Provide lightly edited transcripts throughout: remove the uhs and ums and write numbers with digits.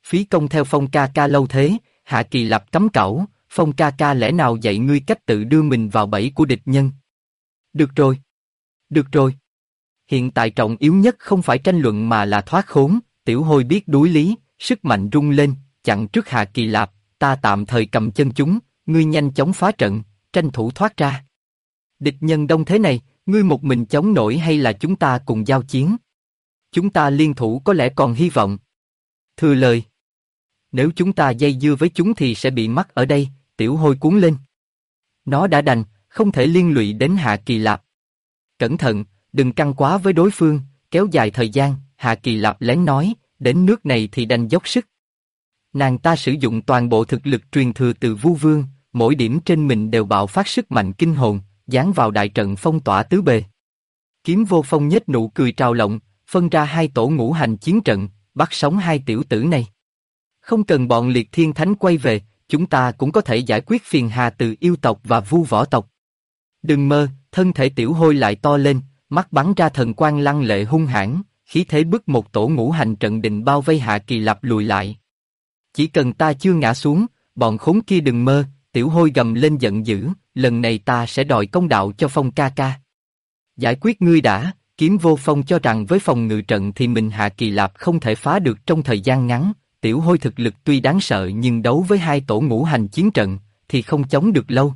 Phí công theo Phong ca ca lâu thế, Hạ Kỳ Lạp cấm cẩu, Phong ca ca lẽ nào dạy ngươi cách tự đưa mình vào bẫy của địch nhân? Được rồi. Được rồi. Hiện tại trọng yếu nhất không phải tranh luận mà là thoát khốn, Tiểu Hôi biết đối lý, sức mạnh rung lên, chặn trước Hạ Kỳ Lạp, ta tạm thời cầm chân chúng, ngươi nhanh chóng phá trận, tranh thủ thoát ra. Địch nhân đông thế này, ngươi một mình chống nổi hay là chúng ta cùng giao chiến? Chúng ta liên thủ có lẽ còn hy vọng. Thừa lời. Nếu chúng ta dây dưa với chúng thì sẽ bị mắc ở đây, Tiểu Hôi cuốn lên. Nó đã đành, không thể liên lụy đến Hạ Kỳ Lạp. Cẩn thận, đừng căng quá với đối phương, kéo dài thời gian, Hạ Kỳ Lạp lén nói, đến nước này thì đành dốc sức. Nàng ta sử dụng toàn bộ thực lực truyền thừa từ Vu Vương, mỗi điểm trên mình đều bạo phát sức mạnh kinh hồn, dán vào đại trận phong tỏa tứ bề. Kiếm Vô Phong nhếch nụ cười trào lộng, phân ra hai tổ ngũ hành chiến trận, bắt sống hai tiểu tử này. Không cần bọn Liệt Thiên Thánh quay về, chúng ta cũng có thể giải quyết phiền hà từ yêu tộc và Vu võ tộc. Đừng mơ, thân thể Tiểu Hôi lại to lên, mắt bắn ra thần quang lăng lệ hung hãn, khí thế bức một tổ ngũ hành trận định bao vây Hạ Kỳ Lạp lùi lại. Chỉ cần ta chưa ngã xuống, bọn khốn kia đừng mơ, Tiểu Hôi gầm lên giận dữ, lần này ta sẽ đòi công đạo cho Phong ca ca. Giải quyết ngươi đã, Kiếm Vô Phong cho rằng với phòng ngự trận thì mình Hạ Kỳ Lạp không thể phá được trong thời gian ngắn, Tiểu Hôi thực lực tuy đáng sợ nhưng đấu với hai tổ ngũ hành chiến trận, thì không chống được lâu.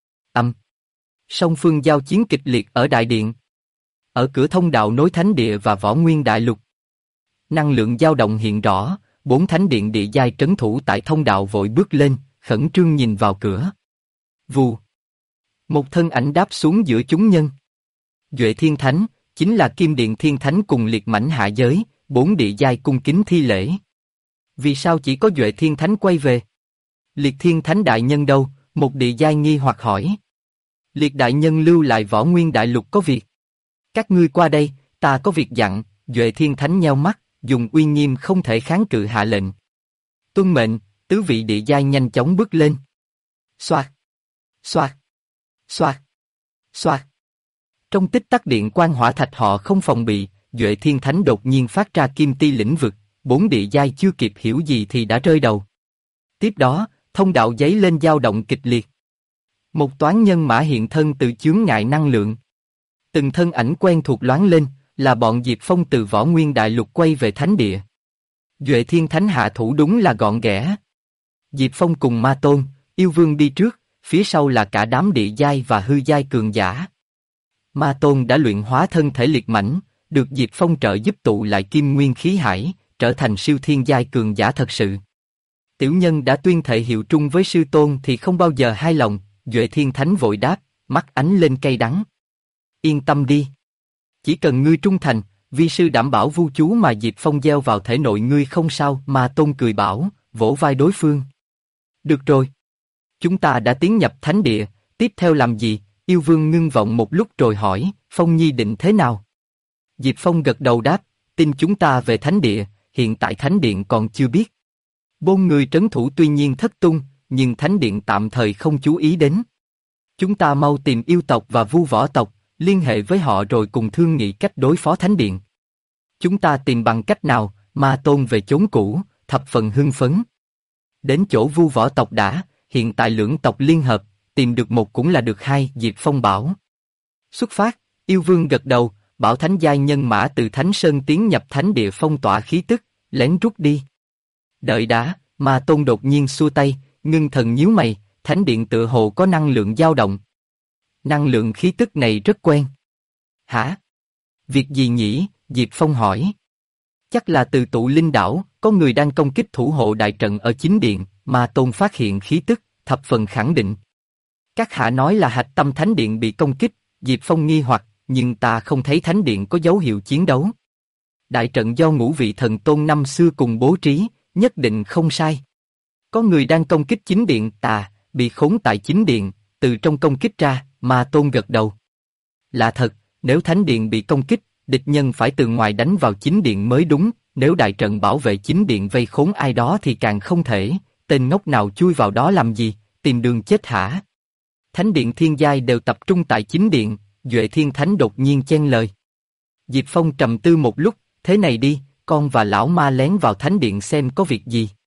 Song phương giao chiến kịch liệt ở đại điện. Ở cửa thông đạo nối thánh địa và võ nguyên đại lục. Năng lượng dao động hiện rõ, 4 thánh điện địa giai trấn thủ tại thông đạo vội bước lên, khẩn trương nhìn vào cửa. Vù. Một thân ảnh đáp xuống giữa chúng nhân. Duệ Thiên Thánh, chính là Kim Điện Thiên Thánh cùng Liệt Mãnh hạ giới, 4 địa giai cung kính thi lễ. Vì sao chỉ có Duệ Thiên Thánh quay về? Liệt Thiên Thánh đại nhân đâu? Một địa giai nghi hoặc hỏi. Liệt đại nhân lưu lại võ nguyên đại lục có việc. Các ngươi qua đây, ta có việc dặn. Duệ Thiên Thánh nheo mắt, dùng uy nghiêm không thể kháng cự hạ lệnh. Tuân mệnh, tứ vị địa giai nhanh chóng bước lên. Xoạt, xoạt, xoạt, xoạt. Trong tích tắc điện quang hỏa thạch họ không phòng bị, Duệ Thiên Thánh đột nhiên phát ra kim ti lĩnh vực, 4 địa giai chưa kịp hiểu gì thì đã rơi đầu. Tiếp đó, thông đạo giấy lên dao động kịch liệt. Một toán nhân mã hiện thân từ chướng ngại năng lượng. Từng thân ảnh quen thuộc loáng lên, là bọn Diệp Phong từ võ nguyên đại lục quay về thánh địa. Duệ Thiên Thánh hạ thủ đúng là gọn ghẽ. Diệp Phong cùng Ma Tôn, Yêu Vương đi trước, phía sau là cả đám địa giai và hư giai cường giả. Ma Tôn đã luyện hóa thân thể liệt mãnh, được Diệp Phong trợ giúp tụ lại kim nguyên khí hải, trở thành siêu thiên giai cường giả thật sự. Tiểu nhân đã tuyên thệ hiệu trung với sư tôn thì không bao giờ hai lòng. Duệ Thiên Thánh vội đáp, mắt ánh lên cay đắng. Yên tâm đi. Chỉ cần ngươi trung thành, vi sư đảm bảo vu chú mà Diệp Phong gieo vào thể nội ngươi không sao. Ma Tôn cười bảo, vỗ vai đối phương. Được rồi. Chúng ta đã tiến nhập thánh địa, tiếp theo làm gì? Yêu Vương ngưng vọng một lúc rồi hỏi, Phong Nhi định thế nào? Diệp Phong gật đầu đáp, tin chúng ta về thánh địa, hiện tại thánh điện còn chưa biết. Bôn người trấn thủ tuy nhiên thất tung, nhưng thánh điện tạm thời không chú ý đến. Chúng ta mau tìm yêu tộc và Vu võ tộc, liên hệ với họ rồi cùng thương nghị cách đối phó thánh điện. Chúng ta tìm bằng cách nào? Ma Tôn về chốn cũ, thập phần hưng phấn. Đến chỗ Vu võ tộc đã, hiện tại lưỡng tộc liên hợp, tìm được một cũng là được hai. Diệp Phong bảo. Xuất phát, Yêu Vương gật đầu, bảo thánh giai nhân mã từ Thánh Sơn tiến nhập thánh địa phong tỏa khí tức, lén rút đi. Đợi đã, Ma Tôn đột nhiên xua tay, ngưng thần nhíu mày, thánh điện tựa hồ có năng lượng dao động. Năng lượng khí tức này rất quen. Hả? Việc gì nhỉ? Diệp Phong hỏi. Chắc là từ tụ linh đảo, có người đang công kích thủ hộ đại trận ở chính điện, Ma Tôn phát hiện khí tức, thập phần khẳng định. Các hạ nói là hạch tâm thánh điện bị công kích, Diệp Phong nghi hoặc, nhưng ta không thấy thánh điện có dấu hiệu chiến đấu. Đại trận do ngũ vị thần tôn năm xưa cùng bố trí, nhất định không sai. Có người đang công kích chính điện, ta bị khốn tại chính điện, từ trong công kích ra. Ma Tôn gật đầu. Lạ thật, nếu thánh điện bị công kích, địch nhân phải từ ngoài đánh vào chính điện mới đúng, nếu đại trận bảo vệ chính điện vây khốn ai đó thì càng không thể, tên ngốc nào chui vào đó làm gì, tìm đường chết hả? Thánh điện thiên giai đều tập trung tại chính điện, Duệ Thiên Thánh đột nhiên chen lời. Diệp Phong trầm tư một lúc, thế này đi, con và lão ma lén vào thánh điện xem có việc gì.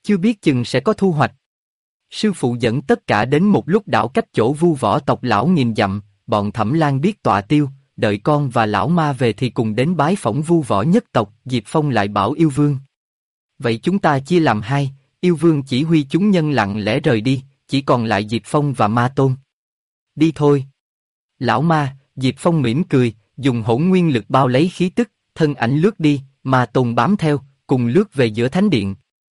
Chưa biết chừng sẽ có thu hoạch. Sư phụ dẫn tất cả đến một lúc đảo cách chỗ Vu Võ tộc lão nghìn dặm, bọn Thẩm Lan biết tọa tiêu, đợi con và lão ma về thì cùng đến bái phỏng Vu Võ nhất tộc. Diệp Phong lại bảo yêu vương. Vậy chúng ta chia làm hai, yêu vương chỉ huy chúng nhân lặng lẽ rời đi, chỉ còn lại Diệp Phong và Ma Tôn. Đi thôi. Lão ma, Diệp Phong mỉm cười, dùng hỗn nguyên lực bao lấy khí tức, thân ảnh lướt đi, Ma Tôn bám theo, cùng lướt về giữa thánh điện.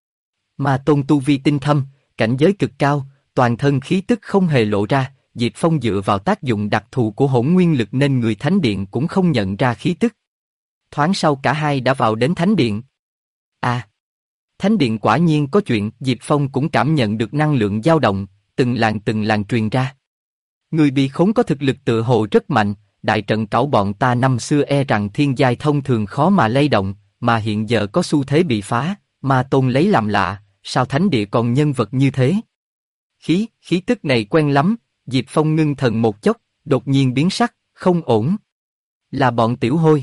Ma Tôn tu vi tinh thâm, cảnh giới cực cao, toàn thân khí tức không hề lộ ra. Diệp Phong dựa vào tác dụng đặc thù của hỗn nguyên lực nên người thánh điện cũng không nhận ra khí tức. Thoáng sau cả hai đã vào đến thánh điện. À! Thánh điện quả nhiên có chuyện. Diệp Phong cũng cảm nhận được năng lượng dao động, từng làn truyền ra. Người bị khốn có thực lực tựa hồ rất mạnh, đại trận cẩu bọn ta năm xưa e rằng thiên giai thông thường khó mà lay động, mà hiện giờ có xu thế bị phá. Ma Tôn lấy làm lạ, sao thánh địa còn nhân vật như thế? Khí tức này quen lắm. Diệp Phong ngưng thần một chốc, đột nhiên biến sắc, không ổn. Là bọn Tiểu Hôi.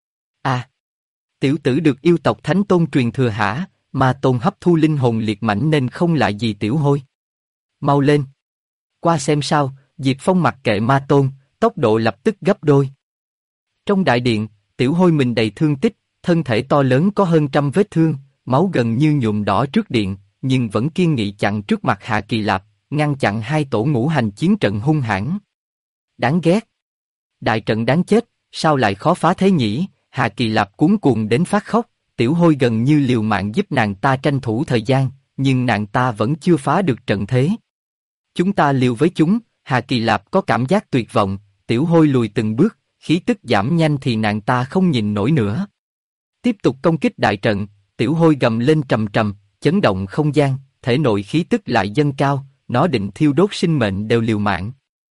À! Tiểu tử được yêu tộc Thánh Tôn truyền thừa hả? Ma Tôn hấp thu linh hồn liệt mảnh nên không lại gì Tiểu Hôi. Mau lên! Qua xem sao. Diệp Phong mặc kệ Ma Tôn, tốc độ lập tức gấp đôi. Trong đại điện, Tiểu Hôi mình đầy thương tích, thân thể to lớn có hơn 100 vết thương, máu gần như nhuộm đỏ trước điện, nhưng vẫn kiên nghị chặn trước mặt Hạ Kỳ Lạp, ngăn chặn hai tổ ngũ hành chiến trận hung hãn. Đáng ghét! Đại trận đáng chết, sao lại khó phá thế nhỉ? Hạ Kỳ Lạp cuống cuồng đến phát khóc, Tiểu Hôi gần như liều mạng giúp nàng ta tranh thủ thời gian, nhưng nàng ta vẫn chưa phá được trận thế. Chúng ta liều với chúng. Hạ Kỳ Lạp có cảm giác tuyệt vọng, Tiểu Hôi lùi từng bước, khí tức giảm nhanh thì nàng ta không nhìn nổi nữa. Tiếp tục công kích đại trận, Tiểu Hôi gầm lên trầm trầm, chấn động không gian, thể nội khí tức lại dâng cao, nó định thiêu đốt sinh mệnh đều liều mạng.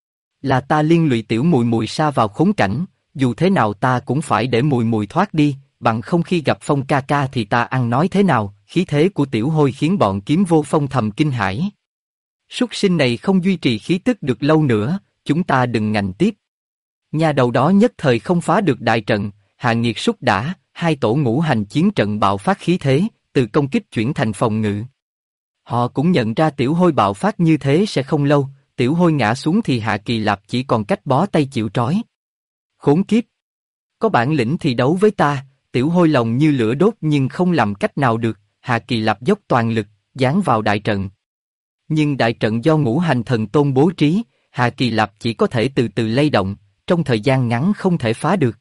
Là ta liên lụy Tiểu Mùi Mùi sa vào khốn cảnh, dù thế nào ta cũng phải để Mùi Mùi thoát đi, bằng không khi gặp Phong ca ca thì ta ăn nói thế nào? Khí thế của Tiểu Hôi khiến bọn Kiếm Vô Phong thầm kinh hãi. Súc sinh này không duy trì khí tức được lâu nữa, chúng ta đừng ngành tiếp. Nhà đầu đó nhất thời không phá được đại trận, hạ nghiệt súc đã, hai tổ ngũ hành chiến trận bạo phát khí thế, từ công kích chuyển thành phòng ngự. Họ cũng nhận ra Tiểu Hôi bạo phát như thế sẽ không lâu, Tiểu Hôi ngã xuống thì Hạ Kỳ Lạp chỉ còn cách bó tay chịu trói. Khốn kiếp! Có bản lĩnh thì đấu với ta. Tiểu Hôi lòng như lửa đốt nhưng không làm cách nào được. Hạ Kỳ Lạp dốc toàn lực, giáng vào đại trận. Nhưng đại trận do ngũ hành thần tôn bố trí, Hạ Kỳ Lạp chỉ có thể từ từ lay động, trong thời gian ngắn không thể phá được.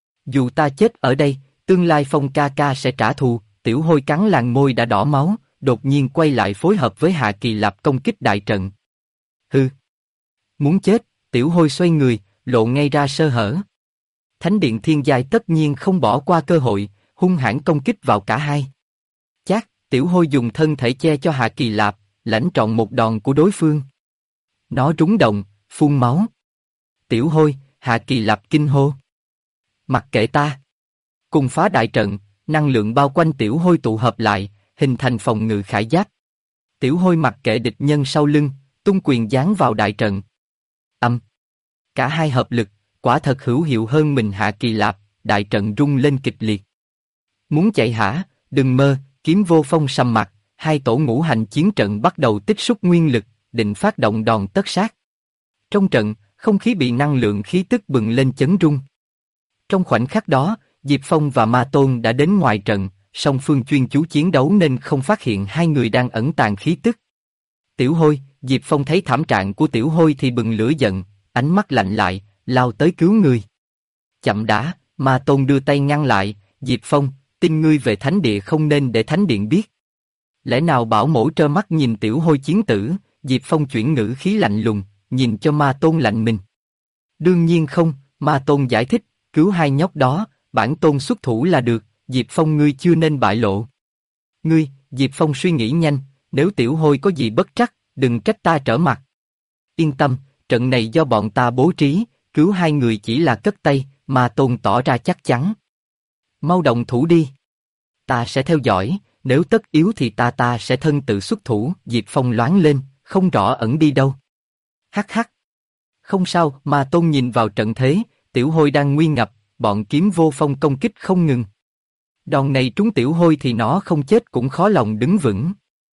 Dù ta chết ở đây, tương lai Phong ca ca sẽ trả thù. Tiểu Hôi cắn làn môi đã đỏ máu, đột nhiên quay lại phối hợp với Hạ Kỳ Lạp công kích đại trận. Hừ! Muốn chết, Tiểu Hôi xoay người, lộ ngay ra sơ hở. Thánh điện thiên giai tất nhiên không bỏ qua cơ hội, hung hãn công kích vào cả hai. Chát, Tiểu Hôi dùng thân thể che cho Hạ Kỳ Lạp, lãnh trọn một đòn của đối phương. Nó rúng động, phun máu. Tiểu Hôi, Hạ Kỳ Lạp kinh hô. Mặc kệ ta. Cùng phá đại trận, năng lượng bao quanh Tiểu Hôi tụ hợp lại, hình thành phòng ngự khải giáp. Tiểu Hôi mặc kệ địch nhân sau lưng, tung quyền giáng vào đại trận. Cả hai hợp lực, quả thật hữu hiệu hơn mình. Hạ Kỳ Lạp, đại trận rung lên kịch liệt. Muốn chạy hả? Đừng mơ. Kiếm Vô Phong sầm mặt, hai tổ ngũ hành chiến trận bắt đầu tích xúc nguyên lực, định phát động đòn tất sát. Trong trận, không khí bị năng lượng khí tức bừng lên chấn rung. Trong khoảnh khắc đó, Diệp Phong và Ma Tôn đã đến ngoài trận, song phương chuyên chú chiến đấu nên không phát hiện hai người đang ẩn tàng khí tức. Tiểu Hôi, Diệp Phong thấy thảm trạng của Tiểu Hôi thì bừng lửa giận, ánh mắt lạnh lại, lao tới cứu người. Chậm đã, Ma Tôn đưa tay ngăn lại. Diệp Phong, tin ngươi về thánh địa không nên để thánh điện biết. Lẽ nào bảo mổ trơ mắt nhìn Tiểu Hôi chiến tử? Diệp Phong chuyển ngữ khí lạnh lùng, nhìn cho Ma Tôn lạnh mình. Đương nhiên không, Ma Tôn giải thích, cứu hai nhóc đó, bản tôn xuất thủ là được. Diệp Phong, ngươi chưa nên bại lộ. Ngươi, Diệp Phong suy nghĩ nhanh, nếu Tiểu Hôi có gì bất trắc, đừng trách ta trở mặt. Yên tâm, trận này do bọn ta bố trí, cứu hai người chỉ là cất tay. Ma Tôn tỏ ra chắc chắn. Mau động thủ đi. Ta sẽ theo dõi, nếu tất yếu thì ta sẽ thân tự xuất thủ. Diệp Phong loáng lên, không rõ ẩn đi đâu. Hắc hắc. Không sao, Ma Tôn nhìn vào trận thế, Tiểu Hôi đang nguy ngập, bọn Kiếm Vô Phong công kích không ngừng. Đòn này trúng Tiểu Hôi thì nó không chết cũng khó lòng đứng vững.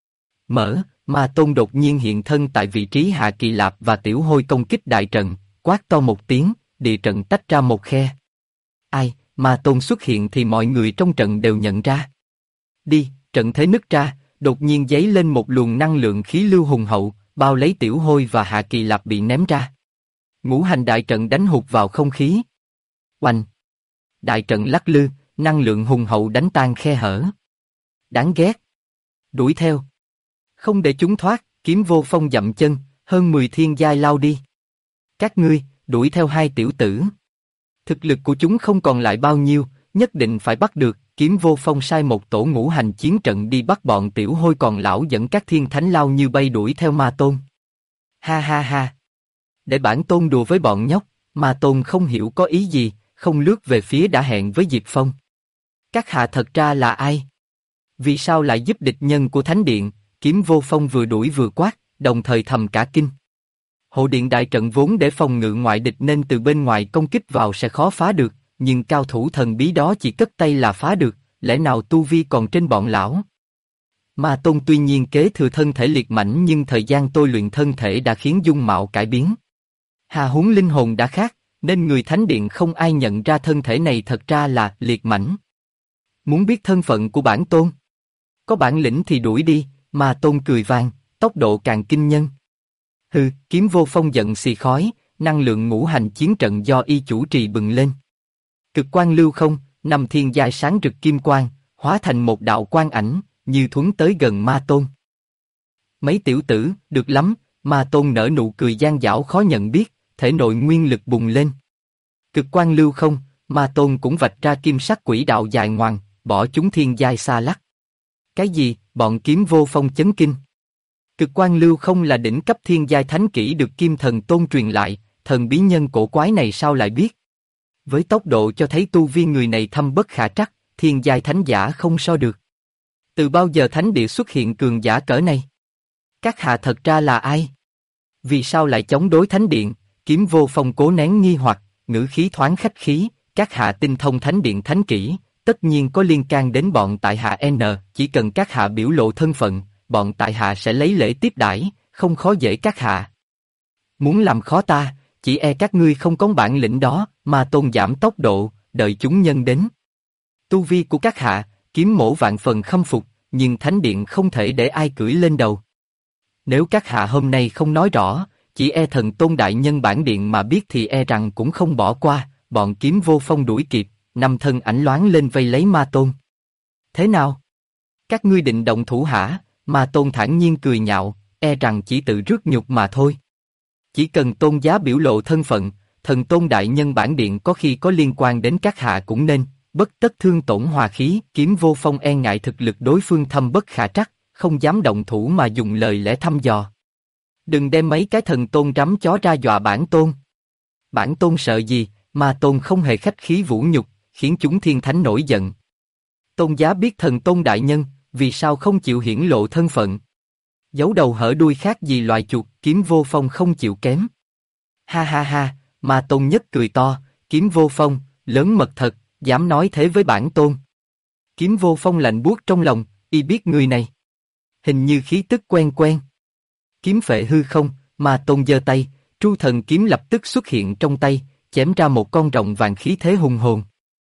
Mở, Ma Tôn đột nhiên hiện thân tại vị trí Hạ Kỳ Lạp và Tiểu Hôi công kích đại trận, quát to một tiếng, địa trận tách ra một khe. Ai, Ma Tôn xuất hiện thì mọi người trong trận đều nhận ra. Đi, trận thế nứt ra, đột nhiên giấy lên một luồng năng lượng khí lưu hùng hậu, bao lấy Tiểu Hôi và Hạ Kỳ Lạp bị ném ra. Ngũ hành đại trận đánh hụt vào không khí. Oanh! Đại trận lắc lư, năng lượng hùng hậu đánh tan khe hở. Đáng ghét! Đuổi theo! Không để chúng thoát, Kiếm Vô Phong dậm chân, hơn 10 thiên giai lao đi. Các ngươi, đuổi theo hai tiểu tử. Thực lực của chúng không còn lại bao nhiêu, nhất định phải bắt được. Kiếm Vô Phong sai một tổ ngũ hành chiến trận đi bắt bọn Tiểu Hôi, còn lão dẫn các thiên thánh lao như bay đuổi theo Ma Tôn. Ha ha ha! Để bản tôn đùa với bọn nhóc, Ma Tôn không hiểu có ý gì, không lướt về phía đã hẹn với Diệp Phong. Các hạ thật ra là ai? Vì sao lại giúp địch nhân của Thánh Điện? Kiếm Vô Phong vừa đuổi vừa quát, đồng thời thầm cả kinh. Hộ điện đại trận vốn để phòng ngự ngoại địch nên từ bên ngoài công kích vào sẽ khó phá được, nhưng cao thủ thần bí đó chỉ cất tay là phá được, lẽ nào tu vi còn trên bọn lão? Ma Tôn tuy nhiên kế thừa thân thể liệt mãnh nhưng thời gian tôi luyện thân thể đã khiến dung mạo cải biến. Hà huống linh hồn đã khác, nên người Thánh Điện không ai nhận ra thân thể này thật ra là liệt mãnh. Muốn biết thân phận của bản tôn? Có bản lĩnh thì đuổi đi, Ma Tôn cười vang, tốc độ càng kinh nhân. Hừ, Kiếm Vô Phong giận xì khói, năng lượng ngũ hành chiến trận do y chủ trì bừng lên. Cực quang lưu không, 5 thiên giai sáng rực kim quang, hóa thành một đạo quang ảnh, như thuấn tới gần Ma Tôn. Mấy tiểu tử, được lắm, Ma Tôn nở nụ cười gian dảo khó nhận biết, thể nội nguyên lực bùng lên. Cực quang lưu không, Ma Tôn cũng vạch ra kim sắc quỷ đạo dài ngoằng, bỏ chúng thiên giai xa lắc. Cái gì? Bọn Kiếm Vô Phong chấn kinh. Cực quang lưu không là đỉnh cấp thiên giai thánh kỹ được Kim Thần Tôn truyền lại, thần bí nhân cổ quái này sao lại biết? Với tốc độ cho thấy tu vi người này thâm bất khả trắc, thiên giai thánh giả không so được. Từ bao giờ thánh địa xuất hiện cường giả cỡ này? Các hạ thật ra là ai? Vì sao lại chống đối thánh điện? Kiếm Vô Phong cố nén nghi hoặc, ngữ khí thoáng khách khí, các hạ tinh thông thánh điện thánh kỹ, tất nhiên có liên can đến bọn tại hạ N, chỉ cần các hạ biểu lộ thân phận, bọn tại hạ sẽ lấy lễ tiếp đãi, không khó dễ các hạ. Muốn làm khó ta, chỉ e các ngươi không có bản lĩnh đó, mà Tôn giảm tốc độ, đợi chúng nhân đến. Tu vi của các hạ, Kiếm Mỗ vạn phần khâm phục, nhưng thánh điện không thể để ai cưỡi lên đầu. Nếu các hạ hôm nay không nói rõ, chỉ e Thần Tôn đại nhân bản điện mà biết thì e rằng cũng không bỏ qua. Bọn Kiếm Vô Phong đuổi kịp, 5 thân ảnh loáng lên vây lấy Ma Tôn. Thế nào? Các ngươi định động thủ hả? Ma Tôn thản nhiên cười nhạo, e rằng chỉ tự rước nhục mà thôi. Chỉ cần tôn giá biểu lộ thân phận, Thần Tôn đại nhân bản điện có khi có liên quan đến các hạ cũng nên, bất tất thương tổn hòa khí. Kiếm Vô Phong e ngại thực lực đối phương thâm bất khả trắc, không dám động thủ mà dùng lời lẽ thăm dò. Đừng đem mấy cái thần tôn rắm chó ra dọa bản tôn. Bản tôn sợ gì? Ma Tôn không hề khách khí vũ nhục, khiến chúng thiên thánh nổi giận. Tôn giá biết Thần Tôn đại nhân, vì sao không chịu hiển lộ thân phận? Giấu đầu hở đuôi khác gì loài chuột? Kiếm Vô Phong không chịu kém. Ha ha ha, Ma Tôn nhất cười to, Kiếm Vô Phong, lớn mật thật, dám nói thế với bản tôn. Kiếm Vô Phong lạnh buốt trong lòng, y biết người này. Hình như khí tức quen quen. Kiếm phệ hư không, Ma Tôn giơ tay, Tru Thần kiếm lập tức xuất hiện trong tay, chém ra một con rồng vàng khí thế hùng hồn.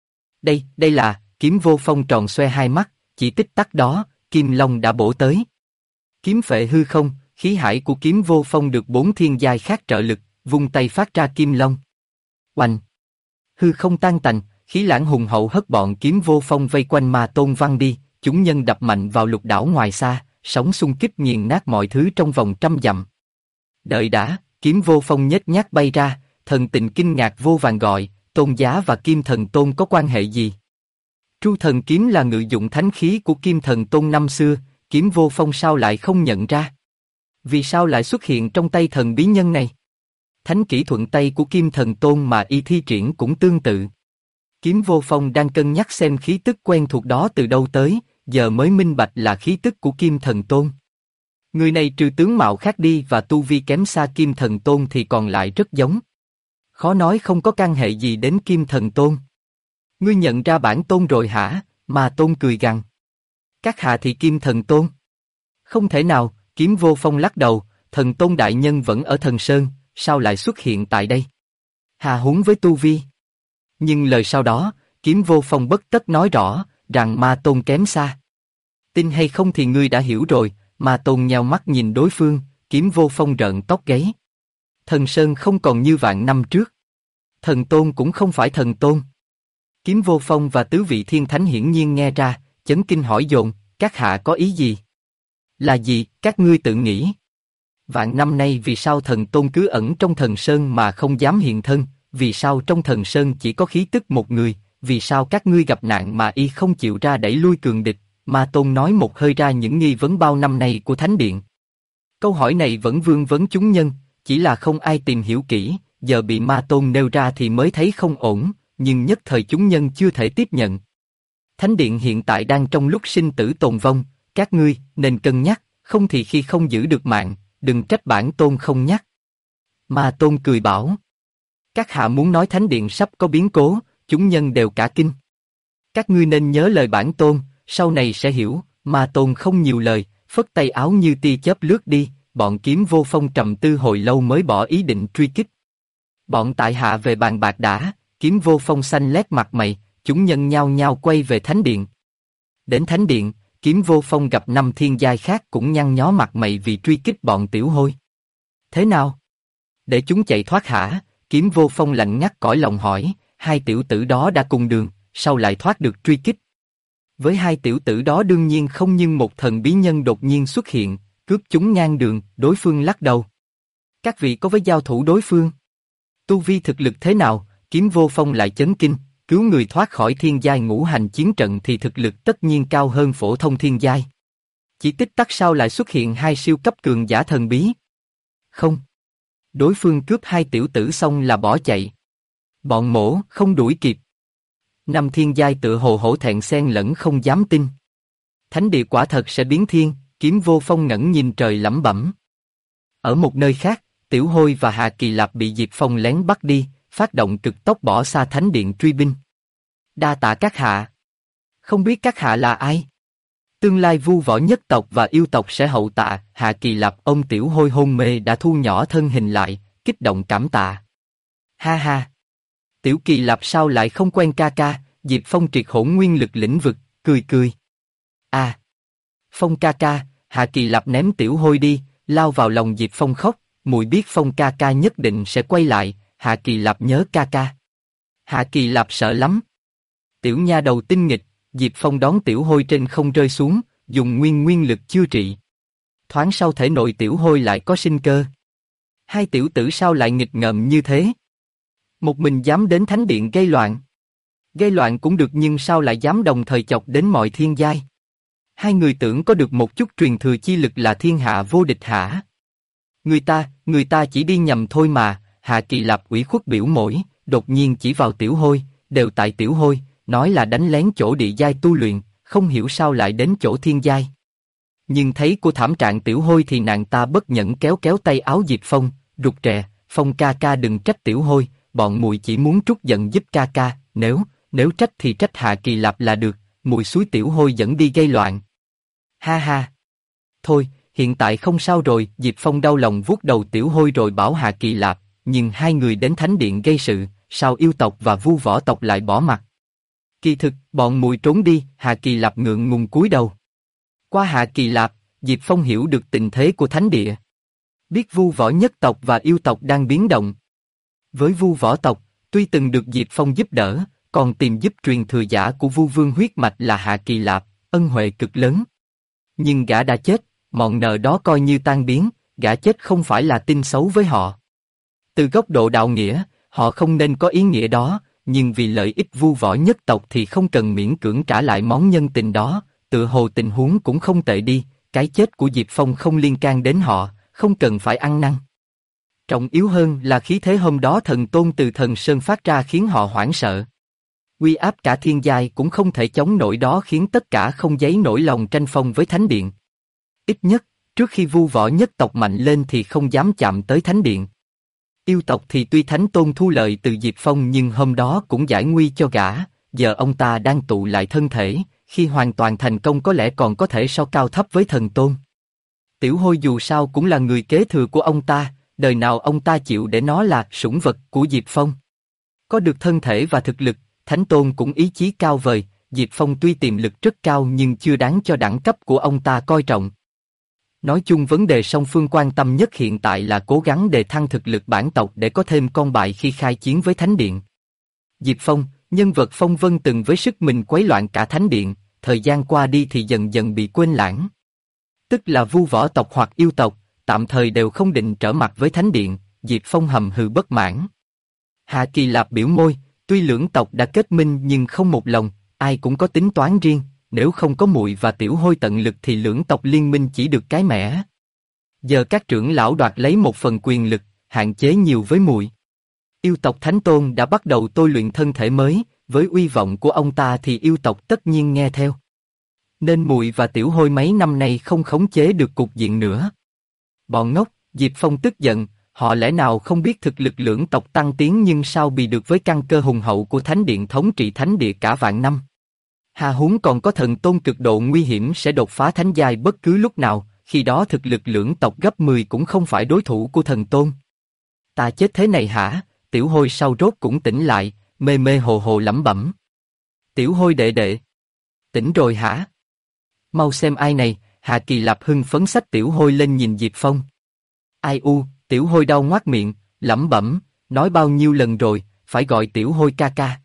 Đây là, Kiếm Vô Phong tròn xoe hai mắt, chỉ tích tắc đó, Kim Long đã bổ tới. Kiếm phệ hư không, khí hải của Kiếm Vô Phong được 4 thiên giai khác trợ lực, vung tay phát ra Kim Long. Oanh! Hư không tan tành, khí lãng hùng hậu hất bọn Kiếm Vô Phong vây quanh Ma Tôn văng đi, chúng nhân đập mạnh vào lục đảo ngoài xa, sóng xung kích nghiền nát mọi thứ trong vòng trăm dặm. Đợi đã, Kiếm Vô Phong nhếch nhác bay ra, Thần Tịnh kinh ngạc vô vàn gọi, Tôn giá và Kim Thần Tôn có quan hệ gì? Tru Thần kiếm là ngự dụng thánh khí của Kim Thần Tôn năm xưa, Kiếm Vô Phong sao lại không nhận ra? Vì sao lại xuất hiện trong tay thần bí nhân này? Thánh kỹ thuận tay của Kim Thần Tôn mà y thi triển cũng tương tự. Kiếm Vô Phong đang cân nhắc xem khí tức quen thuộc đó từ đâu tới, giờ mới minh bạch là khí tức của Kim Thần Tôn. Người này trừ tướng mạo khác đi và tu vi kém xa Kim Thần Tôn thì còn lại rất giống. Khó nói không có căn hệ gì đến Kim Thần Tôn. Ngươi nhận ra bản tôn rồi hả? Ma Tôn cười gằn. Các hạ thì Kim Thần Tôn. Không thể nào, Kiếm Vô Phong lắc đầu, thần tôn đại nhân vẫn ở Thần Sơn, sao lại xuất hiện tại đây? Hà huống với tu vi. Nhưng lời sau đó, Kiếm Vô Phong bất tất nói rõ, rằng Ma Tôn kém xa. Tin hay không thì ngươi đã hiểu rồi, Ma Tôn nheo mắt nhìn đối phương, Kiếm Vô Phong rợn tóc gáy. Thần Sơn không còn như vạn năm trước. Thần Tôn cũng không phải thần tôn. Kiếm Vô Phong và tứ vị thiên thánh hiển nhiên nghe ra, chấn kinh hỏi dồn, các hạ có ý gì? Là gì, các ngươi tự nghĩ. Vạn năm nay vì sao thần tôn cứ ẩn trong Thần Sơn mà không dám hiện thân, vì sao trong Thần Sơn chỉ có khí tức một người, vì sao các ngươi gặp nạn mà y không chịu ra đẩy lui cường địch, Ma Tôn nói một hơi ra những nghi vấn bao năm nay của Thánh Điện. Câu hỏi này vẫn vương vấn chúng nhân, chỉ là không ai tìm hiểu kỹ, giờ bị Ma Tôn nêu ra thì mới thấy không ổn, nhưng nhất thời chúng nhân chưa thể tiếp nhận. Thánh Điện hiện tại đang trong lúc sinh tử tồn vong, các ngươi nên cân nhắc, không thì khi không giữ được mạng, đừng trách bản tôn không nhắc. Ma Tôn cười bảo. Các hạ muốn nói Thánh Điện sắp có biến cố, chúng nhân đều cả kinh. Các ngươi nên nhớ lời bản tôn, sau này sẽ hiểu. Ma Tôn không nhiều lời, phất tay áo như tia chớp lướt đi, bọn Kiếm Vô Phong trầm tư hồi lâu mới bỏ ý định truy kích. Bọn tại hạ về bàn bạc đã. Kiếm Vô Phong xanh lét mặt mày, chúng nhân nhao nhao quay về Thánh Điện. Đến Thánh Điện, Kiếm Vô Phong gặp 5 thiên giai khác cũng nhăn nhó mặt mày vì truy kích bọn tiểu hôi. Thế nào? Để chúng chạy thoát hả? Kiếm Vô Phong lạnh ngắt cõi lòng hỏi, hai tiểu tử đó đã cùng đường, sao lại thoát được truy kích? Với hai tiểu tử đó đương nhiên không, nhưng một thần bí nhân đột nhiên xuất hiện, cướp chúng ngang đường, đối phương lắc đầu. Các vị có với giao thủ đối phương? Tu vi thực lực thế nào? Kiếm Vô Phong lại chấn kinh, cứu người thoát khỏi thiên giai ngũ hành chiến trận thì thực lực tất nhiên cao hơn phổ thông thiên giai. Chỉ tích tắc sau lại xuất hiện hai siêu cấp cường giả thần bí. Không. Đối phương cướp hai tiểu tử xong là bỏ chạy. Bọn mổ không đuổi kịp. 5 thiên giai tự hồ hổ thẹn xen lẫn không dám tin. Thánh địa quả thật sẽ biến thiên, Kiếm Vô Phong ngẩng nhìn trời lẩm bẩm. Ở một nơi khác, Tiểu Hôi và Hà Kỳ Lạp bị Diệp Phong lén bắt đi, phát động cực tốc bỏ xa Thánh Điện truy binh. Đa tạ các hạ. Không biết các hạ là ai? Tương lai Vu Võ nhất tộc và yêu tộc sẽ hậu tạ. Hà Kỳ Lạp ôm Tiểu Hôi hôn mê đã thu nhỏ thân hình lại, kích động cảm tạ. Ha ha. Tiểu Kỳ Lạp sao lại không quen ca ca? Diệp Phong triệt hỗn nguyên lực lĩnh vực, cười cười. À. Phong ca ca. Hà Kỳ Lạp ném Tiểu Hôi đi, lao vào lòng Diệp Phong khóc. Mùi biết Phong ca ca nhất định sẽ quay lại. Hà Kỳ Lạp nhớ ca ca. Hà Kỳ Lạp sợ lắm. Tiểu nha đầu tinh nghịch, Diệp Phong đón Tiểu Hôi trên không rơi xuống, dùng nguyên lực chữa trị. Thoáng sau thể nội Tiểu Hôi lại có sinh cơ. Hai tiểu tử sao lại nghịch ngợm như thế? Một mình dám đến Thánh Điện gây loạn. Gây loạn cũng được nhưng sao lại dám đồng thời chọc đến mọi thiên giai? Hai người tưởng có được một chút truyền thừa chi lực là thiên hạ vô địch hả? Người ta chỉ đi nhầm thôi mà. Hà Kỳ Lạp ủy khuất biểu mỗi, đột nhiên chỉ vào Tiểu Hôi, đều tại Tiểu Hôi, nói là đánh lén chỗ địa giai tu luyện, không hiểu sao lại đến chỗ thiên giai. Nhưng thấy cô thảm trạng Tiểu Hôi thì nàng ta bất nhẫn kéo kéo tay áo Diệp Phong, rụt rè, Phong ca ca đừng trách Tiểu Hôi, bọn muội chỉ muốn trút giận giúp ca ca, nếu trách thì trách Hà Kỳ Lạp là được, muội xúi Tiểu Hôi dẫn đi gây loạn. Ha ha. Thôi, hiện tại không sao rồi. Diệp Phong đau lòng vuốt đầu Tiểu Hôi rồi bảo Hà Kỳ Lạp, nhưng hai người đến Thánh Điện gây sự, sao yêu tộc và Vu Võ tộc lại bỏ mặt? Kỳ thực, bọn muội trốn đi. Hà Kỳ Lạp ngượng ngùng cúi đầu. Qua Hà Kỳ Lạp, Diệp Phong hiểu được tình thế của Thánh Địa. Biết Vu Võ nhất tộc và yêu tộc đang biến động. Với Vu Võ tộc, tuy từng được Diệp Phong giúp đỡ, còn tìm giúp truyền thừa giả của Vu Vương huyết mạch là Hà Kỳ Lạp, ân huệ cực lớn. Nhưng gã đã chết, mọn nợ đó coi như tan biến, gã chết không phải là tin xấu với họ. Từ góc độ đạo nghĩa, họ không nên có ý nghĩa đó, nhưng vì lợi ích Vu Võ nhất tộc thì không cần miễn cưỡng trả lại món nhân tình đó, tự hồ tình huống cũng không tệ đi, cái chết của Diệp Phong không liên can đến họ, không cần phải ăn năn. Trọng yếu hơn là khí thế hôm đó thần tôn từ Thần Sơn phát ra khiến họ hoảng sợ. Uy áp cả thiên giai cũng không thể chống nổi đó khiến tất cả không giấy nổi lòng tranh phong với Thánh Điện. Ít nhất, trước khi Vu Võ nhất tộc mạnh lên thì không dám chạm tới Thánh Điện. Yêu tộc thì tuy Thánh Tôn thu lợi từ Diệp Phong nhưng hôm đó cũng giải nguy cho gã, giờ ông ta đang tụ lại thân thể, khi hoàn toàn thành công có lẽ còn có thể so cao thấp với thần Tôn. Tiểu Hôi dù sao cũng là người kế thừa của ông ta, đời nào ông ta chịu để nó là sủng vật của Diệp Phong. Có được thân thể và thực lực, Thánh Tôn cũng ý chí cao vời, Diệp Phong tuy tiềm lực rất cao nhưng chưa đáng cho đẳng cấp của ông ta coi trọng. Nói chung vấn đề song phương quan tâm nhất hiện tại là cố gắng đề thăng thực lực bản tộc để có thêm con bài khi khai chiến với Thánh Điện. Diệp Phong, nhân vật phong vân từng với sức mình quấy loạn cả Thánh Điện, thời gian qua đi thì dần dần bị quên lãng. Tức là vu võ tộc hoặc yêu tộc, tạm thời đều không định trở mặt với Thánh Điện, Diệp Phong hầm hừ bất mãn. Hạ Kỳ Lạp biểu môi, tuy lưỡng tộc đã kết minh nhưng không một lòng, ai cũng có tính toán riêng, nếu không có muội và Tiểu Hôi tận lực thì lưỡng tộc liên minh chỉ được cái mẻ. Giờ các trưởng lão đoạt lấy một phần quyền lực, hạn chế nhiều với muội. Yêu tộc Thánh Tôn đã bắt đầu tôi luyện thân thể mới, với uy vọng của ông ta thì yêu tộc tất nhiên nghe theo. Nên muội và Tiểu Hôi mấy năm nay không khống chế được cục diện nữa. Bọn ngốc, Diệp Phong tức giận, họ lẽ nào không biết thực lực lưỡng tộc tăng tiến nhưng sao bị được với căn cơ hùng hậu của Thánh Điện thống trị Thánh Địa cả vạn năm. Hà huống còn có thần tôn cực độ nguy hiểm sẽ đột phá thánh giai bất cứ lúc nào, khi đó thực lực lưỡng tộc gấp 10 cũng không phải đối thủ của thần tôn. Ta chết thế này hả? Tiểu Hôi sau rốt cũng tỉnh lại, mê mê hồ hồ lẩm bẩm. Tiểu Hôi đệ đệ. Tỉnh rồi hả? Mau xem ai này, Hạ Kỳ Lạp hưng phấn xách Tiểu Hôi lên nhìn Diệp Phong. Ai u, Tiểu Hôi đau ngoác miệng, lẩm bẩm, nói bao nhiêu lần rồi, phải gọi Tiểu Hôi ca ca.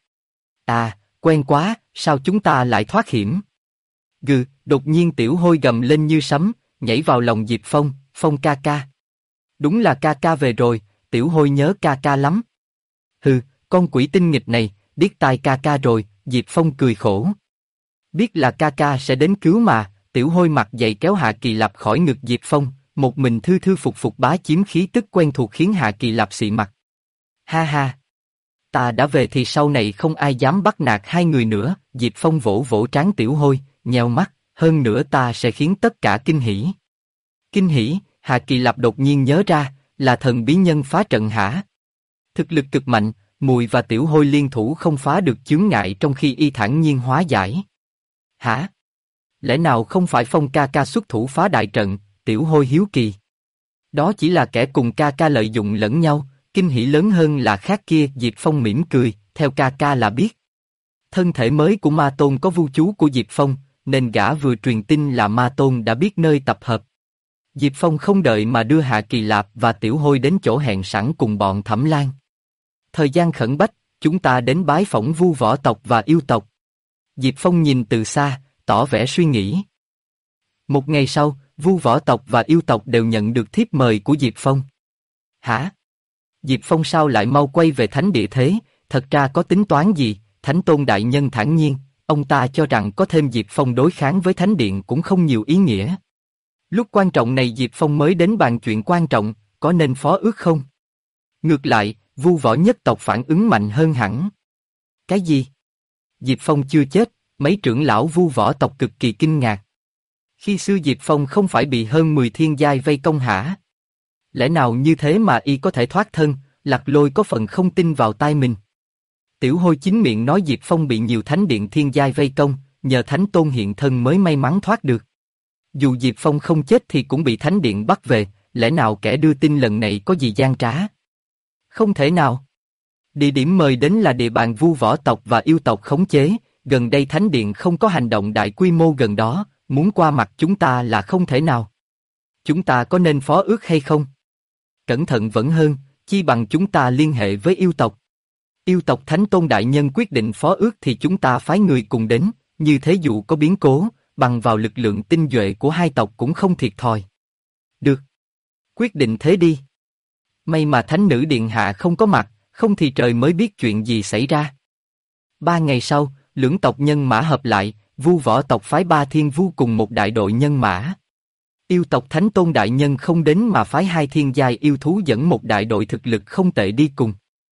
À, quen quá, sao chúng ta lại thoát hiểm? Gừ, đột nhiên Tiểu Hôi gầm lên như sấm, nhảy vào lòng Diệp Phong, Phong ca ca. Đúng là ca ca về rồi, Tiểu Hôi nhớ ca ca lắm. Hừ, con quỷ tinh nghịch này, điếc tai ca ca rồi, Diệp Phong cười khổ. Biết là ca ca sẽ đến cứu mà, Tiểu Hôi mặt dày kéo Hạ Kỳ Lạp khỏi ngực Diệp Phong, một mình thư thư phục phục bá chiếm khí tức quen thuộc khiến Hạ Kỳ Lạp xị mặt. Ha ha! Ta đã về thì sau này không ai dám bắt nạt hai người nữa, Diệp Phong vỗ vỗ trán Tiểu Hôi, nheo mắt, hơn nữa ta sẽ khiến tất cả kinh hỉ. Kinh hỉ, Hạ Kỳ Lạp đột nhiên nhớ ra, là thần bí nhân phá trận hả? Thực lực cực mạnh, Mùi và Tiểu Hôi liên thủ không phá được chướng ngại trong khi y thản nhiên hóa giải. Hả? Lẽ nào không phải Phong ca ca xuất thủ phá đại trận? Tiểu Hôi hiếu kỳ. Đó chỉ là kẻ cùng ca ca lợi dụng lẫn nhau, kinh hỉ lớn hơn là khác kia. Diệp Phong mỉm cười, theo ca ca là biết. Thân thể mới của Ma Tôn có vu chú của Diệp Phong, nên gã vừa truyền tin là Ma Tôn đã biết nơi tập hợp. Diệp Phong không đợi mà đưa Hạ Kỳ Lạp và Tiểu Hôi đến chỗ hẹn sẵn cùng bọn Thẩm Lan. Thời gian khẩn bách, chúng ta đến bái phỏng vu võ tộc và yêu tộc. Diệp Phong nhìn từ xa, tỏ vẻ suy nghĩ. Một ngày sau, vu võ tộc và yêu tộc đều nhận được thiếp mời của Diệp Phong. Hả? Diệp Phong sao lại mau quay về thánh địa thế? Thật ra có tính toán gì? Thánh Tôn đại nhân thản nhiên, ông ta cho rằng có thêm Diệp Phong đối kháng với thánh điện cũng không nhiều ý nghĩa. Lúc quan trọng này Diệp Phong mới đến bàn chuyện quan trọng, có nên phó ước không? Ngược lại, vu võ nhất tộc phản ứng mạnh hơn hẳn. Cái gì? Diệp Phong chưa chết, mấy trưởng lão vu võ tộc cực kỳ kinh ngạc. Khi xưa Diệp Phong không phải bị hơn 10 thiên giai vây công hả? Lẽ nào như thế mà y có thể thoát thân? Lạc Lôi có phần không tin vào tai mình. Tiểu Hôi chính miệng nói Diệp Phong bị nhiều thánh điện thiên giai vây công, nhờ Thánh Tôn hiện thân mới may mắn thoát được. Dù Diệp Phong không chết thì cũng bị thánh điện bắt về, lẽ nào kẻ đưa tin lần này có gì gian trá? Không thể nào. Địa điểm mời đến là địa bàn vu võ tộc và yêu tộc khống chế, gần đây thánh điện không có hành động đại quy mô gần đó, muốn qua mặt chúng ta là không thể nào. Chúng ta có nên phó ước hay không? Cẩn thận vẫn hơn, chi bằng chúng ta liên hệ với yêu tộc. Yêu tộc Thánh Tôn đại nhân quyết định phó ước thì chúng ta phái người cùng đến, như thế dù có biến cố, bằng vào lực lượng tinh nhuệ của hai tộc cũng không thiệt thòi. Được. Quyết định thế đi. May mà Thánh Nữ Điện Hạ không có mặt, không thì trời mới biết chuyện gì xảy ra. 3 ngày sau, lưỡng tộc nhân mã hợp lại, vu võ tộc phái 3 thiên vu cùng một đại đội nhân mã. Yêu tộc Thánh Tôn đại nhân không đến mà phái 2 thiên giai yêu thú dẫn một đại đội thực lực không tệ đi cùng.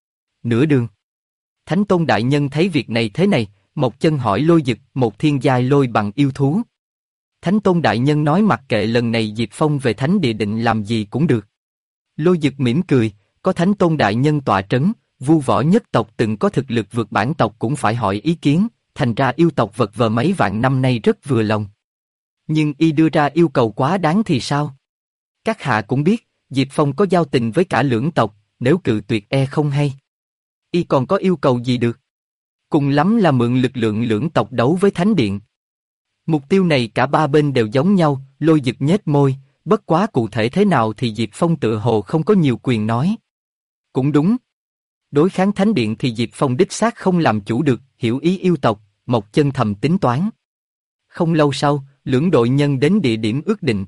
Nửa đường, Thánh Tôn đại nhân thấy việc này thế này, một chân hỏi Lôi Dực, một thiên giai lôi bằng yêu thú. Thánh Tôn đại nhân nói mặc kệ lần này Diệp Phong về thánh địa định làm gì cũng được. Lôi Dực mỉm cười, có Thánh Tôn đại nhân tọa trấn, vu võ nhất tộc từng có thực lực vượt bản tộc cũng phải hỏi ý kiến, thành ra yêu tộc vật vờ mấy vạn năm nay rất vừa lòng. Nhưng y đưa ra yêu cầu quá đáng thì sao? Các hạ cũng biết, Diệp Phong có giao tình với cả lưỡng tộc, nếu cự tuyệt e không hay. Y còn có yêu cầu gì được? Cùng lắm là mượn lực lượng lưỡng tộc đấu với Thánh Điện. Mục tiêu này cả ba bên đều giống nhau, Lôi Dực nhếch môi, bất quá cụ thể thế nào thì Diệp Phong tựa hồ không có nhiều quyền nói. Cũng đúng. Đối kháng Thánh Điện thì Diệp Phong đích xác không làm chủ được, hiểu ý yêu tộc, Mộc Chân thầm tính toán. Không lâu sau, lưỡng đội nhân đến địa điểm ước định.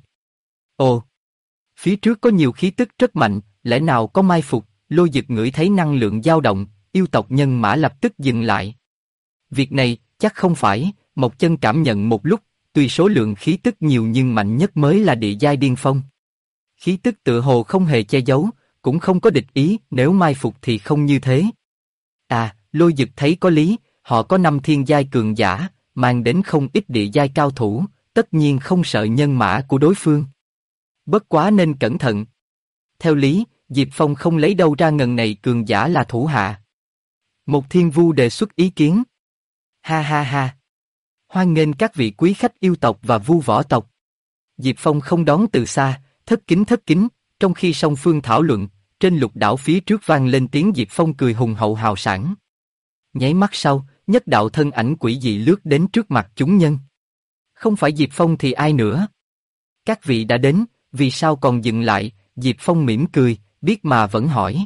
Ồ! Phía trước có nhiều khí tức rất mạnh, lẽ nào có mai phục, Lôi Dực ngửi thấy năng lượng dao động, yêu tộc nhân mã lập tức dừng lại. Việc này, chắc không phải, Mộc Chân cảm nhận một lúc, tuy số lượng khí tức nhiều nhưng mạnh nhất mới là địa giai điên phong. Khí tức tựa hồ không hề che giấu, cũng không có địch ý, nếu mai phục thì không như thế. À, Lôi Dực thấy có lý, họ có 5 thiên giai cường giả, mang đến không ít địa giai cao thủ, tất nhiên không sợ nhân mã của đối phương. Bất quá nên cẩn thận. Theo lý, Diệp Phong không lấy đâu ra ngần này cường giả là thủ hạ. Một Thiên Vu đề xuất ý kiến. Ha ha ha. Hoan nghênh các vị quý khách yêu tộc và vu võ tộc. Diệp Phong không đón từ xa, thất kính, trong khi song phương thảo luận, trên lục đảo phía trước vang lên tiếng Diệp Phong cười hùng hậu hào sảng. Nháy mắt sau, nhất đạo thân ảnh quỷ dị lướt đến trước mặt chúng nhân. Không phải Diệp Phong thì ai nữa? Các vị đã đến, vì sao còn dừng lại? Diệp Phong mỉm cười, biết mà vẫn hỏi.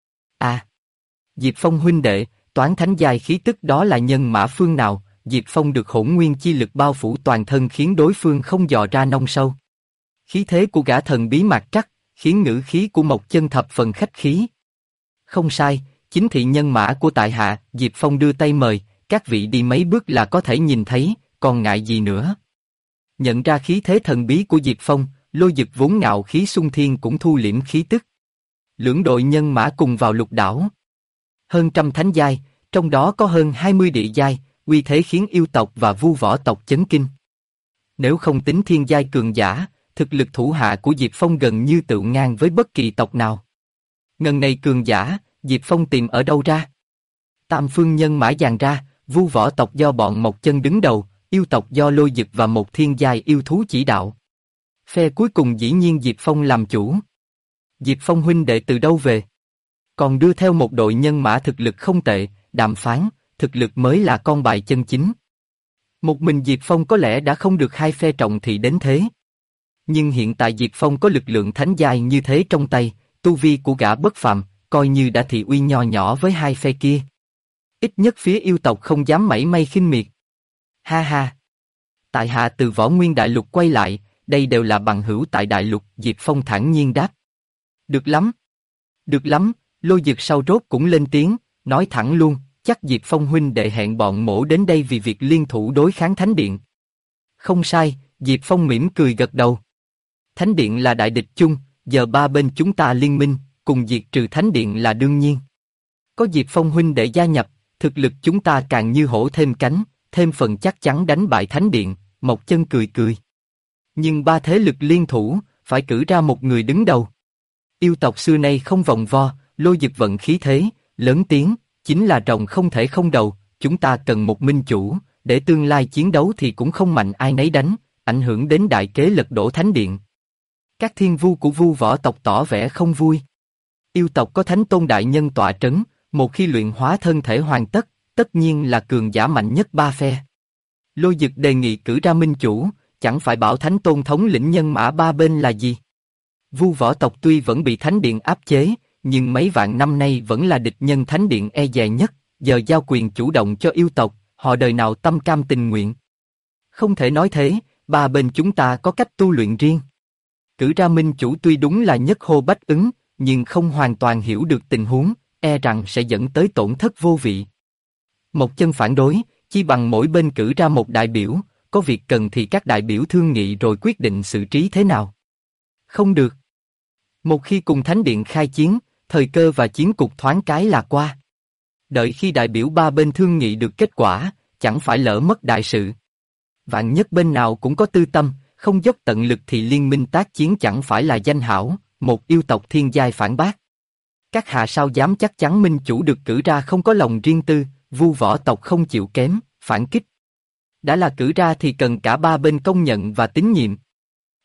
À, Diệp Phong huynh đệ, toán thánh giai khí tức đó là nhân mã phương nào? Diệp Phong được hỗn nguyên chi lực bao phủ toàn thân khiến đối phương không dò ra nông sâu. Khí thế của gã thần bí mạc trắc, khiến ngữ khí của Mộc Chân thập phần khách khí. Không sai, chính thị nhân mã của tại hạ. Diệp Phong đưa tay mời, các vị đi mấy bước là có thể nhìn thấy, còn ngại gì nữa. Nhận ra khí thế thần bí của Diệp Phong, Lôi Dực vốn ngạo khí xung thiên cũng thu liễm khí tức. Lưỡng đội nhân mã cùng vào lục đảo. Hơn trăm thánh giai, trong đó có hơn 20 địa giai, uy thế khiến yêu tộc và vu võ tộc chấn kinh. Nếu không tính thiên giai cường giả, thực lực thủ hạ của Diệp Phong gần như tự ngang với bất kỳ tộc nào. Ngần này cường giả, Diệp Phong tìm ở đâu ra? Tam phương nhân mã dàn ra, vu võ tộc do bọn Mộc Chân đứng đầu, yêu tộc do Lôi Dực và một thiên giai yêu thú chỉ đạo. Phe cuối cùng dĩ nhiên Diệp Phong làm chủ. Diệp Phong huynh đệ từ đâu về? Còn đưa theo một đội nhân mã thực lực không tệ, đàm phán, thực lực mới là con bài chân chính. Một mình Diệp Phong có lẽ đã không được hai phe trọng thị đến thế. Nhưng hiện tại Diệp Phong có lực lượng thánh giai như thế trong tay, tu vi của gã bất phàm, coi như đã thị uy nho nhỏ với hai phe kia. Ít nhất phía yêu tộc không dám mảy may khinh miệt. Ha ha! Tại hạ từ Võ Nguyên Đại Lục quay lại, đây đều là bằng hữu tại Đại Lục. Diệp Phong thản nhiên đáp. Được lắm! Được lắm! Lôi Dực sau rốt cũng lên tiếng, nói thẳng luôn, chắc Diệp Phong huynh đệ hẹn bọn mỗ đến đây vì việc liên thủ đối kháng Thánh Điện. Không sai, Diệp Phong mỉm cười gật đầu. Thánh Điện là đại địch chung, giờ ba bên chúng ta liên minh, cùng diệt trừ Thánh Điện là đương nhiên. Có Diệp Phong huynh đệ gia nhập, thực lực chúng ta càng như hổ thêm cánh, thêm phần chắc chắn đánh bại Thánh Điện. Mộc Chân cười cười. Nhưng ba thế lực liên thủ, phải cử ra một người đứng đầu. Yêu tộc xưa nay không vòng vo, Lôi Dực vận khí thế, lớn tiếng, chính là rồng không thể không đầu, chúng ta cần một minh chủ, để tương lai chiến đấu thì cũng không mạnh ai nấy đánh, ảnh hưởng đến đại kế lật đổ Thánh Điện. Các thiên vu của vu võ tộc tỏ vẻ không vui. Yêu tộc có Thánh Tôn đại nhân tọa trấn, một khi luyện hóa thân thể hoàn tất, tất nhiên là cường giả mạnh nhất ba phe. Lôi Dực đề nghị cử ra minh chủ, chẳng phải bảo Thánh Tôn thống lĩnh nhân mã ba bên là gì? Vu võ tộc tuy vẫn bị Thánh Điện áp chế, nhưng mấy vạn năm nay vẫn là địch nhân Thánh Điện e dè nhất, giờ giao quyền chủ động cho yêu tộc, họ đời nào tâm cam tình nguyện. Không thể nói thế, ba bên chúng ta có cách tu luyện riêng. Cử ra minh chủ tuy đúng là nhất hô bách ứng, nhưng không hoàn toàn hiểu được tình huống, e rằng sẽ dẫn tới tổn thất vô vị. Mộc Chân phản đối, chi bằng mỗi bên cử ra một đại biểu, có việc cần thì các đại biểu thương nghị rồi quyết định xử trí thế nào. Không được. Một khi cùng Thánh Điện khai chiến, thời cơ và chiến cục thoáng cái là qua. Đợi khi đại biểu ba bên thương nghị được kết quả, chẳng phải lỡ mất đại sự. Vạn nhất bên nào cũng có tư tâm, không dốc tận lực thì liên minh tác chiến chẳng phải là danh hảo. Một yêu tộc thiên giai phản bác. Các hạ sao dám chắc chắn minh chủ được cử ra không có lòng riêng tư, vu võ tộc không chịu kém, phản kích. Đã là cử ra thì cần cả ba bên công nhận và tín nhiệm.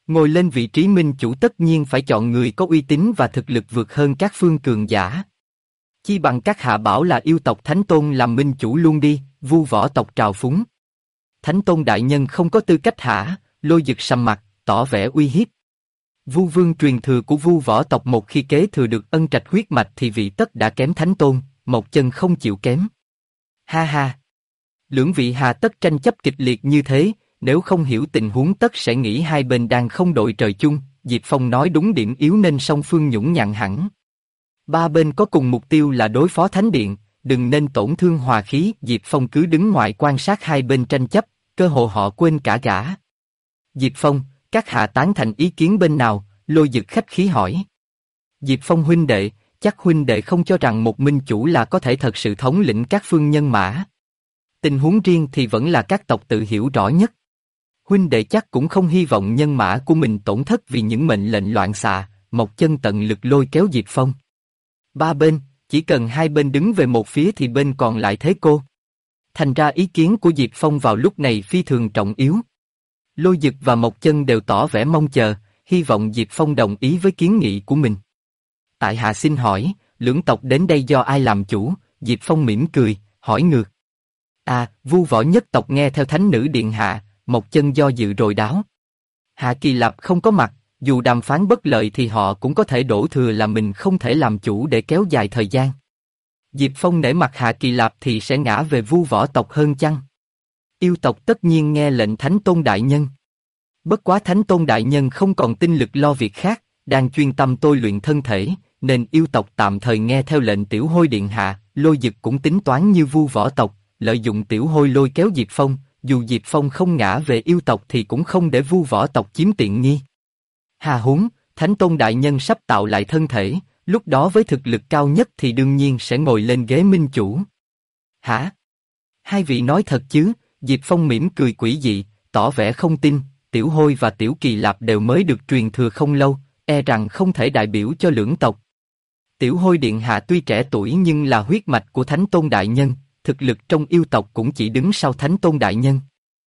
Ngồi lên vị trí minh chủ tất nhiên phải chọn người có uy tín và thực lực vượt hơn các phương cường giả. Chi bằng các hạ bảo là yêu tộc Thánh Tôn làm minh chủ luôn đi, Vu võ tộc trào phúng. Thánh Tôn đại nhân không có tư cách hả? Lôi Dực sầm mặt, tỏ vẻ uy hiếp. Vu vương truyền thừa của Vu võ tộc một khi kế thừa được ân trạch huyết mạch thì vị tất đã kém Thánh Tôn, Mộc Chân không chịu kém. Ha ha! Lưỡng vị hà tất tranh chấp kịch liệt như thế, nếu không hiểu tình huống tất sẽ nghĩ hai bên đang không đội trời chung, Diệp Phong nói đúng điểm yếu nên song phương nhũng nhặn hẳn. Ba bên có cùng mục tiêu là đối phó Thánh Điện, đừng nên tổn thương hòa khí. Diệp Phong cứ đứng ngoài quan sát hai bên tranh chấp, cơ hồ họ quên cả gã. Diệp Phong, các hạ tán thành ý kiến bên nào? Lôi Dực khách khí hỏi. Diệp Phong huynh đệ, chắc huynh đệ không cho rằng một minh chủ là có thể thật sự thống lĩnh các phương nhân mã. Tình huống riêng thì vẫn là các tộc tự hiểu rõ nhất. Huynh đệ chắc cũng không hy vọng nhân mã của mình tổn thất vì những mệnh lệnh loạn xạ. Mộc Chân tận lực lôi kéo Diệp Phong. Ba bên, chỉ cần hai bên đứng về một phía thì bên còn lại thế cô. Thành ra ý kiến của Diệp Phong vào lúc này phi thường trọng yếu. Lôi Dực và Mộc Chân đều tỏ vẻ mong chờ, hy vọng Diệp Phong đồng ý với kiến nghị của mình. Tại hạ xin hỏi, lưỡng tộc đến đây do ai làm chủ? Diệp Phong mỉm cười, hỏi ngược. Vu võ nhất tộc nghe theo thánh nữ điện hạ. Mộc Chân do dự rồi đáp. Hạ Kỳ Lạp không có mặt, dù đàm phán bất lợi thì họ cũng có thể đổ thừa là mình không thể làm chủ để kéo dài thời gian. Diệp Phong nể mặt Hạ Kỳ Lạp thì sẽ ngã về Vu võ tộc hơn chăng? Yêu tộc tất nhiên nghe lệnh Thánh Tôn đại nhân. Bất quá Thánh Tôn đại nhân không còn tinh lực lo việc khác, đang chuyên tâm tôi luyện thân thể, nên yêu tộc tạm thời nghe theo lệnh Tiểu Hôi điện hạ. Lôi Dực cũng tính toán như Vu võ tộc, lợi dụng Tiểu Hôi lôi kéo Diệp Phong. Dù Diệp Phong không ngã về yêu tộc thì cũng không để Vu võ tộc chiếm tiện nghi. Hà huống, Thánh Tôn đại nhân sắp tạo lại thân thể, lúc đó với thực lực cao nhất thì đương nhiên sẽ ngồi lên ghế minh chủ. Hả? Hai vị nói thật chứ? Diệp Phong mỉm cười quỷ dị, tỏ vẻ không tin. Tiểu Hôi và Tiểu Kỳ Lạp đều mới được truyền thừa không lâu, e rằng không thể đại biểu cho lưỡng tộc. Tiểu Hôi điện hạ tuy trẻ tuổi nhưng là huyết mạch của Thánh Tôn đại nhân, thực lực trong yêu tộc cũng chỉ đứng sau Thánh Tôn đại nhân.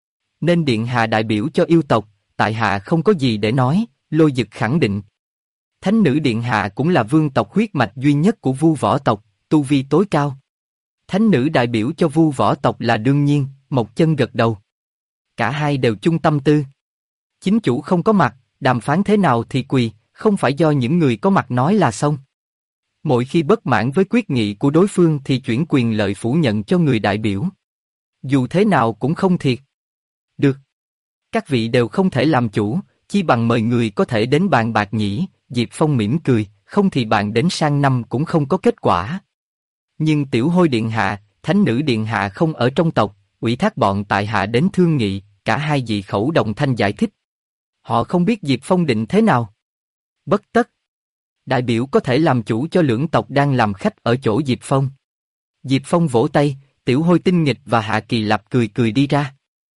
Nên điện hạ đại biểu cho yêu tộc, tại hạ không có gì để nói. Lôi Dực khẳng định. Thánh nữ điện hạ cũng là vương tộc huyết mạch duy nhất của Vu võ tộc, tu vi tối cao. Thánh nữ đại biểu cho Vu võ tộc là đương nhiên. Mộc Chân gật đầu. Cả hai đều chung tâm tư. Chính chủ không có mặt, đàm phán thế nào thì quỳ, không phải do những người có mặt nói là xong. Mỗi khi bất mãn với quyết nghị của đối phương thì chuyển quyền lợi phủ nhận cho người đại biểu. Dù thế nào cũng không thiệt. Được. Các vị đều không thể làm chủ, chi bằng mời người có thể đến bàn bạc nhỉ? Diệp Phong mỉm cười, không thì bạn đến sang năm cũng không có kết quả. Nhưng Tiểu Hôi điện hạ, Thánh nữ điện hạ không ở trong tộc, ủy thác bọn tại hạ đến thương nghị. Cả hai dị khẩu đồng thanh giải thích. Họ không biết Diệp Phong định thế nào. Bất tất. Đại biểu có thể làm chủ cho lưỡng tộc đang làm khách ở chỗ Diệp Phong. Diệp Phong vỗ tay, Tiểu Hôi tinh nghịch và Hạ Kỳ Lạp cười cười đi ra.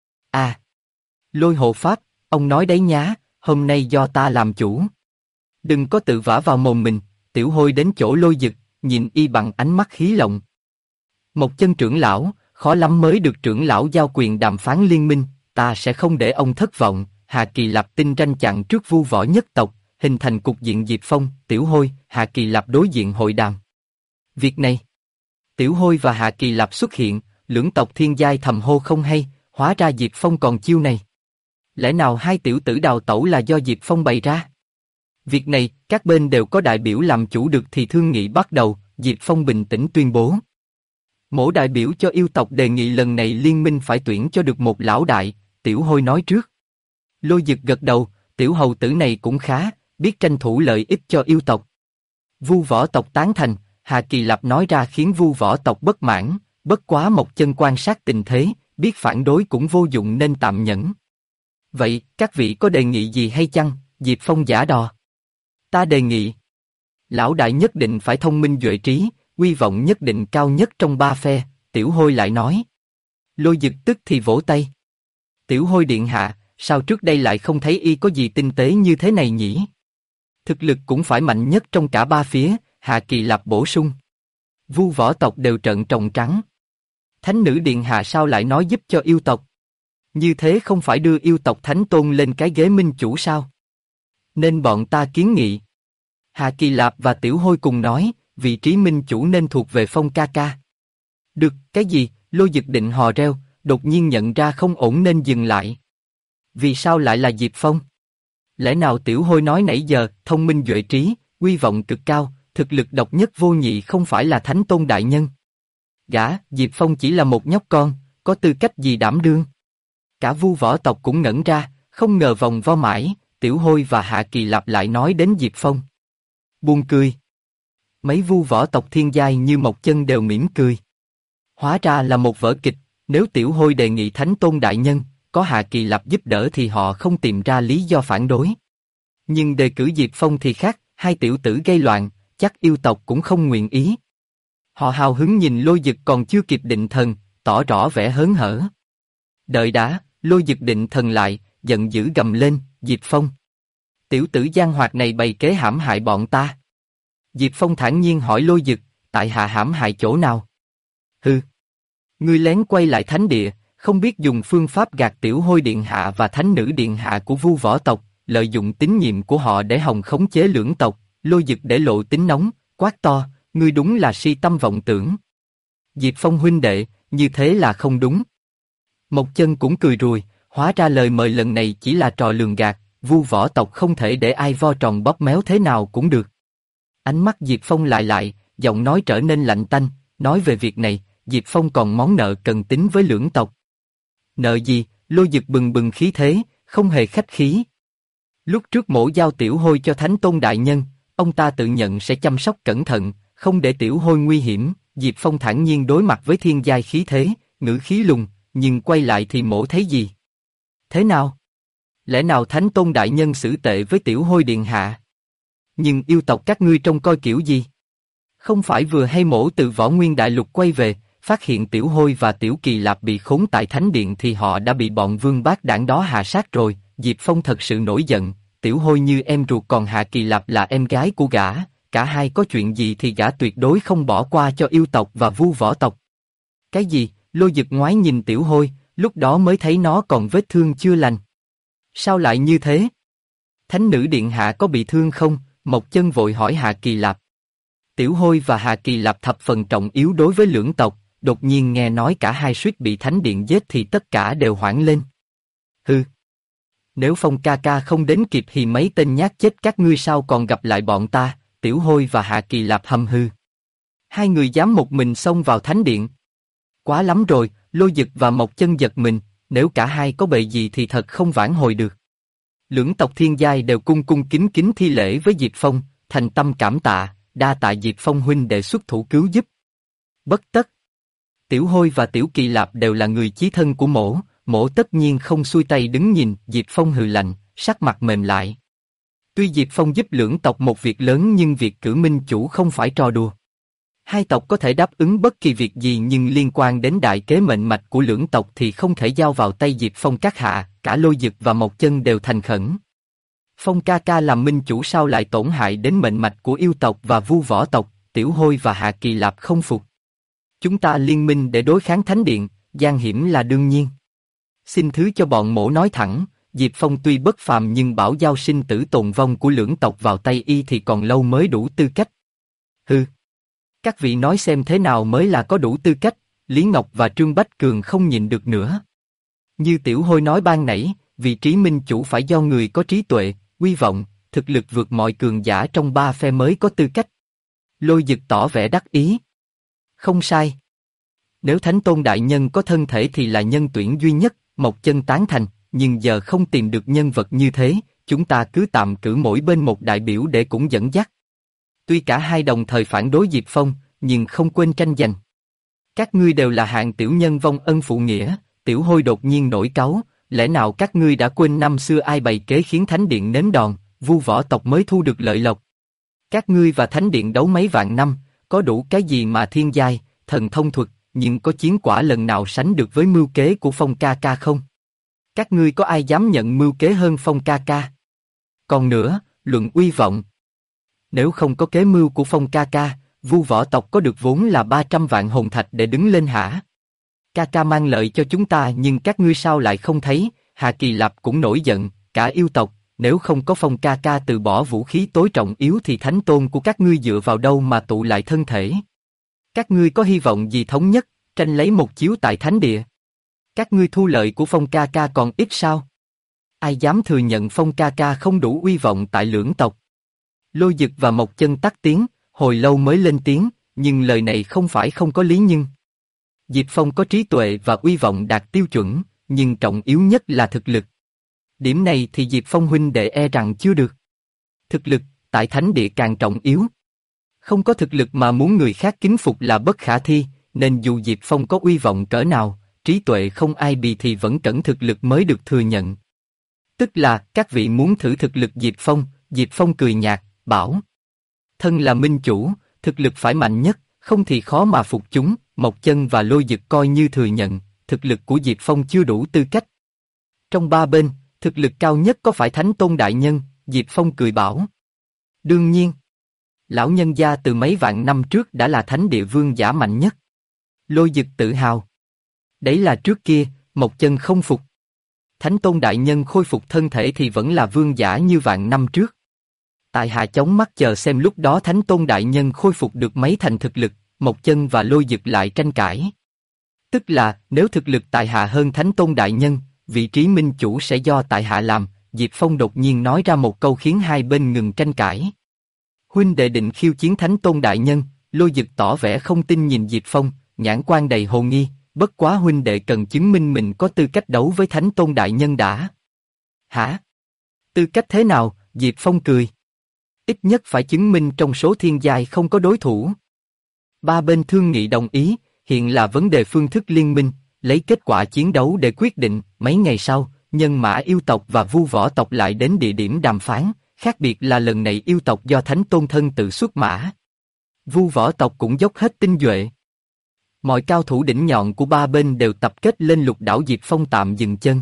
Lôi hộ pháp, ông nói đấy nhá, hôm nay do ta làm chủ. Đừng có tự vả vào mồm mình. Tiểu Hôi đến chỗ Lôi Dực, nhìn y bằng ánh mắt hí lộng. Mộc Chân trưởng lão, khó lắm mới được trưởng lão giao quyền đàm phán liên minh, ta sẽ không để ông thất vọng. Hạ Kỳ Lạp tinh tranh chặn trước Vu võ nhất tộc, hình thành cục diện Diệp Phong, Tiểu Hôi, Hạ Kỳ Lạp đối diện hội đàm. Việc này, Tiểu Hôi và Hạ Kỳ Lạp xuất hiện, lưỡng tộc thiên giai thầm hô không hay, hóa ra Diệp Phong còn chiêu này. Lẽ nào hai tiểu tử đào tẩu là do Diệp Phong bày ra? Việc này, các bên đều có đại biểu làm chủ được thì thương nghị bắt đầu. Diệp Phong bình tĩnh tuyên bố. Mỗi đại biểu cho yêu tộc đề nghị lần này liên minh phải tuyển cho được một lão đại. Tiểu Hôi nói trước. Lôi Dực gật đầu, tiểu hầu tử này cũng khá, biết tranh thủ lợi ích cho yêu tộc. Vu võ tộc tán thành. Hạ Kỳ Lạp nói ra khiến Vu võ tộc bất mãn, bất quá Mộc Chân quan sát tình thế, biết phản đối cũng vô dụng nên tạm nhẫn. Vậy, các vị có đề nghị gì hay chăng? Diệp Phong giả đò. Ta đề nghị. Lão đại nhất định phải thông minh duệ trí, uy vọng nhất định cao nhất trong ba phe. Tiểu Hôi lại nói. Lôi Dực tức thì vỗ tay. Tiểu Hôi điện hạ, sao trước đây lại không thấy y có gì tinh tế như thế này nhỉ? Thực lực cũng phải mạnh nhất trong cả ba phía. Hạ Kỳ Lạp bổ sung. Vu võ tộc đều trợn tròn trắng. Thánh nữ điện hạ sao lại nói giúp cho yêu tộc? Như thế không phải đưa yêu tộc Thánh Tôn lên cái ghế minh chủ sao? Nên bọn ta kiến nghị. Hà Kỳ Lạp và Tiểu Hôi cùng nói, vị trí minh chủ nên thuộc về Phong ca ca. Được, cái gì? Lôi Dực định hò reo, đột nhiên nhận ra không ổn nên dừng lại. Vì sao lại là Diệp Phong? Lẽ nào Tiểu Hôi nói nãy giờ, thông minh duệ trí, uy vọng cực cao, thực lực độc nhất vô nhị không phải là Thánh Tôn đại nhân? Gã, Diệp Phong chỉ là một nhóc con, có tư cách gì đảm đương? Cả Vu võ tộc cũng ngẩn ra, không ngờ vòng vo mãi, Tiểu Hôi và Hạ Kỳ Lạp lại nói đến Diệp Phong. Buồn cười. Mấy Vu võ tộc thiên giai như Mộc Chân đều mỉm cười. Hóa ra là một vở kịch, nếu Tiểu Hôi đề nghị Thánh Tôn đại nhân, có Hạ Kỳ Lạp giúp đỡ thì họ không tìm ra lý do phản đối. Nhưng đề cử Diệp Phong thì khác, hai tiểu tử gây loạn, chắc yêu tộc cũng không nguyện ý. Họ hào hứng nhìn Lôi Dực còn chưa kịp định thần, tỏ rõ vẻ hớn hở. Đợi đã, Lôi Dực định thần lại, giận dữ gầm lên, Diệp Phong. Tiểu tử gian hoạt này bày kế hãm hại bọn ta. Diệp Phong thản nhiên hỏi Lôi Dực, tại hạ hãm hại chỗ nào? Hừ. Ngươi lén quay lại thánh địa, không biết dùng phương pháp gạt Tiểu Hôi điện hạ và thánh nữ điện hạ của Vu võ tộc, lợi dụng tín nhiệm của họ để hòng khống chế lưỡng tộc. Lôi Dực để lộ tính nóng, quát to, ngươi đúng là si tâm vọng tưởng. Diệp Phong huynh đệ, như thế là không đúng. Mộc Chân cũng cười rùi, hóa ra lời mời lần này chỉ là trò lường gạt, Vu võ tộc không thể để ai vo tròn bóp méo thế nào cũng được. Ánh mắt Diệp Phong lại, giọng nói trở nên lạnh tanh, nói về việc này, Diệp Phong còn món nợ cần tính với lưỡng tộc. Nợ gì? Lôi Dực bừng bừng khí thế, không hề khách khí. Lúc trước mổ giao Tiểu Hôi cho Thánh Tôn đại nhân, ông ta tự nhận sẽ chăm sóc cẩn thận, không để Tiểu Hôi nguy hiểm. Diệp Phong thản nhiên đối mặt với thiên giai khí thế, ngữ khí lùng, nhưng quay lại thì mổ thấy gì? Thế nào? Lẽ nào Thánh Tôn đại nhân xử tệ với Tiểu Hôi điện hạ? Nhưng yêu tộc các ngươi trông coi kiểu gì? Không phải vừa hay mổ từ Võ Nguyên Đại Lục quay về, phát hiện Tiểu Hôi và Tiểu Kỳ Lạp bị khốn tại Thánh Điện thì họ đã bị bọn vương bát đảng đó hạ sát rồi. Diệp Phong thật sự nổi giận, Tiểu Hôi như em ruột còn Hạ Kỳ Lạp là em gái của gã, cả hai có chuyện gì thì gã tuyệt đối không bỏ qua cho yêu tộc và Vu võ tộc. Cái gì? Lôi Dực ngoái nhìn Tiểu Hôi, lúc đó mới thấy nó còn vết thương chưa lành. Sao lại như thế? Thánh nữ điện hạ có bị thương không? Mộc Chân vội hỏi Hạ Kỳ Lạp. Tiểu Hôi và Hạ Kỳ Lạp thập phần trọng yếu đối với lưỡng tộc, đột nhiên nghe nói cả hai suýt bị Thánh Điện giết thì tất cả đều hoảng lên. Hừ. Nếu Phong ca ca không đến kịp thì mấy tên nhát chết các ngươi sao còn gặp lại bọn ta? Tiểu Hôi và Hạ Kỳ Lạp hầm hư. Hai người dám một mình xông vào Thánh Điện. Quá lắm rồi, Lôi Dực và Mộc Chân giật mình, nếu cả hai có bề gì thì thật không vãn hồi được. Lưỡng tộc thiên giai đều cung cung kính kính thi lễ với Diệp Phong, thành tâm cảm tạ, đa tạ Diệp Phong huynh đệ xuất thủ cứu giúp. Bất tất. Tiểu Hôi và Tiểu Kỳ Lạp đều là người chí thân của mổ, mổ tất nhiên không xuôi tay đứng nhìn. Diệp Phong hừ lạnh, sắc mặt mềm lại. Tuy Diệp Phong giúp lưỡng tộc một việc lớn nhưng việc cử minh chủ không phải trò đùa. Hai tộc có thể đáp ứng bất kỳ việc gì nhưng liên quan đến đại kế mệnh mạch của lưỡng tộc thì không thể giao vào tay Diệp Phong các hạ. Cả Lôi Dực và Mộc Chân đều thành khẩn. Phong ca ca làm minh chủ sao lại tổn hại đến mệnh mạch của yêu tộc và Vu võ tộc? Tiểu Hôi và Hạ Kỳ Lạp không phục. Chúng ta liên minh để đối kháng Thánh Điện, gian hiểm là đương nhiên. Xin thứ cho bọn mổ nói thẳng, Diệp Phong tuy bất phàm nhưng bảo giao sinh tử tồn vong của lưỡng tộc vào tay y thì còn lâu mới đủ tư cách. Hừ. Các vị nói xem thế nào mới là có đủ tư cách? Lý Ngọc và Trương Bách Cường không nhịn được nữa. Như Tiểu Hôi nói ban nãy, vị trí minh chủ phải do người có trí tuệ, uy vọng, thực lực vượt mọi cường giả trong ba phe mới có tư cách. Lôi Dực tỏ vẻ đắc ý. Không sai. Nếu Thánh Tôn đại nhân có thân thể thì là nhân tuyển duy nhất. Mộc Chân tán thành, nhưng giờ không tìm được nhân vật như thế, chúng ta cứ tạm cử mỗi bên một đại biểu để cũng dẫn dắt. Tuy cả hai đồng thời phản đối Diệp Phong, nhưng không quên tranh giành. Các ngươi đều là hạng tiểu nhân vong ân phụ nghĩa. Tiểu Hôi đột nhiên nổi cáu, lẽ nào các ngươi đã quên năm xưa ai bày kế khiến Thánh Điện nếm đòn, Vu võ tộc mới thu được lợi lộc. Các ngươi và Thánh Điện đấu mấy vạn năm, có đủ cái gì mà thiên giai, thần thông thuật, nhưng có chiến quả lần nào sánh được với mưu kế của Phong ca ca không? Các ngươi có ai dám nhận mưu kế hơn Phong ca ca? Còn nữa, luận uy vọng. Nếu không có kế mưu của Phong ca ca, Vu võ tộc có được vốn là 300 vạn hồn thạch để đứng lên hả? Ca ca mang lợi cho chúng ta nhưng các ngươi sao lại không thấy? Hạ Kỳ Lạp cũng nổi giận, cả yêu tộc, nếu không có Phong ca ca từ bỏ vũ khí tối trọng yếu thì thánh tôn của các ngươi dựa vào đâu mà tụ lại thân thể? Các ngươi có hy vọng gì thống nhất, tranh lấy một chiếu tại thánh địa? Các ngươi thu lợi của Phong ca ca còn ít sao? Ai dám thừa nhận Phong ca ca không đủ uy vọng tại lưỡng tộc? Lôi Dực và Mộc Chân tắt tiếng, hồi lâu mới lên tiếng, nhưng lời này không phải không có lý nhưng. Diệp Phong có trí tuệ và uy vọng đạt tiêu chuẩn, nhưng trọng yếu nhất là thực lực. Điểm này thì Diệp Phong huynh đệ e rằng chưa được. Thực lực, tại thánh địa càng trọng yếu. Không có thực lực mà muốn người khác kính phục là bất khả thi, nên dù Diệp Phong có uy vọng cỡ nào, trí tuệ không ai bì thì vẫn cần thực lực mới được thừa nhận. Tức là, các vị muốn thử thực lực Diệp Phong cười nhạt, bảo. Thân là minh chủ, thực lực phải mạnh nhất, không thì khó mà phục chúng. Mộc Chân và Lôi Dực coi như thừa nhận, thực lực của Diệp Phong chưa đủ tư cách. Trong ba bên, thực lực cao nhất có phải Thánh Tôn Đại Nhân? Diệp Phong cười bảo. Đương nhiên. Lão nhân gia từ mấy vạn năm trước đã là thánh địa vương giả mạnh nhất. Lôi Dực tự hào. Đấy là trước kia, Mộc Chân không phục. Thánh Tôn Đại Nhân khôi phục thân thể thì vẫn là vương giả như vạn năm trước. Tại hạ chống mắt chờ xem lúc đó Thánh Tôn Đại Nhân khôi phục được mấy thành thực lực. Mộc Chân và Lôi Dực lại tranh cãi. Tức là, nếu thực lực tại hạ hơn Thánh Tôn Đại Nhân, vị trí minh chủ sẽ do tại hạ làm. Diệp Phong đột nhiên nói ra một câu khiến hai bên ngừng tranh cãi. Huynh đệ định khiêu chiến Thánh Tôn Đại Nhân? Lôi Dực tỏ vẻ không tin nhìn Diệp Phong, nhãn quan đầy hồ nghi. Bất quá huynh đệ cần chứng minh mình có tư cách đấu với Thánh Tôn Đại Nhân đã. Hả? Tư cách thế nào? Diệp Phong cười. Ít nhất phải chứng minh trong số thiên giai không có đối thủ. Ba bên thương nghị đồng ý, hiện là vấn đề phương thức liên minh, lấy kết quả chiến đấu để quyết định. Mấy ngày sau, nhân mã yêu tộc và vu võ tộc lại đến địa điểm đàm phán, khác biệt là lần này yêu tộc do Thánh Tôn thân tự xuất mã. Vu võ tộc cũng dốc hết tinh nhuệ. Mọi cao thủ đỉnh nhọn của ba bên đều tập kết lên lục đảo. Diệp Phong tạm dừng chân.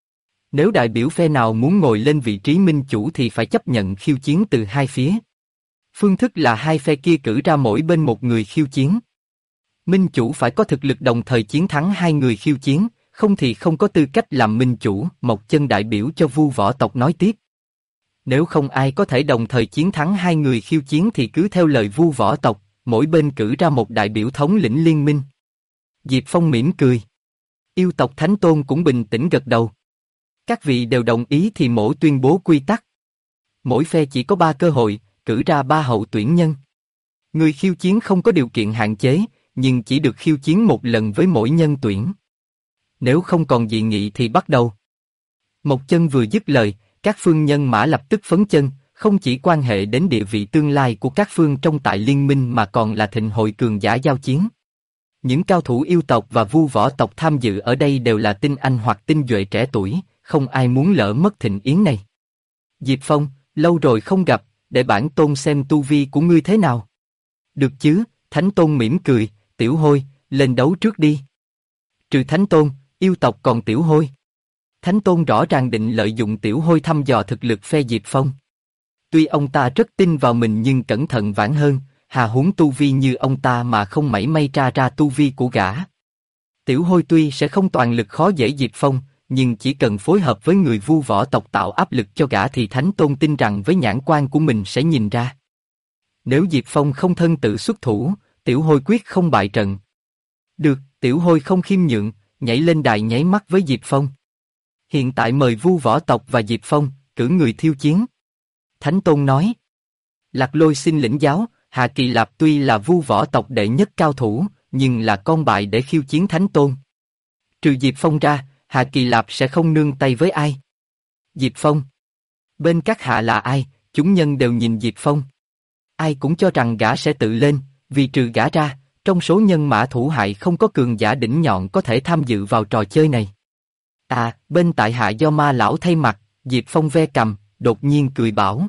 Nếu đại biểu phe nào muốn ngồi lên vị trí minh chủ thì phải chấp nhận khiêu chiến từ hai phía. Phương thức là hai phe kia cử ra mỗi bên một người khiêu chiến. Minh chủ phải có thực lực đồng thời chiến thắng hai người khiêu chiến, không thì không có tư cách làm minh chủ. Mộc Chân đại biểu cho vu võ tộc nói tiếp. Nếu không ai có thể đồng thời chiến thắng hai người khiêu chiến thì cứ theo lời vu võ tộc, mỗi bên cử ra một đại biểu thống lĩnh liên minh. Diệp Phong mỉm cười. Yêu tộc Thánh Tôn cũng bình tĩnh gật đầu. Các vị đều đồng ý thì mỗi tuyên bố quy tắc. Mỗi phe chỉ có 3 cơ hội, cử ra 3 hậu tuyển nhân. Người khiêu chiến không có điều kiện hạn chế, nhưng chỉ được khiêu chiến một lần với mỗi nhân tuyển. Nếu không còn dị nghị thì bắt đầu. Mộc Chân vừa dứt lời, các phương nhân mã lập tức phấn chân, không chỉ quan hệ đến địa vị tương lai của các phương trong tại liên minh mà còn là thịnh hội cường giả giao chiến. Những cao thủ yêu tộc và vu võ tộc tham dự ở đây đều là tinh anh hoặc tinh nhuệ trẻ tuổi, không ai muốn lỡ mất thịnh yến này. Diệp Phong, lâu rồi không gặp, để bản tôn xem tu vi của ngươi thế nào. Được chứ? Thánh Tôn mỉm cười, Tiểu Hôi, lên đấu trước đi. Trừ Thánh Tôn, yêu tộc còn Tiểu Hôi. Thánh Tôn rõ ràng định lợi dụng Tiểu Hôi thăm dò thực lực phe Diệp Phong. Tuy ông ta rất tin vào mình nhưng cẩn thận vãn hơn, hà huống tu vi như ông ta mà không mảy may tra ra tu vi của gã. Tiểu Hôi tuy sẽ không toàn lực khó dễ Diệp Phong, nhưng chỉ cần phối hợp với người vu võ tộc tạo áp lực cho gã thì Thánh Tôn tin rằng với nhãn quan của mình sẽ nhìn ra. Nếu Diệp Phong không thân tự xuất thủ, Tiểu Hôi quyết không bại trận. Được, Tiểu Hôi không khiêm nhượng, nhảy lên đài nháy mắt với Diệp Phong. Hiện tại mời vu võ tộc và Diệp Phong, cử người thiêu chiến. Thánh Tôn nói. Lạc Lôi xin lĩnh giáo, Hà Kỳ Lạp tuy là vu võ tộc đệ nhất cao thủ, nhưng là con bại để khiêu chiến Thánh Tôn. Trừ Diệp Phong ra, Hà Kỳ Lạp sẽ không nương tay với ai. Diệp Phong. Bên các hạ là ai? Chúng nhân đều nhìn Diệp Phong. Ai cũng cho rằng gã sẽ tự lên, vì trừ gã ra, trong số nhân mã thủ hại không có cường giả đỉnh nhọn có thể tham dự vào trò chơi này. À, bên tại hạ do ma lão thay mặt, Diệp Phong ve cầm, đột nhiên cười bảo.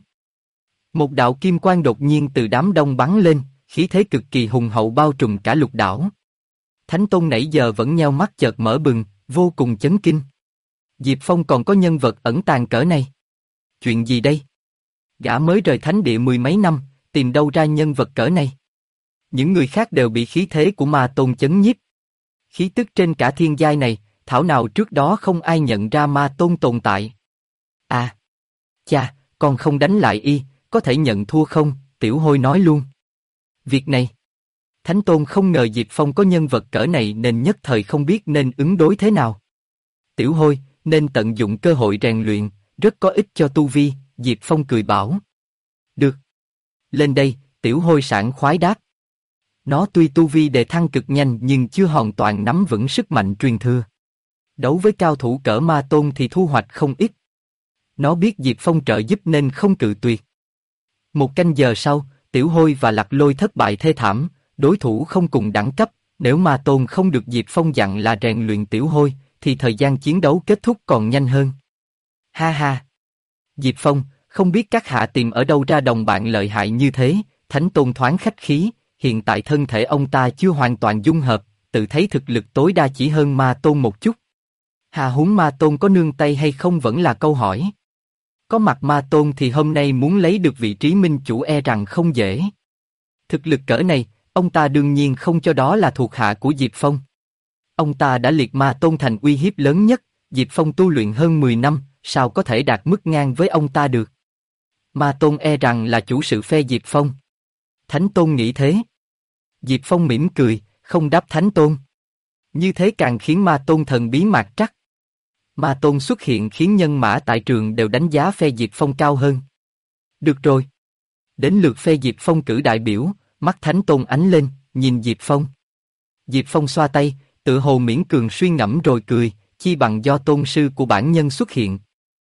Một đạo kim quang đột nhiên từ đám đông bắn lên, khí thế cực kỳ hùng hậu bao trùm cả lục đảo. Thánh Tôn nãy giờ vẫn nheo mắt chợt mở bừng, vô cùng chấn kinh. Diệp Phong còn có nhân vật ẩn tàng cỡ này. Chuyện gì đây? Gã mới rời thánh địa 10 mấy năm, tìm đâu ra nhân vật cỡ này? Những người khác đều bị khí thế của ma tôn chấn nhiếp. Khí tức trên cả thiên giai này, thảo nào trước đó không ai nhận ra ma tôn tồn tại. À, Cha, con không đánh lại y, có thể nhận thua không? Tiểu Hôi nói luôn. Việc này, Thánh Tôn không ngờ Diệp Phong có nhân vật cỡ này nên nhất thời không biết nên ứng đối thế nào. Tiểu Hôi, nên tận dụng cơ hội rèn luyện, rất có ích cho tu vi, Diệp Phong cười bảo. Được. Lên đây, Tiểu Hôi sảng khoái đáp. Nó tuy tu vi đề thăng cực nhanh nhưng chưa hoàn toàn nắm vững sức mạnh truyền thừa. Đấu với cao thủ cỡ ma tôn thì thu hoạch không ít. Nó biết Diệp Phong trợ giúp nên không cự tuyệt. Một canh giờ sau, Tiểu Hôi và Lạc Lôi thất bại thê thảm, đối thủ không cùng đẳng cấp, nếu ma tôn không được Diệp Phong dặn là rèn luyện Tiểu Hôi, thì thời gian chiến đấu kết thúc còn nhanh hơn. Ha ha! Diệp Phong, không biết các hạ tìm ở đâu ra đồng bạn lợi hại như thế, Thánh Tôn thoáng khách khí, hiện tại thân thể ông ta chưa hoàn toàn dung hợp, tự thấy thực lực tối đa chỉ hơn ma tôn một chút. Hà huống ma tôn có nương tay hay không vẫn là câu hỏi. Có mặt ma tôn thì hôm nay muốn lấy được vị trí minh chủ e rằng không dễ. Thực lực cỡ này, ông ta đương nhiên không cho đó là thuộc hạ của Diệp Phong. Ông ta đã liệt ma tôn thành uy hiếp lớn nhất, Diệp Phong tu luyện hơn 10 năm, sao có thể đạt mức ngang với ông ta được. Ma tôn e rằng là chủ sự phe Diệp Phong. Thánh Tôn nghĩ thế. Diệp Phong mỉm cười, không đáp Thánh Tôn. Như thế càng khiến ma tôn thần bí mạt trắc. Ma tôn xuất hiện khiến nhân mã tại trường đều đánh giá phe Diệp Phong cao hơn. Được rồi. Đến lượt phe Diệp Phong cử đại biểu, mắt Thánh Tôn ánh lên, nhìn Diệp Phong. Diệp Phong xoa tay, tự hồ miễn cường suy ngẫm rồi cười, chi bằng do tôn sư của bản nhân xuất hiện.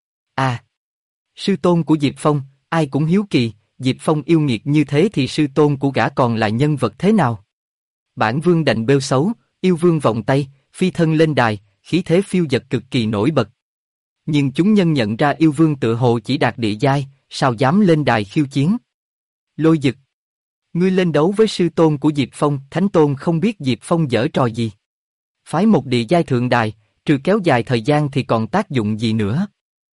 À! Sư tôn của Diệp Phong, ai cũng hiếu kỳ, Diệp Phong yêu nghiệt như thế thì sư tôn của gã còn là nhân vật thế nào? Bản vương đành bêu xấu, yêu vương vòng tay, phi thân lên đài, khí thế phiêu dật cực kỳ nổi bật. Nhưng chúng nhân nhận ra yêu vương tự hồ chỉ đạt địa giai, sao dám lên đài khiêu chiến? Lôi Dực, ngươi lên đấu với sư tôn của Diệp Phong, Thánh Tôn không biết Diệp Phong giở trò gì. Phái một địa giai thượng đài, trừ kéo dài thời gian thì còn tác dụng gì nữa?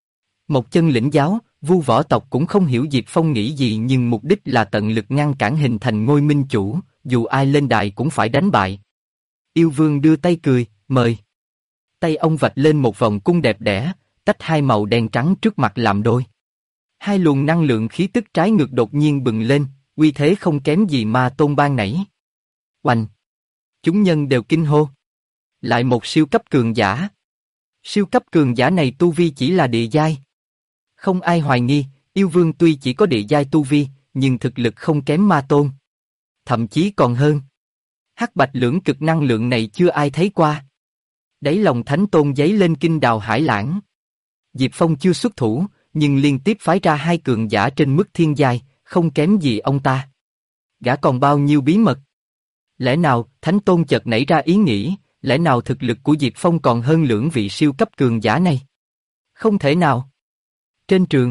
Một chân lĩnh giáo, Vu võ tộc cũng không hiểu Diệp Phong nghĩ gì nhưng mục đích là tận lực ngăn cản hình thành ngôi minh chủ, dù ai lên đài cũng phải đánh bại. Yêu vương đưa tay cười, mời. Tay ông vạch lên một vòng cung đẹp đẽ, tách hai màu đen trắng trước mặt làm đôi. Hai luồng năng lượng khí tức trái ngược đột nhiên bừng lên, uy thế không kém gì ma tôn ban nãy. Oanh! Chúng nhân đều kinh hô. Lại một siêu cấp cường giả. Siêu cấp cường giả này tu vi chỉ là địa giai. Không ai hoài nghi, yêu vương tuy chỉ có địa giai tu vi, nhưng thực lực không kém ma tôn. Thậm chí còn hơn. Hắc bạch lưỡng cực năng lượng này chưa ai thấy qua. Đáy lòng Thánh Tôn giấy lên kinh đào hải lãng. Diệp Phong chưa xuất thủ, nhưng liên tiếp phái ra hai cường giả trên mức thiên giai, không kém gì ông ta. Gã còn bao nhiêu bí mật? Lẽ nào, Thánh Tôn chợt nảy ra ý nghĩ, lẽ nào thực lực của Diệp Phong còn hơn lưỡng vị siêu cấp cường giả này? Không thể nào. Trên trường,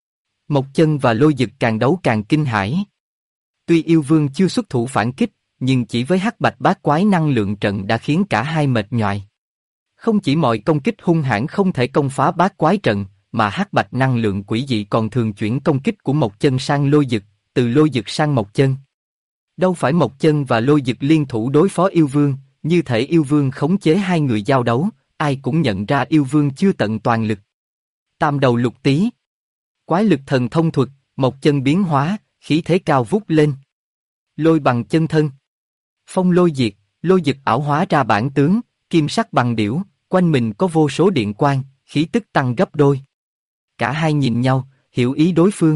Mộc Chân và Lôi Dực càng đấu càng kinh hãi. Tuy yêu vương chưa xuất thủ phản kích, nhưng chỉ với hắc bạch bát quái năng lượng trận đã khiến cả hai mệt nhoài. Không chỉ mọi công kích hung hãn không thể công phá bát quái trận, mà hắc bạch năng lượng quỷ dị còn thường chuyển công kích của Mộc Chân sang Lôi Dực, từ Lôi Dực sang Mộc Chân. Đâu phải Mộc Chân và Lôi Dực liên thủ đối phó yêu vương, như thể yêu vương khống chế hai người giao đấu, ai cũng nhận ra yêu vương chưa tận toàn lực. Tam đầu lục tý. Quái lực thần thông thuật, Mộc Chân biến hóa, khí thế cao vút lên. Lôi bằng chân thân. Phong lôi diệt, Lôi Dực ảo hóa ra bản tướng, kim sắc bằng điểu, quanh mình có vô số điện quang, khí tức tăng gấp đôi. Cả hai nhìn nhau, hiểu ý đối phương.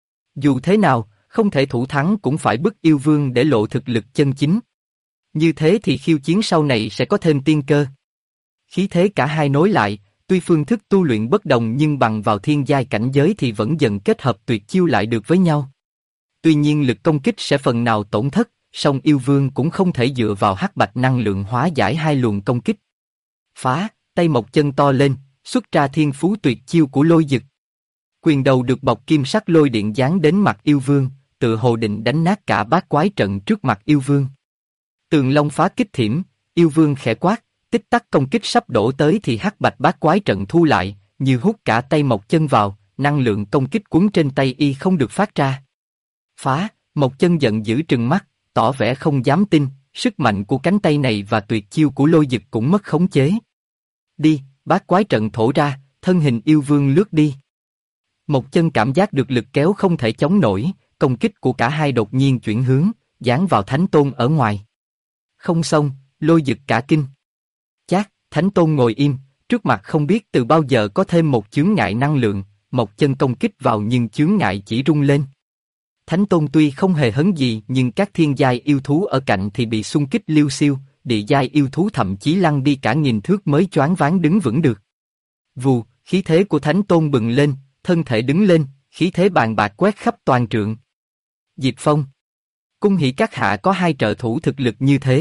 Dù thế nào, không thể thủ thắng cũng phải bức yêu vương để lộ thực lực chân chính. Như thế thì khiêu chiến sau này sẽ có thêm tiên cơ. Khí thế cả hai nối lại, tuy phương thức tu luyện bất đồng nhưng bằng vào thiên giai cảnh giới thì vẫn dần kết hợp tuyệt chiêu lại được với nhau. Tuy nhiên lực công kích sẽ phần nào tổn thất, song yêu vương cũng không thể dựa vào hắc bạch năng lượng hóa giải hai luồng công kích. Phá, tay Mộc Chân to lên, xuất ra thiên phú tuyệt chiêu của Lôi Dực. Quyền đầu được bọc kim sắc lôi điện giáng đến mặt yêu vương, tự hồ định đánh nát cả bát quái trận trước mặt yêu vương. Tường Long phá kích thiểm, yêu vương khẽ quát, tích tắc công kích sắp đổ tới thì hắc bạch bát quái trận thu lại, như hút cả tay Mộc Chân vào, năng lượng công kích cuốn trên tay y không được phát ra. Phá, Mộc Chân giận dữ trừng mắt, tỏ vẻ không dám tin, sức mạnh của cánh tay này và tuyệt chiêu của Lôi Dực cũng mất khống chế. Đi, bát quái trận thổ ra, thân hình yêu vương lướt đi. Một chân cảm giác được lực kéo không thể chống nổi, công kích của cả hai đột nhiên chuyển hướng, giáng vào Thánh Tôn ở ngoài. Không xong, Lôi Dực cả kinh. Chát, Thánh Tôn ngồi im, trước mặt không biết từ bao giờ có thêm một chướng ngại năng lượng, một chân công kích vào nhưng chướng ngại chỉ rung lên. Thánh Tôn tuy không hề hấn gì nhưng các thiên giai yêu thú ở cạnh thì bị xung kích liêu xiêu, địa giai yêu thú thậm chí lăn đi cả nghìn thước mới choáng váng đứng vững được. Vù, khí thế của Thánh Tôn bừng lên, thân thể đứng lên, khí thế bàn bạc quét khắp toàn trượng. Diệp Phong. Cung hỷ các hạ có hai trợ thủ thực lực như thế.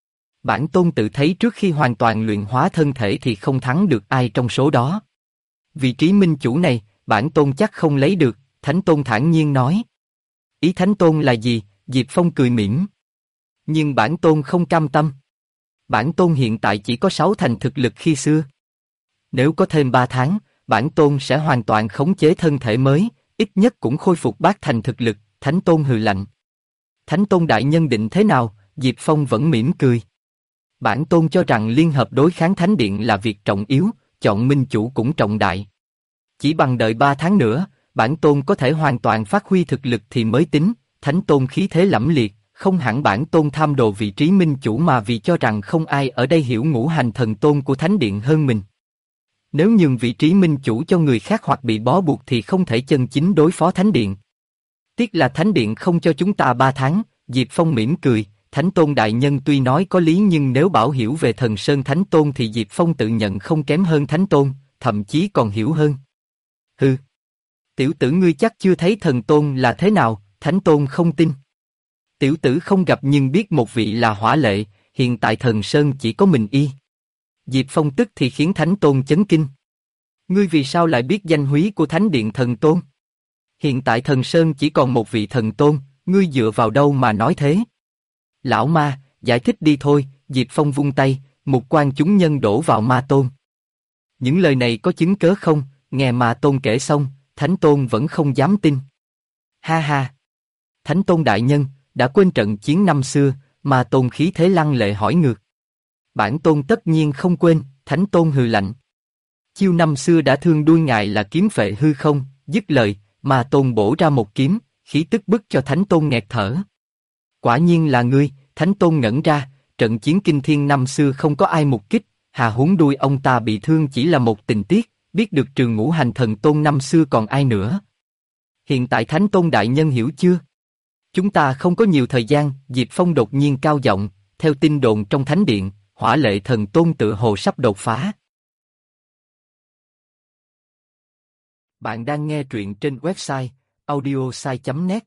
Bản tôn tự thấy trước khi hoàn toàn luyện hóa thân thể thì không thắng được ai trong số đó. Vị trí minh chủ này, bản tôn chắc không lấy được, Thánh Tôn thản nhiên nói. Ý Thánh Tôn là gì? Diệp Phong cười mỉm. Nhưng bản tôn không cam tâm. Bản tôn hiện tại chỉ có 6 thành thực lực khi xưa. Nếu có thêm 3 tháng, bản tôn sẽ hoàn toàn khống chế thân thể mới, ít nhất cũng khôi phục bát thành thực lực, Thánh Tôn hừ lạnh. Thánh Tôn đại nhân định thế nào? Diệp Phong vẫn mỉm cười. Bản tôn cho rằng liên hợp đối kháng Thánh Điện là việc trọng yếu, chọn minh chủ cũng trọng đại. Chỉ bằng đợi 3 tháng nữa, bản tôn có thể hoàn toàn phát huy thực lực thì mới tính, Thánh Tôn khí thế lẫm liệt, không hẳn bản tôn tham đồ vị trí minh chủ mà vì cho rằng không ai ở đây hiểu ngũ hành thần tôn của Thánh Điện hơn mình. Nếu nhường vị trí minh chủ cho người khác hoặc bị bó buộc thì không thể chân chính đối phó Thánh Điện. Tiếc là Thánh Điện không cho chúng ta 3 tháng, Diệp Phong mỉm cười, Thánh Tôn đại nhân tuy nói có lý nhưng nếu bảo hiểu về Thần Sơn Thánh Tôn thì Diệp Phong tự nhận không kém hơn Thánh Tôn, thậm chí còn hiểu hơn. Hừ. Tiểu tử ngươi chắc chưa thấy Thần Tôn là thế nào, Thánh Tôn không tin. Tiểu tử không gặp nhưng biết một vị là Hỏa Lệ, hiện tại Thần Sơn chỉ có mình y. Diệp Phong tức thì khiến Thánh Tôn chấn kinh. Ngươi vì sao lại biết danh húy của Thánh Điện Thần Tôn? Hiện tại Thần Sơn chỉ còn một vị Thần Tôn, ngươi dựa vào đâu mà nói thế? Lão ma, giải thích đi thôi, Diệp Phong vung tay, mục quan chúng nhân đổ vào Ma Tôn. Những lời này có chứng cớ không? Nghe Ma Tôn kể xong, Thánh Tôn vẫn không dám tin. Ha ha! Thánh Tôn đại nhân, đã quên trận chiến năm xưa, Ma Tôn khí thế lăng lệ hỏi ngược. Bản Tôn tất nhiên không quên, Thánh Tôn hừ lạnh. Chiêu năm xưa đã thương đuôi ngài là kiếm phệ hư không, dứt lời, Ma Tôn bổ ra một kiếm, khí tức bức cho Thánh Tôn nghẹt thở. Quả nhiên là ngươi, Thánh Tôn ngẩn ra, trận chiến kinh thiên năm xưa không có ai mục kích, hà huống đuôi ông ta bị thương chỉ là một tình tiết, biết được trừ ngũ hành thần tôn năm xưa còn ai nữa. Hiện tại Thánh Tôn đại nhân hiểu chưa? Chúng ta không có nhiều thời gian, Diệp Phong đột nhiên cao giọng, theo tin đồn trong Thánh Điện, Hỏa Lệ thần tôn tựa hồ sắp đột phá. Bạn đang nghe truyện trên website audiosai.net.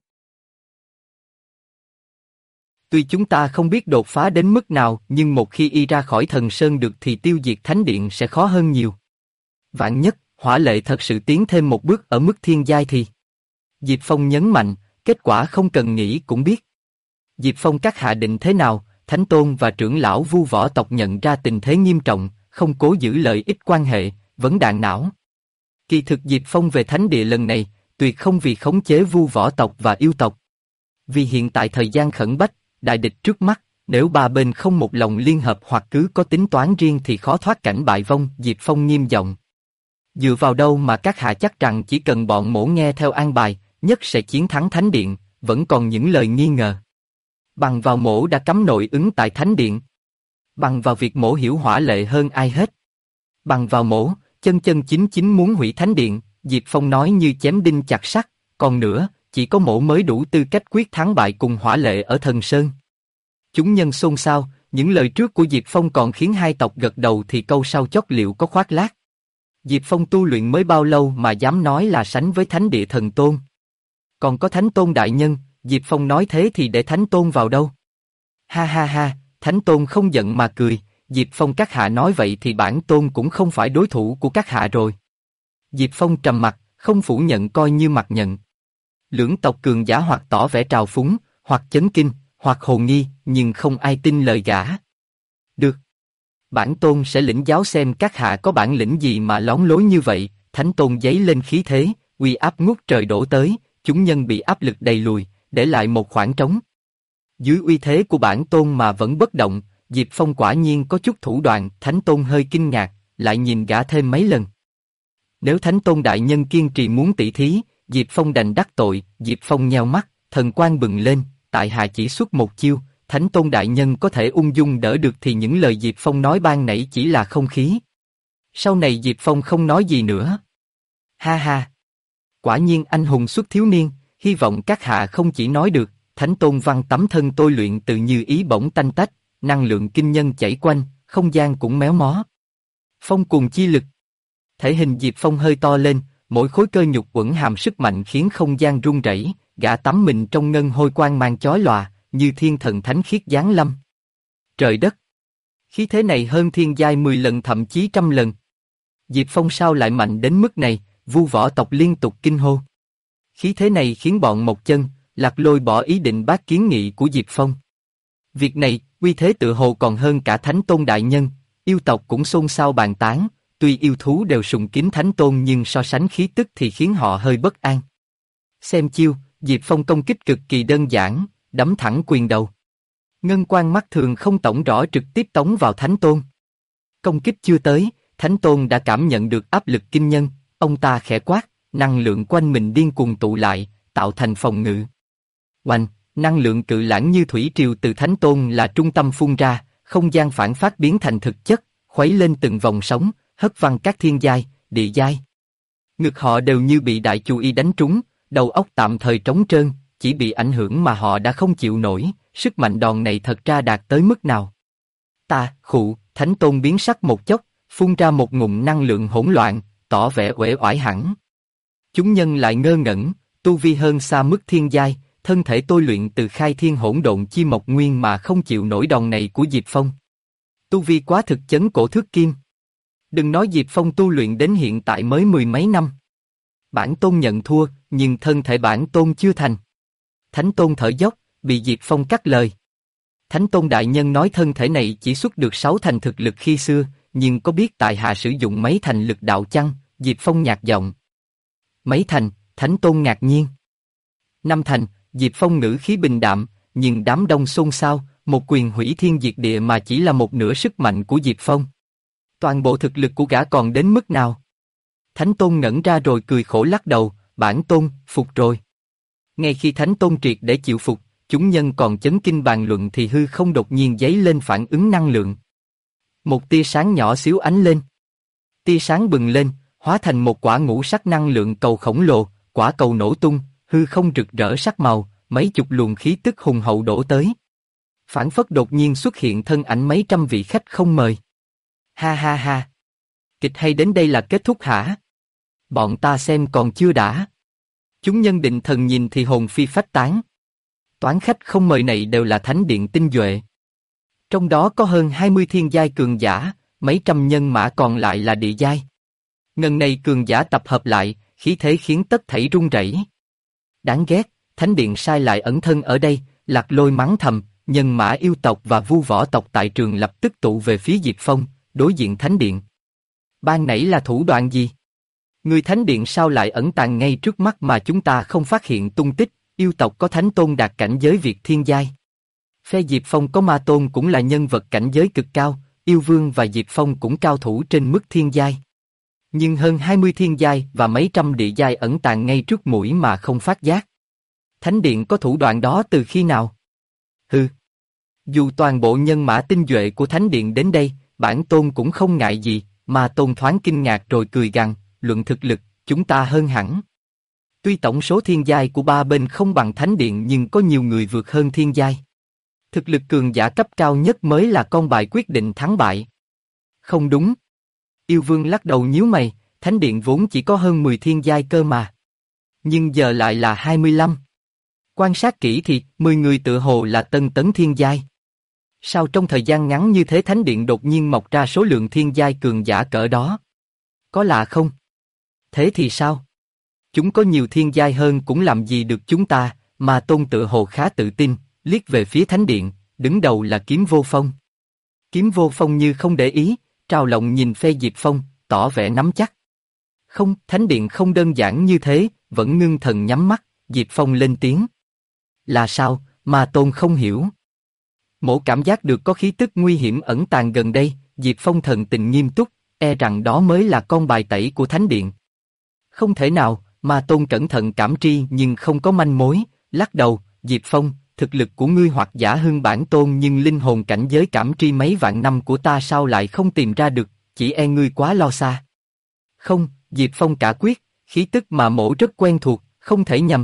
Tuy chúng ta không biết đột phá đến mức nào, nhưng một khi y ra khỏi Thần Sơn được thì tiêu diệt Thánh Điện sẽ khó hơn nhiều. Vạn nhất, Hỏa Lệ thật sự tiến thêm một bước ở mức thiên giai thì... Diệp Phong nhấn mạnh, kết quả không cần nghĩ cũng biết. Diệp Phong các hạ định thế nào? Thánh Tôn và trưởng lão Vu võ tộc nhận ra tình thế nghiêm trọng, không cố giữ lợi ích quan hệ, vấn đạn não. Kỳ thực Diệp Phong về Thánh Địa lần này, tuyệt không vì khống chế Vu võ tộc và yêu tộc. Vì hiện tại thời gian khẩn bách, đại địch trước mắt, nếu ba bên không một lòng liên hợp hoặc cứ có tính toán riêng thì khó thoát cảnh bại vong. Diệp Phong nghiêm giọng. Dựa vào đâu mà các hạ chắc rằng chỉ cần bọn mổ nghe theo an bài, nhất sẽ chiến thắng Thánh Điện, vẫn còn những lời nghi ngờ. Bằng vào mổ đã cắm nội ứng tại Thánh Điện. Bằng vào việc mổ hiểu Hỏa Lệ hơn ai hết. Bằng vào mổ, chân chính chính muốn hủy Thánh Điện, Diệp Phong nói như chém đinh chặt sắt, còn nữa, chỉ có mổ mới đủ tư cách quyết thắng bại cùng Hỏa Lệ ở Thần Sơn. Chúng nhân xôn xao, những lời trước của Diệp Phong còn khiến hai tộc gật đầu thì câu sau chót liệu có khoác lác. Diệp Phong tu luyện mới bao lâu mà dám nói là sánh với Thánh Địa Thần Tôn? Còn có Thánh Tôn đại nhân, Diệp Phong nói thế thì để Thánh Tôn vào đâu? Ha ha ha, Thánh Tôn không giận mà cười, Diệp Phong các hạ nói vậy thì bản Tôn cũng không phải đối thủ của các hạ rồi. Diệp Phong trầm mặt, không phủ nhận coi như mặc nhận. Lưỡng tộc cường giả hoặc tỏ vẻ trào phúng, hoặc chấn kinh, hoặc hồ nghi, nhưng không ai tin lời gã. Được. Bản Tôn sẽ lĩnh giáo xem các hạ có bản lĩnh gì mà lón lối như vậy. Thánh Tôn giấy lên khí thế, uy áp ngút trời đổ tới, chúng nhân bị áp lực đẩy lùi, để lại một khoảng trống. Dưới uy thế của bản Tôn mà vẫn bất động, Diệp Phong quả nhiên có chút thủ đoạn. Thánh Tôn hơi kinh ngạc, lại nhìn gã thêm mấy lần. Nếu Thánh Tôn đại nhân kiên trì muốn tỷ thí, Diệp Phong đành đắc tội. Diệp Phong nheo mắt, thần quang bừng lên, tại hạ chỉ xuất một chiêu, Thánh Tôn đại nhân có thể ung dung đỡ được thì những lời Diệp Phong nói ban nãy chỉ là không khí. Sau này Diệp Phong không nói gì nữa. Ha ha! Quả nhiên anh hùng xuất thiếu niên, hy vọng các hạ không chỉ nói được. Thánh Tôn văn tấm thân tôi luyện từ như ý bỗng tanh tách, năng lượng kinh nhân chảy quanh, không gian cũng méo mó. Phong cuồng chi lực. Thể hình Diệp Phong hơi to lên, mỗi khối cơ nhục uẩn hàm sức mạnh khiến không gian rung rẩy, gã tắm mình trong ngân hôi quang mang chói lòa, như thiên thần thánh khiết giáng lâm. Trời đất! Khí thế này hơn thiên giai 10 lần thậm chí trăm lần. Diệp Phong sao lại mạnh đến mức này? Vu võ tộc liên tục kinh hô. Khí thế này khiến bọn Mộc Chân, Lạc Lôi bỏ ý định bác kiến nghị của Diệp Phong. Việc này, uy thế tự hồ còn hơn cả Thánh Tôn đại nhân, yêu tộc cũng xôn xao bàn tán, tuy yêu thú đều sùng kính Thánh Tôn nhưng so sánh khí tức thì khiến họ hơi bất an. Xem chiêu, Diệp Phong công kích cực kỳ đơn giản, đấm thẳng quyền đầu. Ngân quang mắt thường không tổng rõ trực tiếp tống vào Thánh Tôn. Công kích chưa tới, Thánh Tôn đã cảm nhận được áp lực kinh nhân, ông ta khẽ quát, năng lượng quanh mình điên cuồng tụ lại, tạo thành phòng ngự. Oanh, năng lượng cự lãng như thủy triều từ Thánh Tôn là trung tâm phun ra, không gian phản phát biến thành thực chất, khuấy lên từng vòng sóng, hất văng các thiên giai, địa giai. Ngực họ đều như bị đại chu y đánh trúng, đầu óc tạm thời trống trơn, chỉ bị ảnh hưởng mà họ đã không chịu nổi, sức mạnh đòn này thật ra đạt tới mức nào. Khụ, Thánh Tôn biến sắc một chốc, phun ra một ngụm năng lượng hỗn loạn, tỏ vẻ uể oải hẳn. Chúng nhân lại ngơ ngẩn, tu vi hơn xa mức thiên giai, thân thể tôi luyện từ khai thiên hỗn độn chi mộc nguyên mà không chịu nổi đòn này của Diệp Phong. Tu vi quá thực chấn cổ thước kim. Đừng nói Diệp Phong tu luyện đến hiện tại mới 10 mấy năm. Bản tôn nhận thua, nhưng thân thể bản tôn chưa thành. Thánh Tôn thở dốc, bị Diệp Phong cắt lời. Thánh Tôn đại nhân nói thân thể này chỉ xuất được 6 thành thực lực khi xưa, nhưng có biết tại hạ sử dụng mấy thành lực đạo chăng? Diệp Phong nhạt giọng. Mấy thành? Thánh Tôn ngạc nhiên. 5 thành, Diệp Phong ngữ khí bình đạm, nhưng đám đông xôn xao, một quyền hủy thiên diệt địa mà chỉ là một nửa sức mạnh của Diệp Phong. Toàn bộ thực lực của gã còn đến mức nào? Thánh Tôn ngẩn ra rồi cười khổ lắc đầu, bản tôn, phục rồi. Ngay khi Thánh Tôn triệt để chịu phục, chúng nhân còn chấn kinh bàn luận thì hư không đột nhiên giấy lên phản ứng năng lượng. Một tia sáng nhỏ xíu ánh lên. Tia sáng bừng lên, hóa thành một quả ngũ sắc năng lượng cầu khổng lồ, quả cầu nổ tung, hư không rực rỡ sắc màu, mấy chục luồng khí tức hùng hậu đổ tới. Phản phất đột nhiên xuất hiện thân ảnh mấy trăm vị khách không mời. Ha ha ha! Kịch hay đến đây là kết thúc hả? Bọn ta xem còn chưa đã. Chúng nhân định thần nhìn thì hồn phi phách tán. Toán khách không mời này đều là thánh điện tinh nhuệ. Trong đó có hơn 20 thiên giai cường giả, mấy trăm nhân mã còn lại là địa giai. Ngần này cường giả tập hợp lại, khí thế khiến tất thảy rung rẩy. Đáng ghét, thánh điện sai lại ẩn thân ở đây, Lạc Lôi mắng thầm, nhân mã yêu tộc và vu võ tộc tại trường lập tức tụ về phía Diệp Phong, đối diện thánh điện. Ban nãy là thủ đoạn gì? Người thánh điện sao lại ẩn tàng ngay trước mắt mà chúng ta không phát hiện tung tích? Yêu tộc có thánh tôn đạt cảnh giới Việt thiên giai. Phe Diệp Phong có ma tôn cũng là nhân vật cảnh giới cực cao, yêu vương và Diệp Phong cũng cao thủ trên mức thiên giai. Nhưng hơn 20 thiên giai và mấy trăm địa giai ẩn tàng ngay trước mũi mà không phát giác. Thánh điện có thủ đoạn đó từ khi nào? Hừ. Dù toàn bộ nhân mã tinh nhuệ của thánh điện đến đây, bản tôn cũng không ngại gì, mà tôn thoáng kinh ngạc rồi cười gằn, luận thực lực, chúng ta hơn hẳn. Tuy tổng số thiên giai của ba bên không bằng thánh điện nhưng có nhiều người vượt hơn thiên giai. Thực lực cường giả cấp cao nhất mới là con bài quyết định thắng bại. Không đúng. Yêu vương lắc đầu nhíu mày, thánh điện vốn chỉ có hơn 10 thiên giai cơ mà. Nhưng giờ lại là 25. Quan sát kỹ thì, 10 người tự hồ là tân tấn thiên giai. Sao trong thời gian ngắn như thế thánh điện đột nhiên mọc ra số lượng thiên giai cường giả cỡ đó? Có lạ không? Thế thì sao? Chúng có nhiều thiên giai hơn cũng làm gì được chúng ta, mà tôn tự hồ khá tự tin, liếc về phía thánh điện, đứng đầu là Kiếm Vô Phong. Kiếm Vô Phong như không để ý, trào lộng nhìn phe Diệp Phong, tỏ vẻ nắm chắc. Không, thánh điện không đơn giản như thế, vẫn ngưng thần nhắm mắt, Diệp Phong lên tiếng. Là sao, mà tôn không hiểu. Mỗ cảm giác được có khí tức nguy hiểm ẩn tàng gần đây, Diệp Phong thần tình nghiêm túc, e rằng đó mới là con bài tẩy của thánh điện. Không thể nào, Ma Tôn cẩn thận cảm tri nhưng không có manh mối, lắc đầu, Diệp Phong, thực lực của ngươi hoặc giả hơn bản tôn nhưng linh hồn cảnh giới cảm tri mấy vạn năm của ta sao lại không tìm ra được, chỉ e ngươi quá lo xa. Không, Diệp Phong cả quyết, khí tức mà mổ rất quen thuộc, không thể nhầm.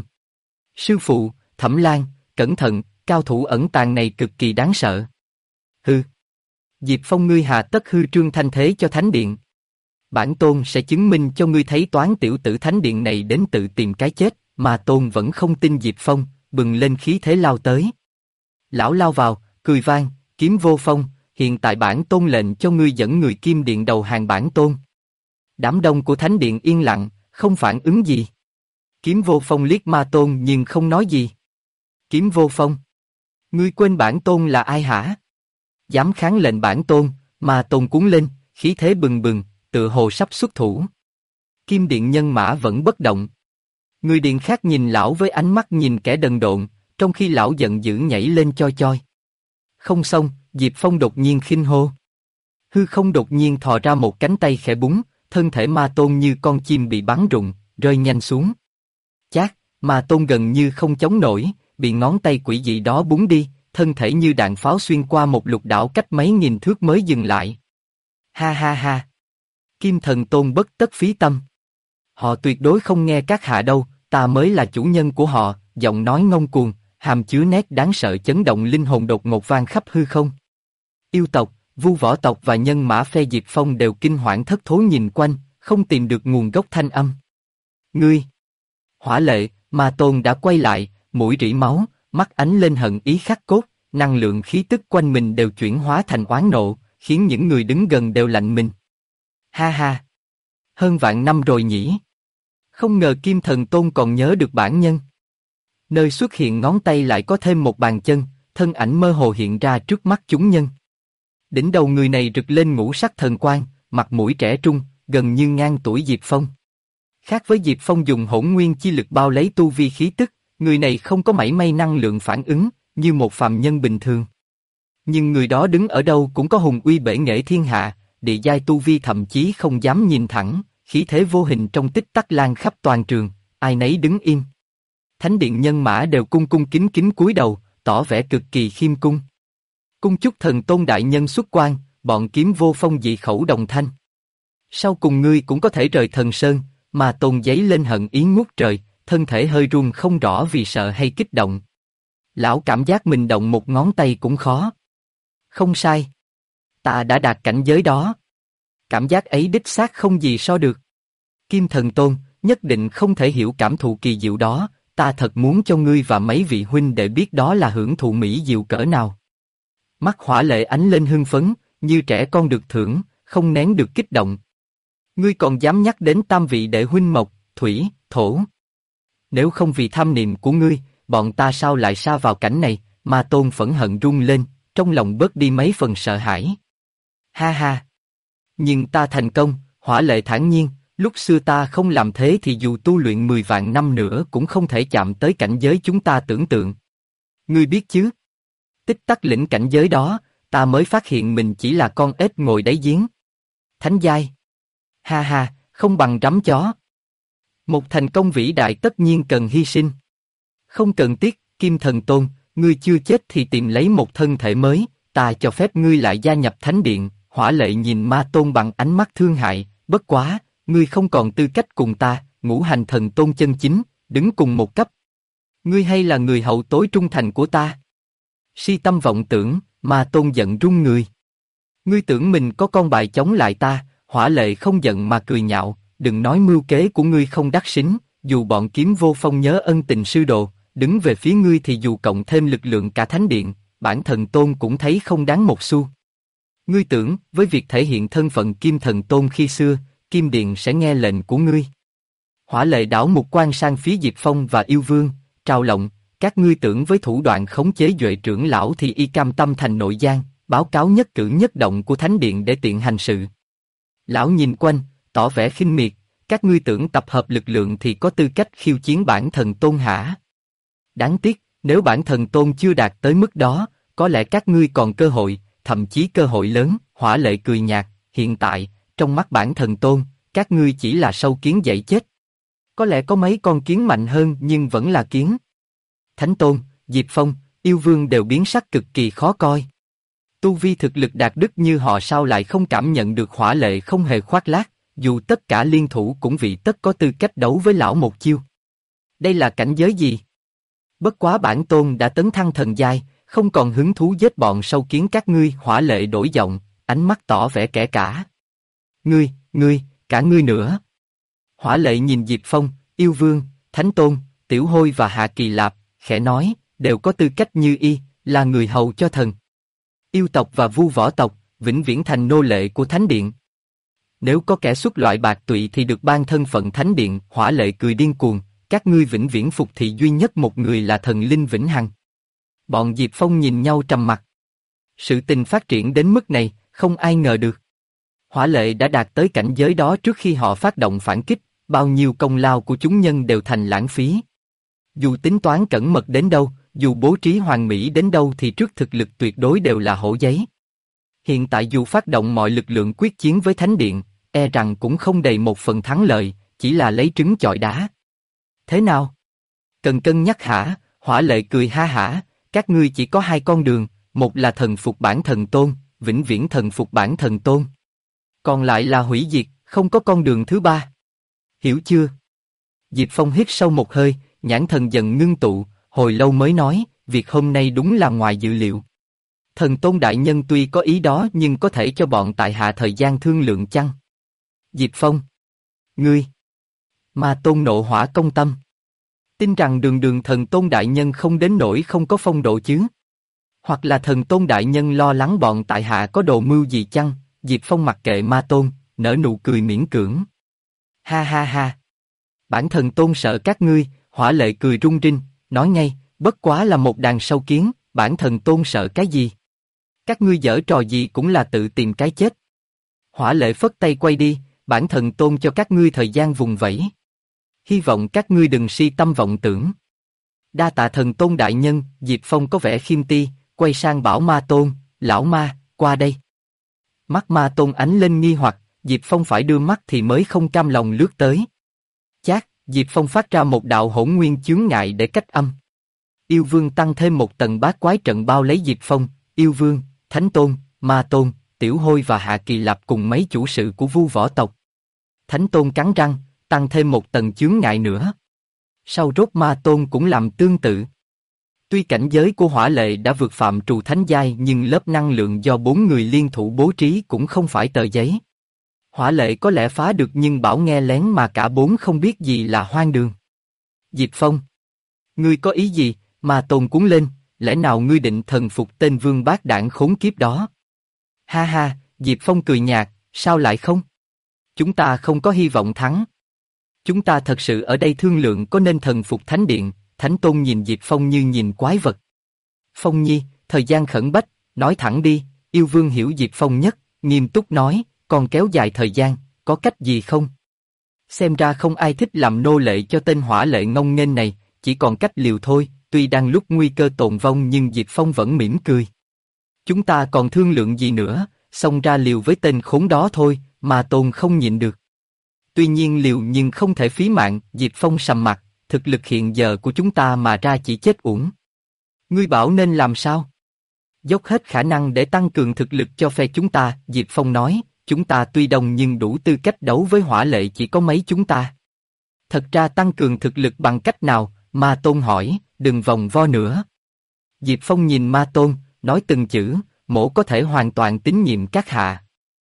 Sư phụ, Thẩm Lan, cẩn thận, cao thủ ẩn tàng này cực kỳ đáng sợ. Hừ. Diệp Phong ngươi hà tất hư trương thanh thế cho Thánh Điện. Bản tôn sẽ chứng minh cho ngươi thấy toán tiểu tử Thánh Điện này đến tự tìm cái chết, mà tôn vẫn không tin Diệp Phong, bừng lên khí thế lao tới. Lão lao vào, cười vang, kiếm vô phong, hiện tại bản tôn lệnh cho ngươi dẫn người Kim Điện đầu hàng bản tôn. Đám đông của Thánh Điện yên lặng, không phản ứng gì. Kiếm vô phong liếc Ma Tôn nhưng không nói gì. Kiếm vô phong, ngươi quên bản tôn là ai hả? Dám kháng lệnh bản tôn, Ma Tôn cuốn lên, khí thế bừng bừng, tựa hồ sắp xuất thủ. Kim Điện nhân mã vẫn bất động. Người điện khác nhìn lão với ánh mắt nhìn kẻ đần độn, trong khi lão giận dữ nhảy lên choi choi. Không xong, Diệp Phong đột nhiên khinh hô. Hư không đột nhiên thò ra một cánh tay khẽ búng, thân thể Ma Tôn như con chim bị bắn rụng, rơi nhanh xuống. Chát, Ma Tôn gần như không chống nổi, bị ngón tay quỷ dị đó búng đi, thân thể như đạn pháo xuyên qua một lục đảo cách mấy nghìn thước mới dừng lại. Ha ha ha. Kim Thần Tôn bất tất phí tâm. Họ tuyệt đối không nghe các hạ đâu, ta mới là chủ nhân của họ, giọng nói ngông cuồng, hàm chứa nét đáng sợ chấn động linh hồn đột ngột vang khắp hư không. Yêu tộc, Vu Võ tộc và nhân mã phe Diệp Phong đều kinh hoảng thất thố nhìn quanh, không tìm được nguồn gốc thanh âm. Ngươi! Hỏa Lệ, Ma Tôn đã quay lại, mũi rỉ máu, mắt ánh lên hận ý khắc cốt, năng lượng khí tức quanh mình đều chuyển hóa thành oán nộ, khiến những người đứng gần đều lạnh mình. Ha ha! Hơn vạn năm rồi nhỉ? Không ngờ Kim Thần Tôn còn nhớ được bản nhân. Nơi xuất hiện ngón tay lại có thêm một bàn chân, thân ảnh mơ hồ hiện ra trước mắt chúng nhân. Đỉnh đầu người này rực lên ngũ sắc thần quang, mặt mũi trẻ trung, gần như ngang tuổi Diệp Phong. Khác với Diệp Phong dùng hỗn nguyên chi lực bao lấy tu vi khí tức, người này không có mảy may năng lượng phản ứng, như một phàm nhân bình thường. Nhưng người đó đứng ở đâu cũng có hùng uy bể nghệ thiên hạ, địa giai tu vi thậm chí không dám nhìn thẳng, khí thế vô hình trong tích tắc lan khắp toàn trường, ai nấy đứng im. Thánh Điện nhân mã đều cung cung kính kính cúi đầu, tỏ vẻ cực kỳ khiêm cung. Cung chúc Thần Tôn đại nhân xuất quan, bọn kiếm vô phong dị khẩu đồng thanh. Sau cùng ngươi cũng có thể rời Thần Sơn, mà Tôn giấy lên hận ý ngút trời, thân thể hơi run không rõ vì sợ hay kích động. Lão cảm giác mình động một ngón tay cũng khó. Không sai. Ta đã đạt cảnh giới đó. Cảm giác ấy đích xác không gì so được. Kim Thần Tôn, nhất định không thể hiểu cảm thụ kỳ diệu đó, ta thật muốn cho ngươi và mấy vị huynh đệ biết đó là hưởng thụ mỹ diệu cỡ nào. Mắt Hỏa Lệ ánh lên hưng phấn, như trẻ con được thưởng, không nén được kích động. Ngươi còn dám nhắc đến tam vị đệ huynh mộc, thủy, thổ. Nếu không vì tham niệm của ngươi, bọn ta sao lại sa vào cảnh này, Ma Tôn phẫn hận run lên, trong lòng bớt đi mấy phần sợ hãi. Ha ha! Nhưng ta thành công, Hỏa Lệ thản nhiên, lúc xưa ta không làm thế thì dù tu luyện 10 vạn năm nữa cũng không thể chạm tới cảnh giới chúng ta tưởng tượng. Ngươi biết chứ? Tích tắc lĩnh cảnh giới đó, ta mới phát hiện mình chỉ là con ếch ngồi đáy giếng. Thánh giai. Ha ha, không bằng rắm chó. Một thành công vĩ đại tất nhiên cần hy sinh. Không cần tiếc, Kim Thần Tôn, ngươi chưa chết thì tìm lấy một thân thể mới, ta cho phép ngươi lại gia nhập Thánh Điện. Hỏa Lệ nhìn Ma Tôn bằng ánh mắt thương hại, bất quá, ngươi không còn tư cách cùng ta, ngũ hành thần tôn chân chính, đứng cùng một cấp. Ngươi hay là người hậu tối trung thành của ta? Si tâm vọng tưởng, Ma Tôn giận run người. Ngươi tưởng mình có con bài chống lại ta? Hỏa Lệ không giận mà cười nhạo, đừng nói mưu kế của ngươi không đắc xính, dù bọn kiếm vô phong nhớ ân tình sư đồ, đứng về phía ngươi thì dù cộng thêm lực lượng cả Thánh Điện, bản thần tôn cũng thấy không đáng một xu. Ngươi tưởng, với việc thể hiện thân phận Kim Thần Tôn khi xưa, Kim Điện sẽ nghe lệnh của ngươi? Hỏa Lệ đảo mục quan sang phía Diệp Phong và Yêu Vương, trào lộng, các ngươi tưởng với thủ đoạn khống chế Duệ trưởng lão thì y cam tâm thành nội gian, báo cáo nhất cử nhất động của Thánh Điện để tiện hành sự. Lão nhìn quanh, tỏ vẻ khinh miệt, các ngươi tưởng tập hợp lực lượng thì có tư cách khiêu chiến bản thần tôn hả? Đáng tiếc, nếu bản thần tôn chưa đạt tới mức đó, có lẽ các ngươi còn cơ hội, thậm chí cơ hội lớn. Hỏa Lệ cười nhạt, hiện tại, trong mắt bản thần tôn, các ngươi chỉ là sâu kiến dậy chết. Có lẽ có mấy con kiến mạnh hơn nhưng vẫn là kiến. Thánh Tôn, Diệp Phong, Yêu Vương đều biến sắc cực kỳ khó coi. Tu vi thực lực đạt đức như họ sao lại không cảm nhận được Hỏa Lệ không hề khoác lác, dù tất cả liên thủ cũng vì tất có tư cách đấu với lão một chiêu. Đây là cảnh giới gì? Bất quá bản tôn đã tấn thăng thần giai, không còn hứng thú giết bọn sâu kiến các ngươi. Hỏa Lệ đổi giọng, ánh mắt tỏ vẻ kẻ cả. Ngươi, cả ngươi nữa. Hỏa Lệ nhìn Diệp Phong, Yêu Vương, Thánh Tôn, Tiểu Hôi và Hạ Kỳ Lạp, khẽ nói, đều có tư cách như y, là người hầu cho thần. Yêu tộc và vu võ tộc, vĩnh viễn thành nô lệ của Thánh Điện. Nếu có kẻ xuất loại bạc tụy thì được ban thân phận Thánh Điện. Hỏa Lệ cười điên cuồng, các ngươi vĩnh viễn phục thị duy nhất một người là thần linh vĩnh hằng. Bọn Diệp Phong nhìn nhau trầm mặc. Sự tình phát triển đến mức này, không ai ngờ được. Hỏa Lệ đã đạt tới cảnh giới đó trước khi họ phát động phản kích, bao nhiêu công lao của chúng nhân đều thành lãng phí. Dù tính toán cẩn mật đến đâu, dù bố trí hoàn mỹ đến đâu thì trước thực lực tuyệt đối đều là hổ giấy. Hiện tại dù phát động mọi lực lượng quyết chiến với Thánh Điện, e rằng cũng không đầy một phần thắng lợi, chỉ là lấy trứng chọi đá. Thế nào? Cần cân nhắc hả? Hỏa Lệ cười ha hả, các ngươi chỉ có hai con đường, một là thần phục bản thần tôn, vĩnh viễn thần phục bản thần tôn. Còn lại là hủy diệt, không có con đường thứ ba. Hiểu chưa? Diệp Phong hít sâu một hơi, nhãn thần dần ngưng tụ, hồi lâu mới nói, việc hôm nay đúng là ngoài dự liệu. Thần Tôn đại nhân tuy có ý đó nhưng có thể cho bọn tại hạ thời gian thương lượng chăng? Diệp Phong. Ngươi. Ma Tôn nộ hỏa công tâm. Tin rằng đường đường Thần Tôn đại nhân không đến nỗi không có phong độ chứ? Hoặc là Thần Tôn đại nhân lo lắng bọn tại hạ có đồ mưu gì chăng? Diệp Phong mặc kệ Ma Tôn, nở nụ cười miễn cưỡng. Ha ha ha. Bản Thần Tôn sợ các ngươi. Hỏa Lệ cười rung rinh, nói ngay, bất quá là một đàn sâu kiến, bản Thần Tôn sợ cái gì? Các ngươi giở trò gì cũng là tự tìm cái chết. Hỏa Lệ phất tay quay đi, bản Thần Tôn cho các ngươi thời gian vùng vẫy. Hy vọng các ngươi đừng si tâm vọng tưởng. Đa tạ Thần Tôn đại nhân. Diệp Phong có vẻ khiêm ti, quay sang bảo Ma Tôn, lão ma, qua đây. Mắt Ma Tôn ánh lên nghi hoặc, Diệp Phong phải đưa mắt thì mới không cam lòng lướt tới. Chát, Diệp Phong phát ra một đạo hỗn nguyên chướng ngại để cách âm. Yêu Vương tăng thêm một tầng bát quái trận bao lấy Diệp Phong. Yêu Vương, Thánh Tôn, Ma Tôn, Tiểu Hôi và Hạ Kỳ Lạp cùng mấy chủ sự của vu võ tộc. Thánh Tôn cắn răng, tăng thêm một tầng chướng ngại nữa. Sau rốt Ma Tôn cũng làm tương tự. Tuy cảnh giới của Hỏa Lệ đã vượt phạm trù thánh giai nhưng lớp năng lượng do 4 người liên thủ bố trí cũng không phải tờ giấy. Hỏa Lệ có lẽ phá được nhưng bảo nghe lén mà cả 4 không biết gì là hoang đường. Diệp Phong. Ngươi có ý gì? Ma Tôn cuống lên, lẽ nào ngươi định thần phục tên vương bát đảng khốn kiếp đó? Ha ha, Diệp Phong cười nhạt, sao lại không? Chúng ta không có hy vọng thắng. Chúng ta thật sự ở đây thương lượng có nên thần phục Thánh Điện. Thánh Tôn nhìn Diệp Phong như nhìn quái vật. Phong Nhi, thời gian khẩn bách, nói thẳng đi. Yêu Vương hiểu Diệp Phong nhất, nghiêm túc nói, còn kéo dài thời gian, có cách gì không? Xem ra không ai thích làm nô lệ cho tên Hỏa Lệ ngông nghênh này, chỉ còn cách liều thôi. Tuy đang lúc nguy cơ tồn vong nhưng Diệp Phong vẫn mỉm cười. Chúng ta còn thương lượng gì nữa, xông ra liều với tên khốn đó thôi, mà Tôn không nhịn được. Tuy nhiên liều nhưng không thể phí mạng. Diệp Phong sầm mặt, thực lực hiện giờ của chúng ta mà ra chỉ chết uổng. Ngươi bảo nên làm sao? Dốc hết khả năng để tăng cường thực lực cho phe chúng ta. Diệp Phong nói, chúng ta tuy đông nhưng đủ tư cách đấu với Hỏa Lệ chỉ có mấy chúng ta. Thật ra tăng cường thực lực bằng cách nào? Ma Tôn hỏi, đừng vòng vo nữa. Diệp Phong nhìn Ma Tôn, nói từng chữ, mỗ có thể hoàn toàn tín nhiệm các hạ.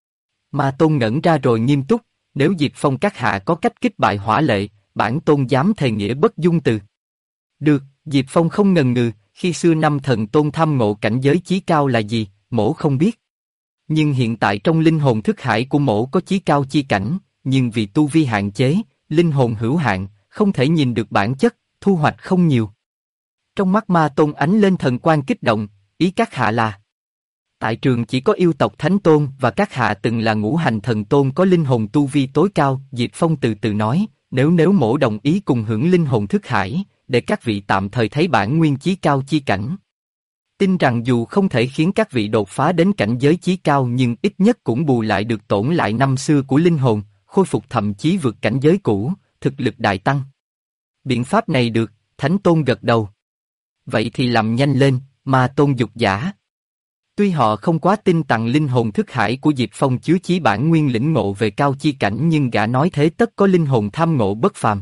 Ma Tôn ngẩn ra rồi nghiêm túc, nếu Diệp Phong các hạ có cách kích bại Hỏa Lệ, bản Tôn dám thề nghĩa bất dung từ. Được, Diệp Phong không ngần ngừ, khi xưa năm thần Tôn tham ngộ cảnh giới chí cao là gì, mỗ không biết. Nhưng hiện tại trong linh hồn thức hải của mỗ có chí cao chi cảnh, nhưng vì tu vi hạn chế, linh hồn hữu hạn, không thể nhìn được bản chất, thu hoạch không nhiều. Trong mắt Ma Tôn ánh lên thần quang kích động, ý các hạ là tại trường chỉ có yêu tộc Thánh Tôn và các hạ từng là ngũ hành thần tôn có linh hồn tu vi tối cao. Diệp Phong từ từ nói, nếu mỗ đồng ý cùng hưởng linh hồn thức hải, để các vị tạm thời thấy bản nguyên chí cao chi cảnh. Tin rằng dù không thể khiến các vị đột phá đến cảnh giới chí cao nhưng ít nhất cũng bù lại được tổn lại năm xưa của linh hồn, khôi phục thậm chí vượt cảnh giới cũ, thực lực đại tăng. Biện pháp này được, Thánh Tôn gật đầu. Vậy thì làm nhanh lên, Ma Tôn dục giả. Tuy họ không quá tin tặng linh hồn thức hải của Diệp Phong chứa chí bản nguyên lĩnh ngộ về cao chi cảnh, nhưng gã nói thế tất có linh hồn tham ngộ bất phàm.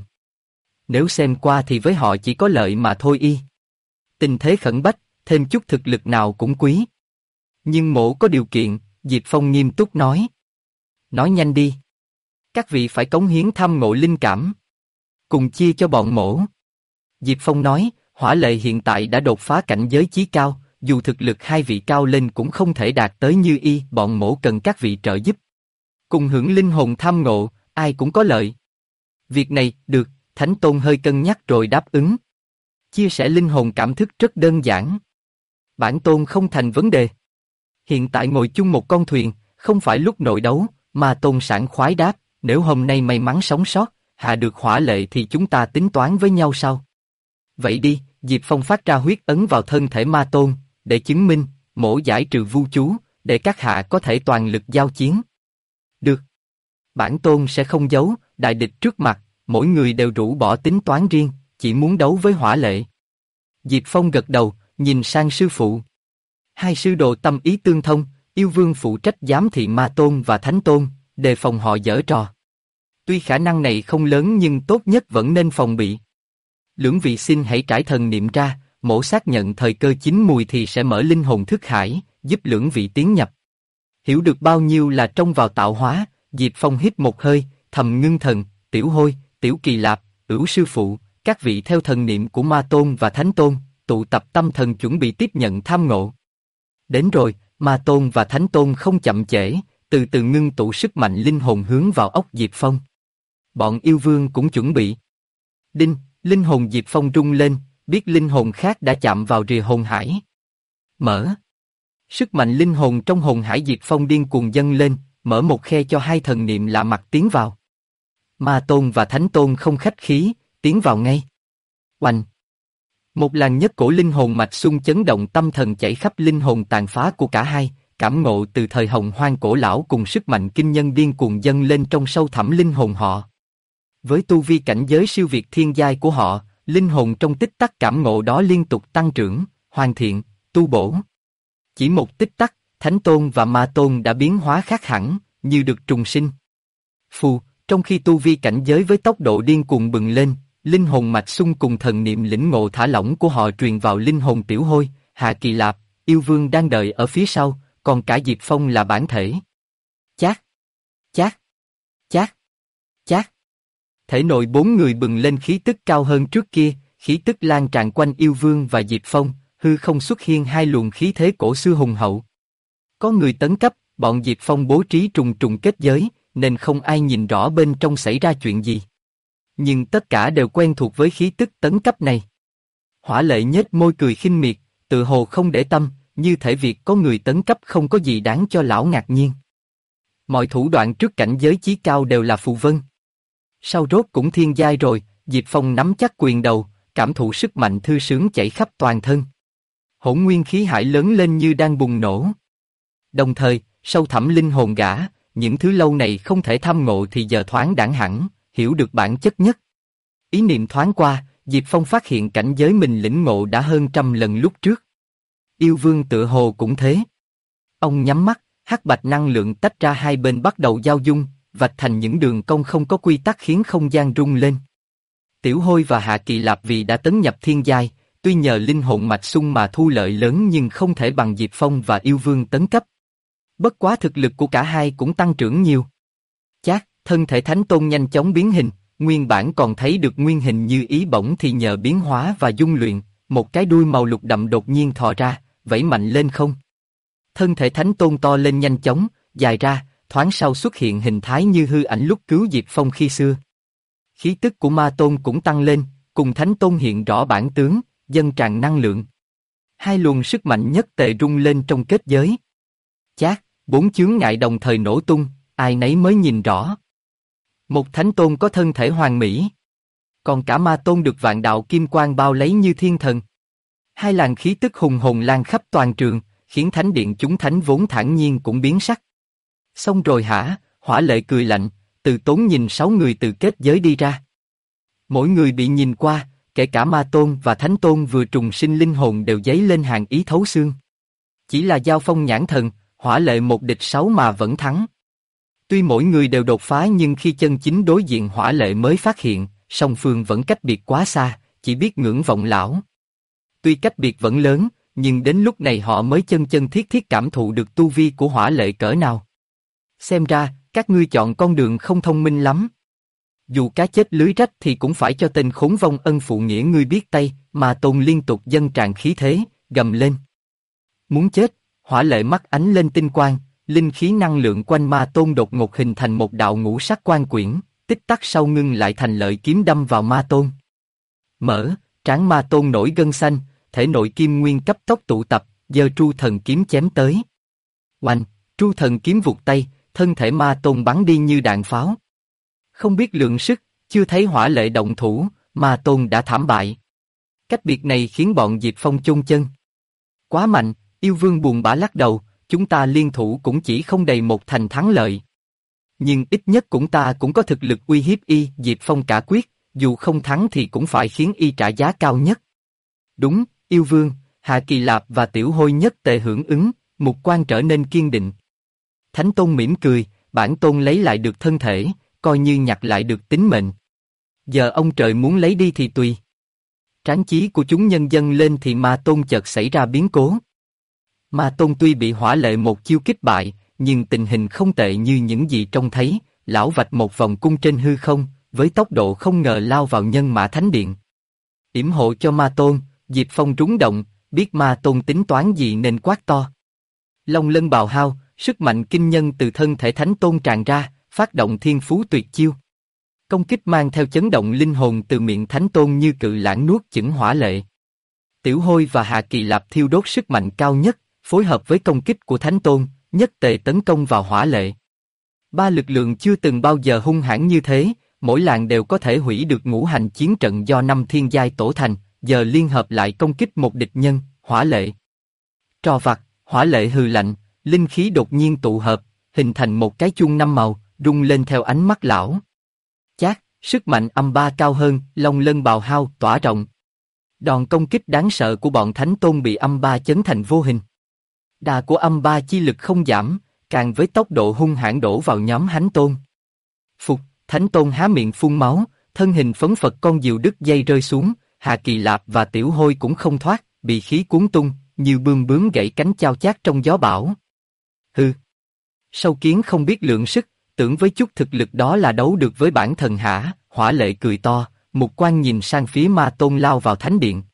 Nếu xem qua thì với họ chỉ có lợi mà thôi y. Tình thế khẩn bách, thêm chút thực lực nào cũng quý. Nhưng mỗ có điều kiện, Diệp Phong nghiêm túc nói. Nói nhanh đi. Các vị phải cống hiến tham ngộ linh cảm. Cùng chia cho bọn mỗ. Diệp Phong nói, Hỏa Lệ hiện tại đã đột phá cảnh giới chí cao, dù thực lực hai vị cao lên cũng không thể đạt tới như y, bọn mỗ cần các vị trợ giúp. Cùng hưởng linh hồn tham ngộ, ai cũng có lợi. Việc này, được, Thánh Tôn hơi cân nhắc rồi đáp ứng. Chia sẻ linh hồn cảm thức rất đơn giản. Bản tôn không thành vấn đề. Hiện tại ngồi chung một con thuyền, không phải lúc nội đấu, mà tôn sảng khoái đáp, nếu hôm nay may mắn sống sót, hạ được Hỏa Lệ thì chúng ta tính toán với nhau sau. Vậy đi, Diệp Phong phát ra huyết ấn vào thân thể Ma Tôn, để chứng minh, mỗ giải trừ vu chú, để các hạ có thể toàn lực giao chiến. Được. Bản tôn sẽ không giấu, đại địch trước mặt, mỗi người đều rũ bỏ tính toán riêng, chỉ muốn đấu với Hỏa Lệ. Diệp Phong gật đầu, nhìn sang sư phụ. Hai sư đồ tâm ý tương thông, yêu vương phụ trách giám thị Ma Tôn và Thánh Tôn, đề phòng họ giở trò. Tuy khả năng này không lớn nhưng tốt nhất vẫn nên phòng bị. Lưỡng vị xin hãy trải thần niệm ra, mỗ xác nhận thời cơ chín mùi thì sẽ mở linh hồn thức hải, giúp lưỡng vị tiến nhập. Hiểu được bao nhiêu là trông vào tạo hóa, Diệp Phong hít một hơi, thầm ngưng thần, Tiểu Hôi, Tiểu Kỳ Lạp, Ửu sư phụ, các vị theo thần niệm của Ma Tôn và Thánh Tôn, tụ tập tâm thần chuẩn bị tiếp nhận tham ngộ. Đến rồi, Ma Tôn và Thánh Tôn không chậm trễ, từ từ ngưng tụ sức mạnh linh hồn hướng vào óc Diệp Phong. Bọn yêu vương cũng chuẩn bị. Đinh, linh hồn Diệp Phong rung lên, biết linh hồn khác đã chạm vào rìa hồn hải. Mở. Sức mạnh linh hồn trong hồn hải Diệp Phong điên cuồng dâng lên, mở một khe cho hai thần niệm lạ mặt tiến vào. Ma Tôn và Thánh Tôn không khách khí, tiến vào ngay. Oanh! Một làn nhất cổ linh hồn mạch xung chấn động tâm thần chảy khắp linh hồn tàn phá của cả hai, cảm ngộ từ thời hồng hoang cổ lão cùng sức mạnh kinh nhân điên cuồng dâng lên trong sâu thẳm linh hồn họ. Với tu vi cảnh giới siêu việt thiên giai của họ, linh hồn trong tích tắc cảm ngộ đó liên tục tăng trưởng, hoàn thiện, tu bổ. Chỉ một tích tắc, Thánh Tôn và Ma Tôn đã biến hóa khác hẳn, như được trùng sinh. Phù, trong khi tu vi cảnh giới với tốc độ điên cuồng bừng lên, linh hồn mạch xung cùng thần niệm lĩnh ngộ thả lỏng của họ truyền vào linh hồn Tiểu Hôi, Hạ Kỳ Lạp, yêu vương đang đợi ở phía sau, còn cả Diệp Phong là bản thể. Chát, chát, chát, chát. Thể nội bốn người bừng lên khí tức cao hơn trước kia, khí tức lan tràn quanh yêu vương và Diệp Phong, hư không xuất hiện hai luồng khí thế cổ xưa hùng hậu. Có người tấn cấp, bọn Diệp Phong bố trí trùng trùng kết giới, nên không ai nhìn rõ bên trong xảy ra chuyện gì. Nhưng tất cả đều quen thuộc với khí tức tấn cấp này. Hỏa Lệ nhếch môi cười khinh miệt, tự hồ không để tâm, như thể việc có người tấn cấp không có gì đáng cho lão ngạc nhiên. Mọi thủ đoạn trước cảnh giới chí cao đều là phù vân. Sau rốt cũng thiên giai rồi, Diệp Phong nắm chắc quyền đầu, cảm thụ sức mạnh thư sướng chảy khắp toàn thân. Hỗn nguyên khí hải lớn lên như đang bùng nổ. Đồng thời, sâu thẳm linh hồn gã, những thứ lâu này không thể tham ngộ thì giờ thoáng đãng hẳn, hiểu được bản chất nhất. Ý niệm thoáng qua, Diệp Phong phát hiện cảnh giới mình lĩnh ngộ đã hơn 100 lần lúc trước. Yêu vương tựa hồ cũng thế. Ông nhắm mắt, hắc bạch năng lượng tách ra hai bên bắt đầu giao dung, vạch thành những đường cong không có quy tắc khiến không gian rung lên. Tiểu Hôi và Hạ Kỳ Lạp vì đã tấn nhập thiên giai, tuy nhờ linh hồn mạch xung mà thu lợi lớn nhưng không thể bằng Diệp Phong và yêu vương tấn cấp. Bất quá thực lực của cả hai cũng tăng trưởng nhiều. Chát, thân thể Thánh Tôn nhanh chóng biến hình, nguyên bản còn thấy được nguyên hình như ý bổng thì nhờ biến hóa và dung luyện, một cái đuôi màu lục đậm đột nhiên thò ra, vẫy mạnh lên không. Thân thể Thánh Tôn to lên nhanh chóng, dài ra, thoáng sau xuất hiện hình thái như hư ảnh lúc cứu Diệp Phong khi xưa. Khí tức của Ma Tôn cũng tăng lên, cùng Thánh Tôn hiện rõ bản tướng, dâng tràn năng lượng. Hai luồng sức mạnh nhất tề rung lên trong kết giới. Chát, bốn chướng ngại đồng thời nổ tung, ai nấy mới nhìn rõ. Một Thánh Tôn có thân thể hoàn mỹ, còn cả Ma Tôn được vạn đạo kim quang bao lấy như thiên thần. Hai làn khí tức hùng hồn lan khắp toàn trường, khiến thánh điện chúng thánh vốn thản nhiên cũng biến sắc. Xong rồi hả? Hỏa Lệ cười lạnh, từ tốn nhìn 6 người từ kết giới đi ra. Mỗi người bị nhìn qua, kể cả ma tôn và thánh tôn vừa trùng sinh linh hồn đều dấy lên hàng ý thấu xương. Chỉ là giao phong nhãn thần, hỏa lệ một địch sáu mà vẫn thắng. Tuy mỗi người đều đột phá nhưng khi chân chính đối diện hỏa lệ mới phát hiện, song phương vẫn cách biệt quá xa, chỉ biết ngưỡng vọng lão. Tuy cách biệt vẫn lớn, nhưng đến lúc này họ mới chân chân thiết thiết cảm thụ được tu vi của hỏa lệ cỡ nào. Xem ra, các ngươi chọn con đường không thông minh lắm. Dù cá chết lưới rách thì cũng phải cho tên khốn vong ân phụ nghĩa ngươi biết tay, mà Tôn liên tục dâng tràn khí thế, gầm lên. Muốn chết, hỏa lệ mắt ánh lên tinh quang, linh khí năng lượng quanh ma tôn đột ngột hình thành một đạo ngũ sắc quan quyển, tích tắc sau ngưng lại thành lợi kiếm đâm vào ma tôn. Mở, trán ma tôn nổi gân xanh, thể nội kim nguyên cấp tốc tụ tập, giơ tru thần kiếm chém tới. Oanh, tru thần kiếm vụt tay, thân thể ma tôn bắn đi như đạn pháo. Không biết lượng sức, chưa thấy hỏa lệ động thủ, ma tôn đã thảm bại. Cách biệt này khiến bọn Diệp Phong chôn chân. Quá mạnh, yêu vương buồn bã lắc đầu, chúng ta liên thủ cũng chỉ không đầy một thành thắng lợi. Nhưng ít nhất ta cũng có thực lực uy hiếp y, Diệp Phong cả quyết, dù không thắng thì cũng phải khiến y trả giá cao nhất. Đúng, yêu vương, Hạ Kỳ Lạp và Tiểu Hôi nhất tề hưởng ứng, mục quan trở nên kiên định. Thánh Tôn mỉm cười, bản tôn lấy lại được thân thể, coi như nhặt lại được tính mệnh. Giờ ông trời muốn lấy đi thì tùy. Tráng chí của chúng nhân dâng lên thì Ma Tôn chợt xảy ra biến cố. Ma Tôn tuy bị hỏa lệ một chiêu kích bại, nhưng tình hình không tệ như những gì trông thấy, lão vạch một vòng cung trên hư không, với tốc độ không ngờ lao vào nhân mã thánh điện. Yểm hộ cho Ma Tôn, Diệp Phong rúng động, biết Ma Tôn tính toán gì nên quát to. Long lân bào hao, sức mạnh kinh nhân từ thân thể Thánh Tôn tràn ra, phát động thiên phú tuyệt chiêu. Công kích mang theo chấn động linh hồn từ miệng Thánh Tôn như cự lãng nuốt chửng hỏa lệ. Tiểu Hôi và Hạ Kỳ Lạp thiêu đốt sức mạnh cao nhất, phối hợp với công kích của Thánh Tôn, nhất tề tấn công vào hỏa lệ. Ba lực lượng chưa từng bao giờ hung hãn như thế, mỗi làng đều có thể hủy được ngũ hành chiến trận do 5 thiên giai tổ thành, giờ liên hợp lại công kích một địch nhân, hỏa lệ. Trò vặt, hỏa lệ hừ lạnh, linh khí đột nhiên tụ hợp, hình thành một cái chuông 5 màu, rung lên theo ánh mắt lão. Chát, sức mạnh âm ba cao hơn, long lân bào hao tỏa rộng. Đòn công kích đáng sợ của bọn Thánh Tôn bị âm ba chấn thành vô hình. Đà của âm ba chi lực không giảm, càng với tốc độ hung hãn đổ vào nhóm Thánh Tôn. Phục, Thánh Tôn há miệng phun máu, thân hình phấn phật con diều đứt dây rơi xuống, Hạ Kỳ Lạp và Tiểu Hôi cũng không thoát, bị khí cuốn tung, như bươm bướm gãy cánh chao chát trong gió bão. Hừ. Sâu kiến không biết lượng sức, tưởng với chút thực lực đó là đấu được với bản thần hả? Hỏa lệ cười to, mục quan nhìn sang phía Ma Tôn lao vào thánh điện.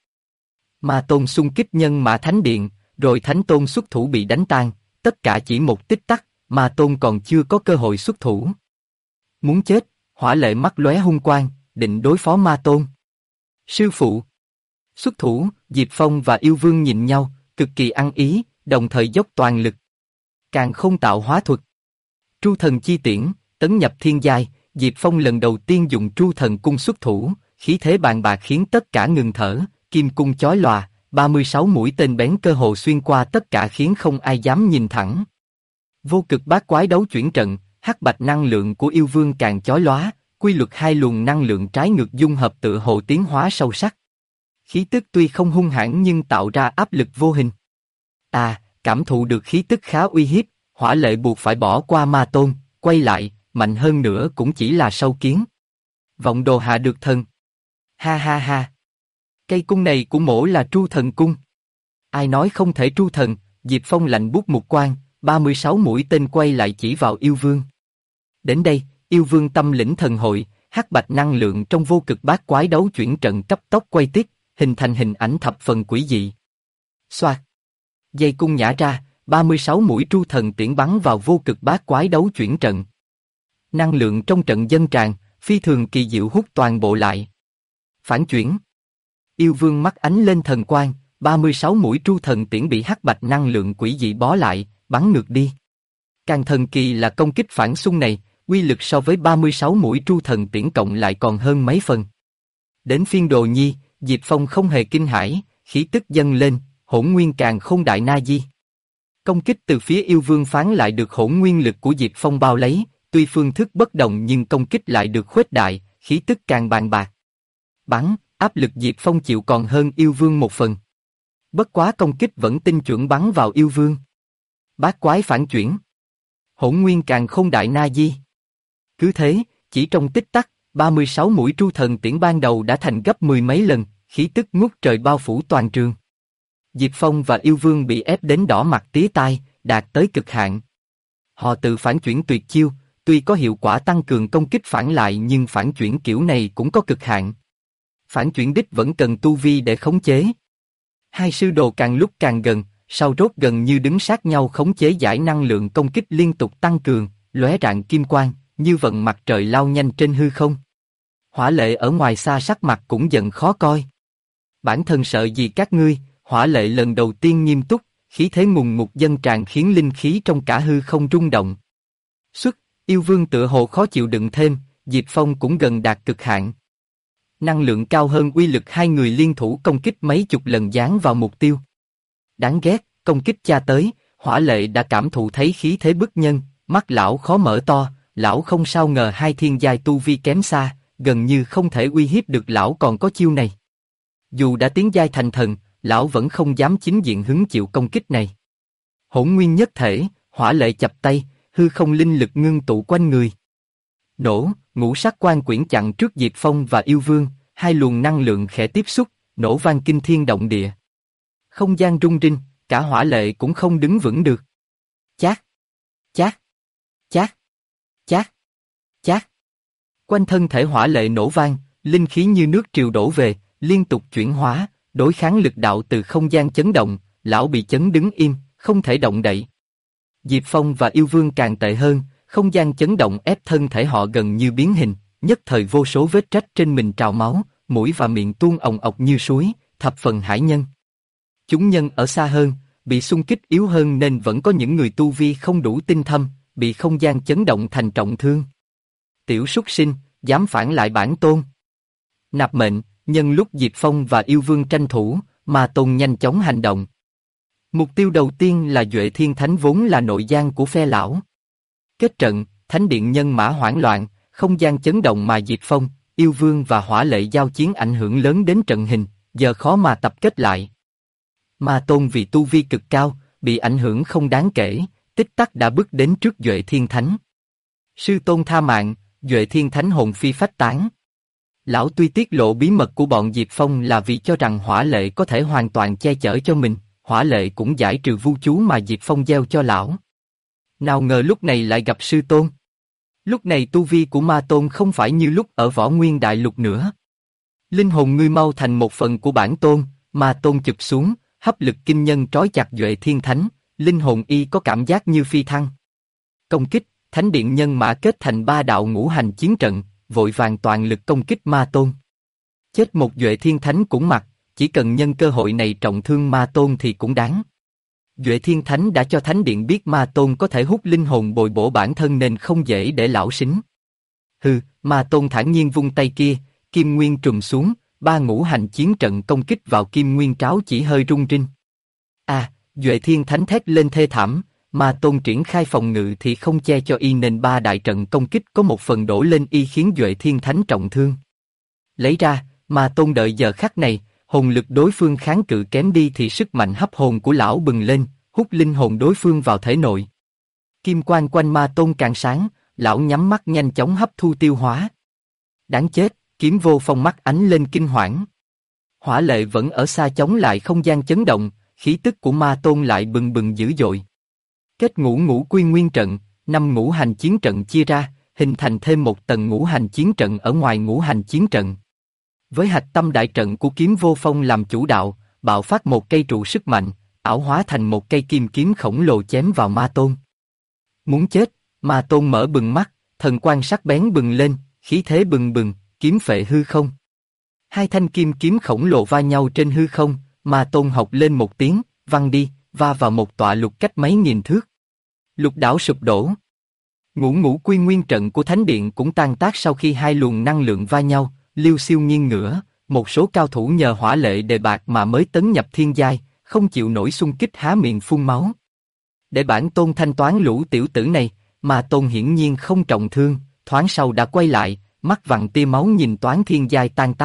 Ma Tôn xung kích nhân mã thánh điện, rồi Thánh Tôn xuất thủ bị đánh tan, tất cả chỉ một tích tắc, Ma Tôn còn chưa có cơ hội xuất thủ. Muốn chết, hỏa lệ mắt lóe hung quang, định đối phó Ma Tôn. Sư phụ. Xuất thủ, Diệp Phong và Yêu Vương nhìn nhau, cực kỳ ăn ý, đồng thời dốc toàn lực. Càng không tạo hóa thuật. Tru thần chi tiễn, tấn nhập thiên giai, Diệp Phong lần đầu tiên dùng tru thần cung xuất thủ, khí thế bàn bạc khiến tất cả ngừng thở, kim cung chói lòa, 36 mũi tên bén cơ hồ xuyên qua tất cả khiến không ai dám nhìn thẳng. Vô cực bát quái đấu chuyển trận, hắc bạch năng lượng của Yêu Vương càng chói lóa, quy luật hai luồng năng lượng trái ngược dung hợp tựa hồ tiến hóa sâu sắc. Khí tức tuy không hung hãn nhưng tạo ra áp lực vô hình. Cảm thụ được khí tức khá uy hiếp, hỏa lệ buộc phải bỏ qua Ma Tôn, quay lại, mạnh hơn nữa cũng chỉ là sâu kiến. Vọng đồ hạ được thần. Ha ha ha. Cây cung này của mỗ là tru thần cung. Ai nói không thể tru thần, Diệp Phong lạnh buốt mục quan, 36 mũi tên quay lại chỉ vào Yêu Vương. Đến đây, Yêu Vương tâm lĩnh thần hội, hắc bạch năng lượng trong vô cực bát quái đấu chuyển trận cấp tốc quay tiếp, hình thành hình ảnh thập phần quỷ dị. Xoạt. Dây cung nhả ra, 36 mũi tru thần tiễn bắn vào vô cực bát quái đấu chuyển trận. Năng lượng trong trận dâng tràn, phi thường kỳ diệu hút toàn bộ lại. Phản chuyển. Yêu Vương mắt ánh lên thần quang, 36 mũi tru thần tiễn bị hắc bạch năng lượng quỷ dị bó lại, bắn ngược đi. Càng thần kỳ là công kích phản xung này, uy lực so với 36 mũi tru thần tiễn cộng lại còn hơn mấy phần. Đến phiên Đồ Nhi, Diệp Phong không hề kinh hãi, khí tức dâng lên, hỗn nguyên càng không đại na di. Công kích từ phía Yêu Vương phán lại được hỗn nguyên lực của Diệp Phong bao lấy, tuy phương thức bất đồng nhưng công kích lại được khuếch đại, khí tức càng bàn bạc. Bắn, áp lực Diệp Phong chịu còn hơn yêu vương một phần. Bất quá công kích vẫn tinh chuẩn bắn vào yêu vương. Bát quái phản chuyển. Hỗn nguyên càn khôn đại na di. Cứ thế, chỉ trong tích tắc, 36 mũi tru thần tiễn ban đầu đã thành gấp mười mấy lần, khí tức ngút trời bao phủ toàn trường. Diệp Phong và yêu vương bị ép đến đỏ mặt tía tai, đạt tới cực hạn. Họ tự phản chuyển tuyệt chiêu, tuy có hiệu quả tăng cường công kích phản lại nhưng phản chuyển kiểu này cũng có cực hạn. Phản chuyển đích vẫn cần tu vi để khống chế. Hai sư đồ càng lúc càng gần, sau rốt gần như đứng sát nhau khống chế giải năng lượng công kích liên tục tăng cường, lóe rạng kim quang, như vận mặt trời lao nhanh trên hư không. Hỏa Lệ ở ngoài xa sắc mặt cũng giận khó coi. Bản thân sợ gì các ngươi? Hỏa Lệ lần đầu tiên nghiêm túc, khí thế ngùng ngục dâng tràn khiến linh khí trong cả hư không rung động. Yêu vương tựa hồ khó chịu đựng thêm, Diệp Phong cũng gần đạt cực hạn. Năng lượng cao hơn uy lực hai người liên thủ công kích mấy chục lần giáng vào mục tiêu. Đáng ghét, công kích cha tới, Hỏa Lệ đã cảm thụ thấy khí thế bức nhân, mắt lão khó mở to, lão không sao ngờ hai thiên giai tu vi kém xa, gần như không thể uy hiếp được lão còn có chiêu này. Dù đã tiến giai thành thần, lão vẫn không dám chính diện hứng chịu công kích này. Hỗn nguyên nhất thể, Hỏa Lệ chập tay, hư không linh lực ngưng tụ quanh người. Nổ, ngũ sắc quan quyển chặn trước Diệp Phong và yêu vương, hai luồng năng lượng khẽ tiếp xúc, nổ vang kinh thiên động địa. Không gian rung rinh, cả Hỏa Lệ cũng không đứng vững được. Chát, chát, chát, chát, chát. Quanh thân thể Hỏa Lệ nổ vang, linh khí như nước triều đổ về, liên tục chuyển hóa, đối kháng lực đạo từ không gian chấn động, lão bị chấn đứng im, không thể động đậy. Diệp Phong và yêu vương càng tệ hơn, không gian chấn động ép thân thể họ gần như biến hình, nhất thời vô số vết rách trên mình trào máu, mũi và miệng tuôn ồng ọc như suối, thập phần hải nhân. Chúng nhân ở xa hơn, bị xung kích yếu hơn nên vẫn có những người tu vi không đủ tinh thâm, bị không gian chấn động thành trọng thương. Tiểu súc sinh, dám phản lại bản tôn. Nạp mệnh, nhân lúc Diệp Phong và yêu vương tranh thủ, Ma Tôn nhanh chóng hành động. Mục tiêu đầu tiên là Duệ Thiên Thánh vốn là nội gian của phe lão. Kết trận, thánh điện nhân mã hoảng loạn, không gian chấn động mà Diệp Phong, yêu vương và Hỏa Lệ giao chiến ảnh hưởng lớn đến trận hình, giờ khó mà tập kết lại. Ma Tôn vì tu vi cực cao, bị ảnh hưởng không đáng kể, tích tắc đã bước đến trước Duệ Thiên Thánh. Sư tôn tha mạng, Duệ Thiên Thánh hồn phi phách tán. Lão tuy tiết lộ bí mật của bọn Diệp Phong là vì cho rằng Hỏa Lệ có thể hoàn toàn che chở cho mình, Hỏa Lệ cũng giải trừ vu chú mà Diệp Phong gieo cho lão. Nào ngờ lúc này lại gặp sư tôn. Lúc này tu vi của Ma Tôn không phải như lúc ở Võ Nguyên Đại Lục nữa. Linh hồn ngươi mau thành một phần của bản tôn, Ma Tôn chụp xuống, hấp lực kinh nhân trói chặt Duệ Thiên Thánh, linh hồn y có cảm giác như phi thăng. Công kích, thánh điện nhân mã kết thành ba đạo ngũ hành chiến trận, vội vàng toàn lực công kích Ma Tôn. Chết một Duệ Thiên Thánh cũng mặc, chỉ cần nhân cơ hội này trọng thương Ma Tôn thì cũng đáng. Duệ Thiên Thánh đã cho Thánh Điện biết Ma Tôn có thể hút linh hồn bồi bổ bản thân nên không dễ để lão xính. Hừ, Ma Tôn thản nhiên vung tay kia, kim nguyên trùm xuống, ba ngũ hành chiến trận công kích vào kim nguyên tráo chỉ hơi rung rinh. Duệ Thiên Thánh thét lên thê thảm, Ma Tôn triển khai phòng ngự thì không che cho y nên ba đại trận công kích có một phần đổ lên y khiến Duệ Thiên Thánh trọng thương. Lấy ra, Ma Tôn đợi giờ khắc này, hồn lực đối phương kháng cự kém đi thì sức mạnh hấp hồn của lão bừng lên, hút linh hồn đối phương vào thể nội. Kim quang quanh Ma Tôn càng sáng, lão nhắm mắt nhanh chóng hấp thu tiêu hóa. Đáng chết, kiếm vô phong mắt ánh lên kinh hoảng. Hỏa Lệ vẫn ở xa chống lại không gian chấn động, khí tức của Ma Tôn lại bừng bừng dữ dội. Kết ngũ ngũ quy nguyên trận, 5 ngũ hành chiến trận chia ra, hình thành thêm một tầng ngũ hành chiến trận ở ngoài ngũ hành chiến trận. Với hạch tâm đại trận của kiếm vô phong làm chủ đạo, bạo phát một cây trụ sức mạnh, ảo hóa thành một cây kim kiếm khổng lồ chém vào Ma Tôn. Muốn chết, Ma Tôn mở bừng mắt, thần quang sắc bén bừng lên, khí thế bừng bừng, kiếm phệ hư không. Hai thanh kim kiếm khổng lồ va nhau trên hư không, Ma Tôn học lên một tiếng, văng đi, va vào một tọa lục cách mấy nghìn thước. Lục đảo sụp đổ. Ngũ ngũ quy nguyên trận của Thánh Điện cũng tan tác sau khi hai luồng năng lượng va nhau, liêu xiêu nghiêng ngửa, một số cao thủ nhờ Hỏa Lệ đề bạt mà mới tấn nhập thiên giai, không chịu nổi xung kích há miệng phun máu. Để bản tôn thanh toán lũ tiểu tử này, mà tôn hiển nhiên không trọng thương, thoáng sau đã quay lại, mắt vằn tia máu nhìn toán thiên giai tan tác,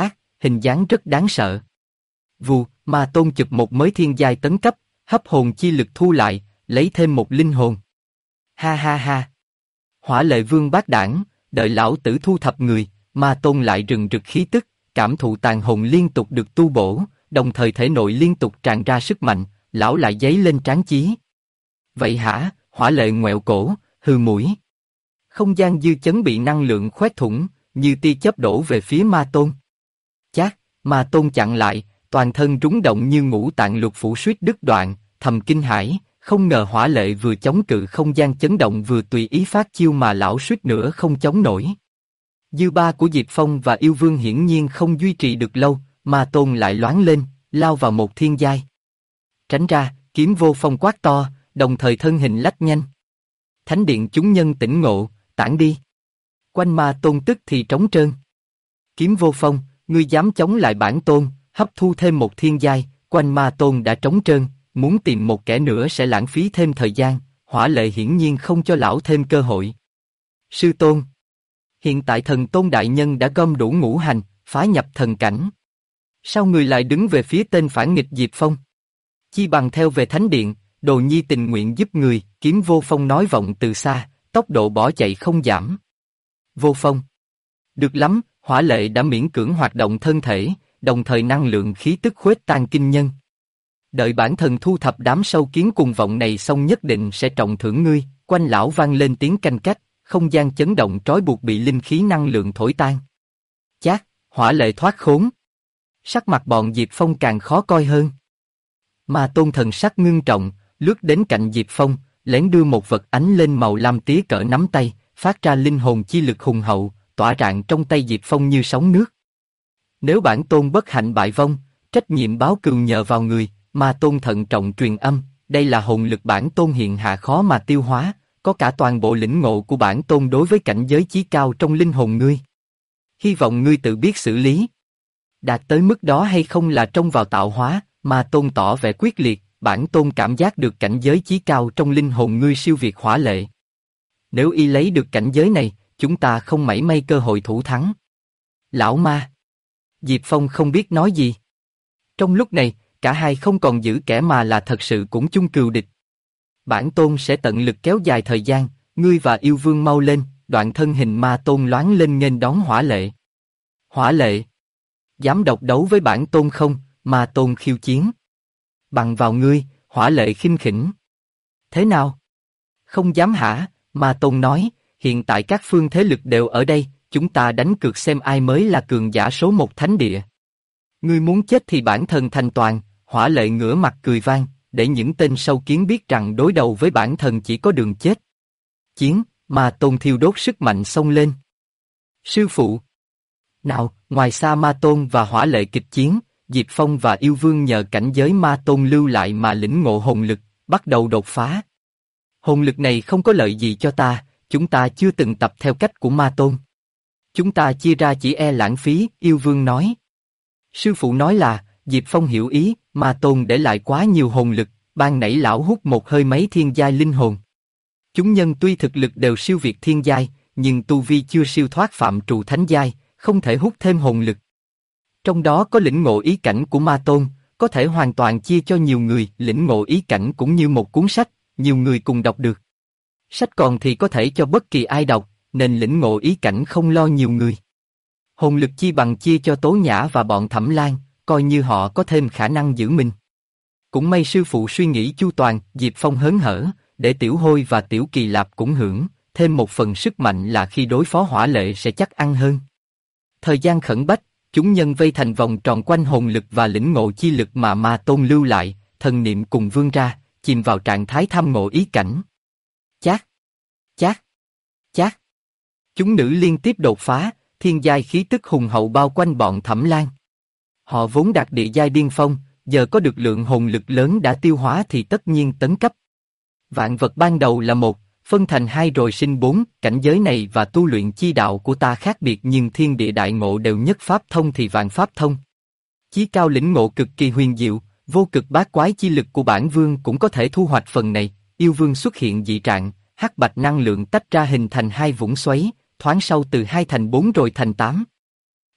hình dáng rất đáng sợ. Vù, Ma Tôn chụp một mới thiên giai tấn cấp, hấp hồn chi lực thu lại, lấy thêm một linh hồn. Ha ha ha. Hỏa Lệ Vương bác đảng, đợi lão tử thu thập người, Ma Tôn lại rừng rực khí tức, cảm thụ tàn hồn liên tục được tu bổ, đồng thời thể nội liên tục tràn ra sức mạnh, lão lại dấy lên trán chí. Vậy hả? Hỏa Lệ ngoẹo cổ, hừ mũi. Không gian dư chấn bị năng lượng khoét thủng, như tia chớp đổ về phía Ma Tôn. Chát, Ma Tôn chặn lại, toàn thân rúng động như ngũ tạng lục phủ suýt đứt đoạn, thầm kinh hãi, không ngờ Hỏa Lệ vừa chống cự không gian chấn động vừa tùy ý phát chiêu mà lão suýt nữa không chống nổi. Dư ba của Diệp Phong và Yêu Vương hiển nhiên không duy trì được lâu, Ma Tôn lại loáng lên, lao vào một thiên giai. Tránh ra, Kiếm Vô Phong quát to, đồng thời thân hình lách nhanh. Thánh điện chúng nhân tỉnh ngộ, tản đi. Quanh Ma Tôn tức thì trống trơn. Kiếm Vô Phong, ngươi dám chống lại bản tôn, hấp thu thêm một thiên giai, quanh Ma Tôn đã trống trơn, muốn tìm một kẻ nữa sẽ lãng phí thêm thời gian, Hỏa Lệ hiển nhiên không cho lão thêm cơ hội. Sư tôn. Hiện tại thần tôn đại nhân đã gom đủ ngũ hành, phá nhập thần cảnh. Sao người lại đứng về phía tên phản nghịch Diệp Phong? Chi bằng theo về thánh điện, đồ nhi tình nguyện giúp người, Kiếm Vô Phong nói vọng từ xa, tốc độ bỏ chạy không giảm. Vô Phong. Được lắm, Hỏa Lệ đã miễn cưỡng hoạt động thân thể, đồng thời năng lượng khí tức khuếch tan kinh nhân. Đợi bản thân thu thập đám sâu kiến cùng vọng này xong nhất định sẽ trọng thưởng ngươi, quanh lão vang lên tiếng canh cách, không gian chấn động trói buộc bị linh khí năng lượng thổi tan. Chát, Hỏa Lệ thoát khốn. Sắc mặt bọn Diệp Phong càng khó coi hơn. Ma Tôn thần sắc ngưng trọng, lướt đến cạnh Diệp Phong, lén đưa một vật ánh lên màu lam tía cỡ nắm tay, phát ra linh hồn chi lực hùng hậu, tỏa rạng trong tay Diệp Phong như sóng nước. Nếu bản tôn bất hạnh bại vong, trách nhiệm báo cừu nhờ vào người, Ma Tôn thận trọng truyền âm, đây là hồn lực bản tôn hiện hạ khó mà tiêu hóa, có cả toàn bộ lĩnh ngộ của bản tôn đối với cảnh giới chí cao trong linh hồn ngươi. Hy vọng ngươi tự biết xử lý. Đạt tới mức đó hay không là trông vào tạo hóa, Ma Tôn tỏ vẻ quyết liệt, bản tôn cảm giác được cảnh giới chí cao trong linh hồn ngươi siêu việt Hỏa Lệ. Nếu y lấy được cảnh giới này, chúng ta không mảy may cơ hội thủ thắng. Lão ma. Diệp Phong không biết nói gì. Trong lúc này, cả hai không còn giữ kẻ mà là thật sự cũng chung cừu địch. Bản tôn sẽ tận lực kéo dài thời gian, ngươi và Yêu Vương mau lên, đoạn thân hình Ma Tôn loáng lên nghênh đón Hỏa Lệ. Hỏa Lệ. Dám độc đấu với bản tôn không? Ma Tôn khiêu chiến. Bằng vào ngươi, Hỏa Lệ khinh khỉnh. Thế nào? Không dám hả? Ma Tôn nói, hiện tại các phương thế lực đều ở đây, chúng ta đánh cược xem ai mới là cường giả số một thánh địa. Ngươi muốn chết thì bản thân thành toàn, Hỏa Lệ ngửa mặt cười vang, để những tên sâu kiến biết rằng đối đầu với bản thân chỉ có đường chết. Chiến, Ma Tôn thiêu đốt sức mạnh xông lên. Sư phụ. Nào, ngoài xa Ma Tôn và Hỏa Lệ kịch chiến, Diệp Phong và Yêu Vương nhờ cảnh giới Ma Tôn lưu lại mà lĩnh ngộ hồn lực, bắt đầu đột phá. Hồn lực này không có lợi gì cho ta, chúng ta chưa từng tập theo cách của Ma Tôn. Chúng ta chia ra chỉ e lãng phí, Yêu Vương nói. Sư phụ nói là, Diệp Phong hiểu ý, Ma Tôn để lại quá nhiều hồn lực, ban nãy lão hút một hơi mấy thiên giai linh hồn. Chúng nhân tuy thực lực đều siêu việt thiên giai, nhưng tu vi chưa siêu thoát phạm trù thánh giai, không thể hút thêm hồn lực. Trong đó có lĩnh ngộ ý cảnh của Ma Tôn, có thể hoàn toàn chia cho nhiều người, lĩnh ngộ ý cảnh cũng như một cuốn sách, nhiều người cùng đọc được. Sách còn thì có thể cho bất kỳ ai đọc, nên lĩnh ngộ ý cảnh không lo nhiều người. Hồn lực chi bằng chia cho Tố Nhã và bọn Thẩm Lan, coi như họ có thêm khả năng giữ mình. Cũng may sư phụ suy nghĩ chu toàn, Diệp Phong hớn hở, để Tiểu Hôi và Tiểu Kỳ Lạp cũng hưởng, thêm một phần sức mạnh là khi đối phó Hỏa Lệ sẽ chắc ăn hơn. Thời gian khẩn bách, chúng nhân vây thành vòng tròn quanh hồn lực và lĩnh ngộ chi lực mà Ma Tôn lưu lại, thần niệm cùng vươn ra, chìm vào trạng thái tham ngộ ý cảnh. Chát, chát, chát. Chúng nữ liên tiếp đột phá, thiên giai khí tức hùng hậu bao quanh bọn Thẩm Lan. Họ vốn đạt địa giai điên phong, giờ có được lượng hồn lực lớn đã tiêu hóa thì tất nhiên tấn cấp. Vạn vật ban đầu là một, phân thành hai rồi sinh bốn, cảnh giới này và tu luyện chi đạo của ta khác biệt nhưng thiên địa đại ngộ đều nhất pháp thông thì vạn pháp thông. Chí cao lĩnh ngộ cực kỳ huyền diệu, vô cực bát quái chi lực của bản vương cũng có thể thu hoạch phần này. Yêu Vương xuất hiện dị trạng, hắc bạch năng lượng tách ra hình thành hai vũng xoáy, thoáng sau từ 2 thành 4 rồi thành 8.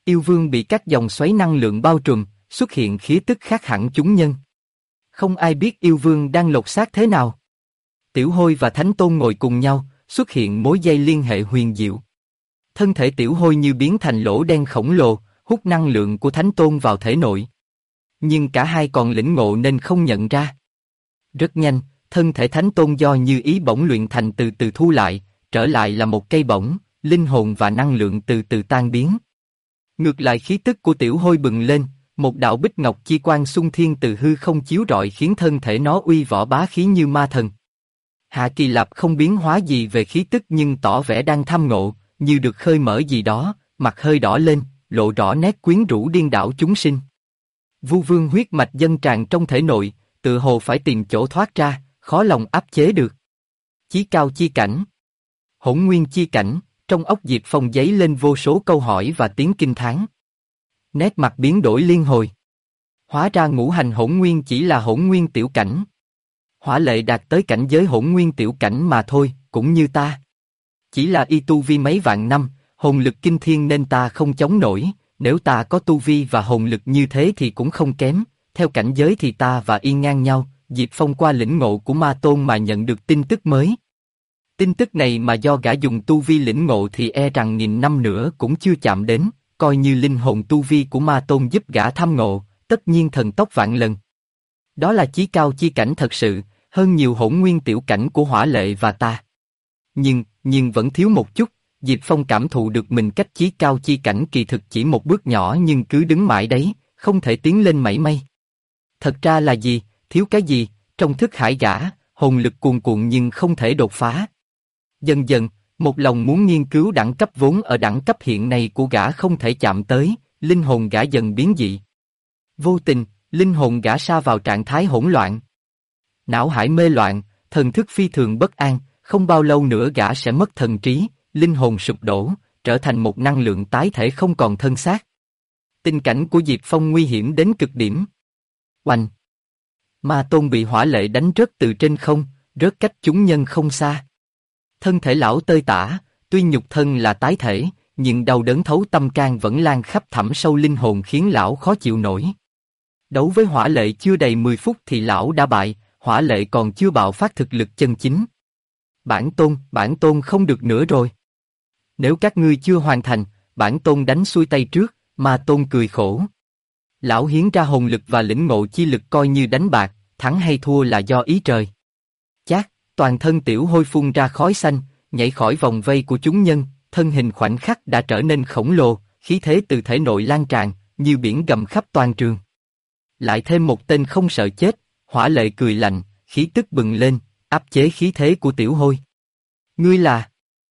Yêu vương bị các dòng xoáy năng lượng bao trùm, xuất hiện khí tức khác hẳn chúng nhân. Không ai biết yêu vương đang lột xác thế nào. Tiểu Hôi và Thánh Tôn ngồi cùng nhau, xuất hiện mối dây liên hệ huyền diệu. Thân thể Tiểu Hôi như biến thành lỗ đen khổng lồ, hút năng lượng của Thánh Tôn vào thể nội. Nhưng cả hai còn lĩnh ngộ nên không nhận ra. Rất nhanh, thân thể Thánh Tôn do như ý bổng luyện thành từ từ thu lại, trở lại là một cây bổng, linh hồn và năng lượng từ từ tan biến. Ngược lại khí tức của Tiểu Hôi bừng lên, một đạo bích ngọc chi quang xung thiên từ hư không chiếu rọi khiến thân thể nó uy võ bá khí như ma thần. Hạ Kỳ Lạp không biến hóa gì về khí tức nhưng tỏ vẻ đang tham ngộ, như được khơi mở gì đó, mặt hơi đỏ lên, lộ rõ nét quyến rũ điên đảo chúng sinh. Vu Vương huyết mạch dâng tràn trong thể nội, tự hồ phải tìm chỗ thoát ra, khó lòng áp chế được. Chí cao chi cảnh, hỗn nguyên chi cảnh, trong óc Diệp Phong dấy lên vô số câu hỏi và tiếng kinh thán. Nét mặt biến đổi liên hồi. Hóa ra ngũ hành hỗn nguyên chỉ là hỗn nguyên tiểu cảnh. Hỏa Lệ đạt tới cảnh giới hỗn nguyên tiểu cảnh mà thôi, cũng như ta. Chỉ là y tu vi mấy vạn năm, hồn lực kinh thiên nên ta không chống nổi, nếu ta có tu vi và hồn lực như thế thì cũng không kém, theo cảnh giới thì ta và y ngang nhau. Diệp Phong qua lĩnh ngộ của Ma Tôn mà nhận được tin tức mới. Tin tức này mà do gã dùng tu vi lĩnh ngộ thì e rằng nghìn năm nữa cũng chưa chạm đến, coi như linh hồn tu vi của Ma Tôn giúp gã tham ngộ, tất nhiên thần tốc vạn lần. Đó là chí cao chi cảnh thật sự, hơn nhiều hỗn nguyên tiểu cảnh của Hỏa Lệ và ta. Nhưng vẫn thiếu một chút, Diệp Phong cảm thụ được mình cách chí cao chi cảnh kỳ thực chỉ một bước nhỏ nhưng cứ đứng mãi đấy, không thể tiến lên mảy may. Thật ra là gì, thiếu cái gì, trong thức hải gã, hồn lực cuồn cuộn nhưng không thể đột phá. Dần dần, một lòng muốn nghiên cứu đẳng cấp vốn ở đẳng cấp hiện nay của gã không thể chạm tới, linh hồn gã dần biến dị. Vô tình, linh hồn gã sa vào trạng thái hỗn loạn. Não hải mê loạn, thần thức phi thường bất an, không bao lâu nữa gã sẽ mất thần trí, linh hồn sụp đổ, trở thành một năng lượng tái thể không còn thân xác. Tình cảnh của Diệp Phong nguy hiểm đến cực điểm. Oanh! Ma Tôn bị Hỏa Lệ đánh rớt từ trên không, rớt cách chúng nhân không xa. Thân thể lão tơi tả, tuy nhục thân là tái thể, nhưng đau đớn thấu tâm can vẫn lan khắp thẳm sâu linh hồn khiến lão khó chịu nổi. Đấu với Hỏa Lệ chưa đầy 10 phút thì lão đã bại, Hỏa Lệ còn chưa bạo phát thực lực chân chính. Bản tôn không được nữa rồi. Nếu các ngươi chưa hoàn thành, bản tôn đánh xuôi tay trước, Ma Tôn cười khổ. Lão hiến ra hồn lực và lĩnh ngộ chi lực coi như đánh bạc, thắng hay thua là do ý trời. Chát, toàn thân Tiểu Hôi phun ra khói xanh, nhảy khỏi vòng vây của chúng nhân, thân hình khoảnh khắc đã trở nên khổng lồ, khí thế từ thể nội lan tràn, như biển gầm khắp toàn trường. Lại thêm một tên không sợ chết, Hỏa Lệ cười lạnh, khí tức bừng lên, áp chế khí thế của Tiểu Hôi. Ngươi là?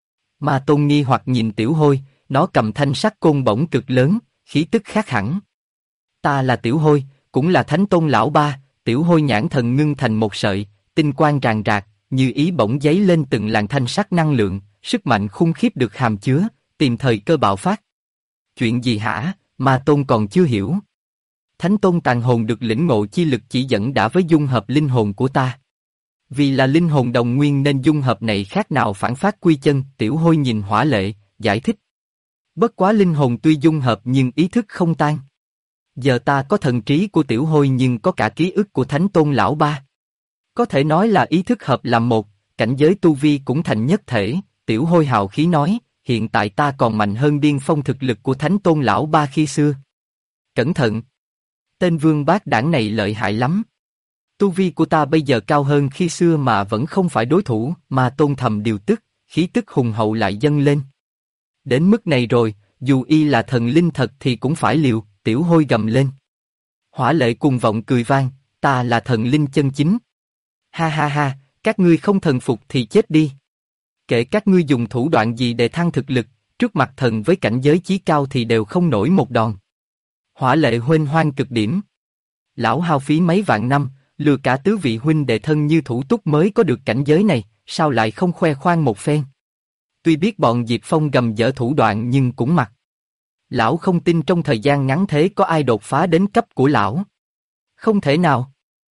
Ma Tôn nghi hoặc nhìn Tiểu Hôi, nó cầm thanh sắc côn bổng cực lớn, khí tức khác hẳn. Ta là Tiểu Hôi, cũng là Thánh Tôn lão ba. Tiểu Hôi nhãn thần ngưng thành một sợi, tinh quang ràng rạc, như ý bỗng giấy lên từng làn thanh sắc năng lượng, sức mạnh khủng khiếp được hàm chứa, tìm thời cơ bạo phát. Chuyện gì hả? Ma Tôn còn chưa hiểu. Thánh Tôn tàn hồn được lĩnh ngộ chi lực chỉ dẫn đã với dung hợp linh hồn của ta. Vì là linh hồn đồng nguyên nên dung hợp này khác nào phản phát quy chân. Tiểu Hôi nhìn Hỏa Lệ, giải thích. Bất quá linh hồn tuy dung hợp nhưng ý thức không tan. Giờ ta có thần trí của Tiểu Hôi nhưng có cả ký ức của Thánh Tôn lão ba. Có thể nói là ý thức hợp làm một, cảnh giới tu vi cũng thành nhất thể. Tiểu Hôi hào khí nói, hiện tại ta còn mạnh hơn điên phong thực lực của Thánh Tôn lão ba khi xưa. Cẩn thận! Tên vương bát đảng này lợi hại lắm. Tu vi của ta bây giờ cao hơn khi xưa mà vẫn không phải đối thủ. Ma Tôn thầm điều tức, khí tức hùng hậu lại dâng lên. Đến mức này rồi, dù y là thần linh thật thì cũng phải liều. Tiểu Hôi gầm lên. Hỏa Lệ cuồng vọng cười vang, ta là thần linh chân chính. Ha ha ha, các ngươi không thần phục thì chết đi. Kể các ngươi dùng thủ đoạn gì để thăng thực lực, trước mặt thần với cảnh giới chí cao thì đều không nổi một đòn. Hỏa Lệ huênh hoang cực điểm. Lão hao phí mấy vạn năm, lừa cả tứ vị huynh đệ thân như Thủ Túc mới có được cảnh giới này, sao lại không khoe khoang một phen? Tuy biết bọn Diệp Phong gầm dở thủ đoạn nhưng cũng mặc. Lão không tin trong thời gian ngắn thế có ai đột phá đến cấp của lão. Không thể nào.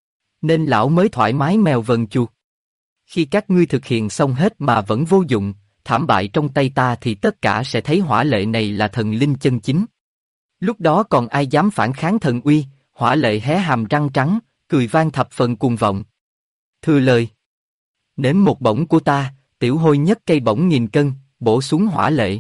Nên lão mới thoải mái mèo vần chuột. Khi các ngươi thực hiện xong hết mà vẫn vô dụng, thảm bại trong tay ta thì tất cả sẽ thấy Hỏa Lệ này là thần linh chân chính. Lúc đó còn ai dám phản kháng thần uy, Hỏa Lệ hé hàm răng trắng, cười vang thập phần cuồng vọng. Thừa lời. Nếm một bổng của ta, Tiểu Hôi nhấc cây bổng 1000 cân, bổ xuống Hỏa Lệ.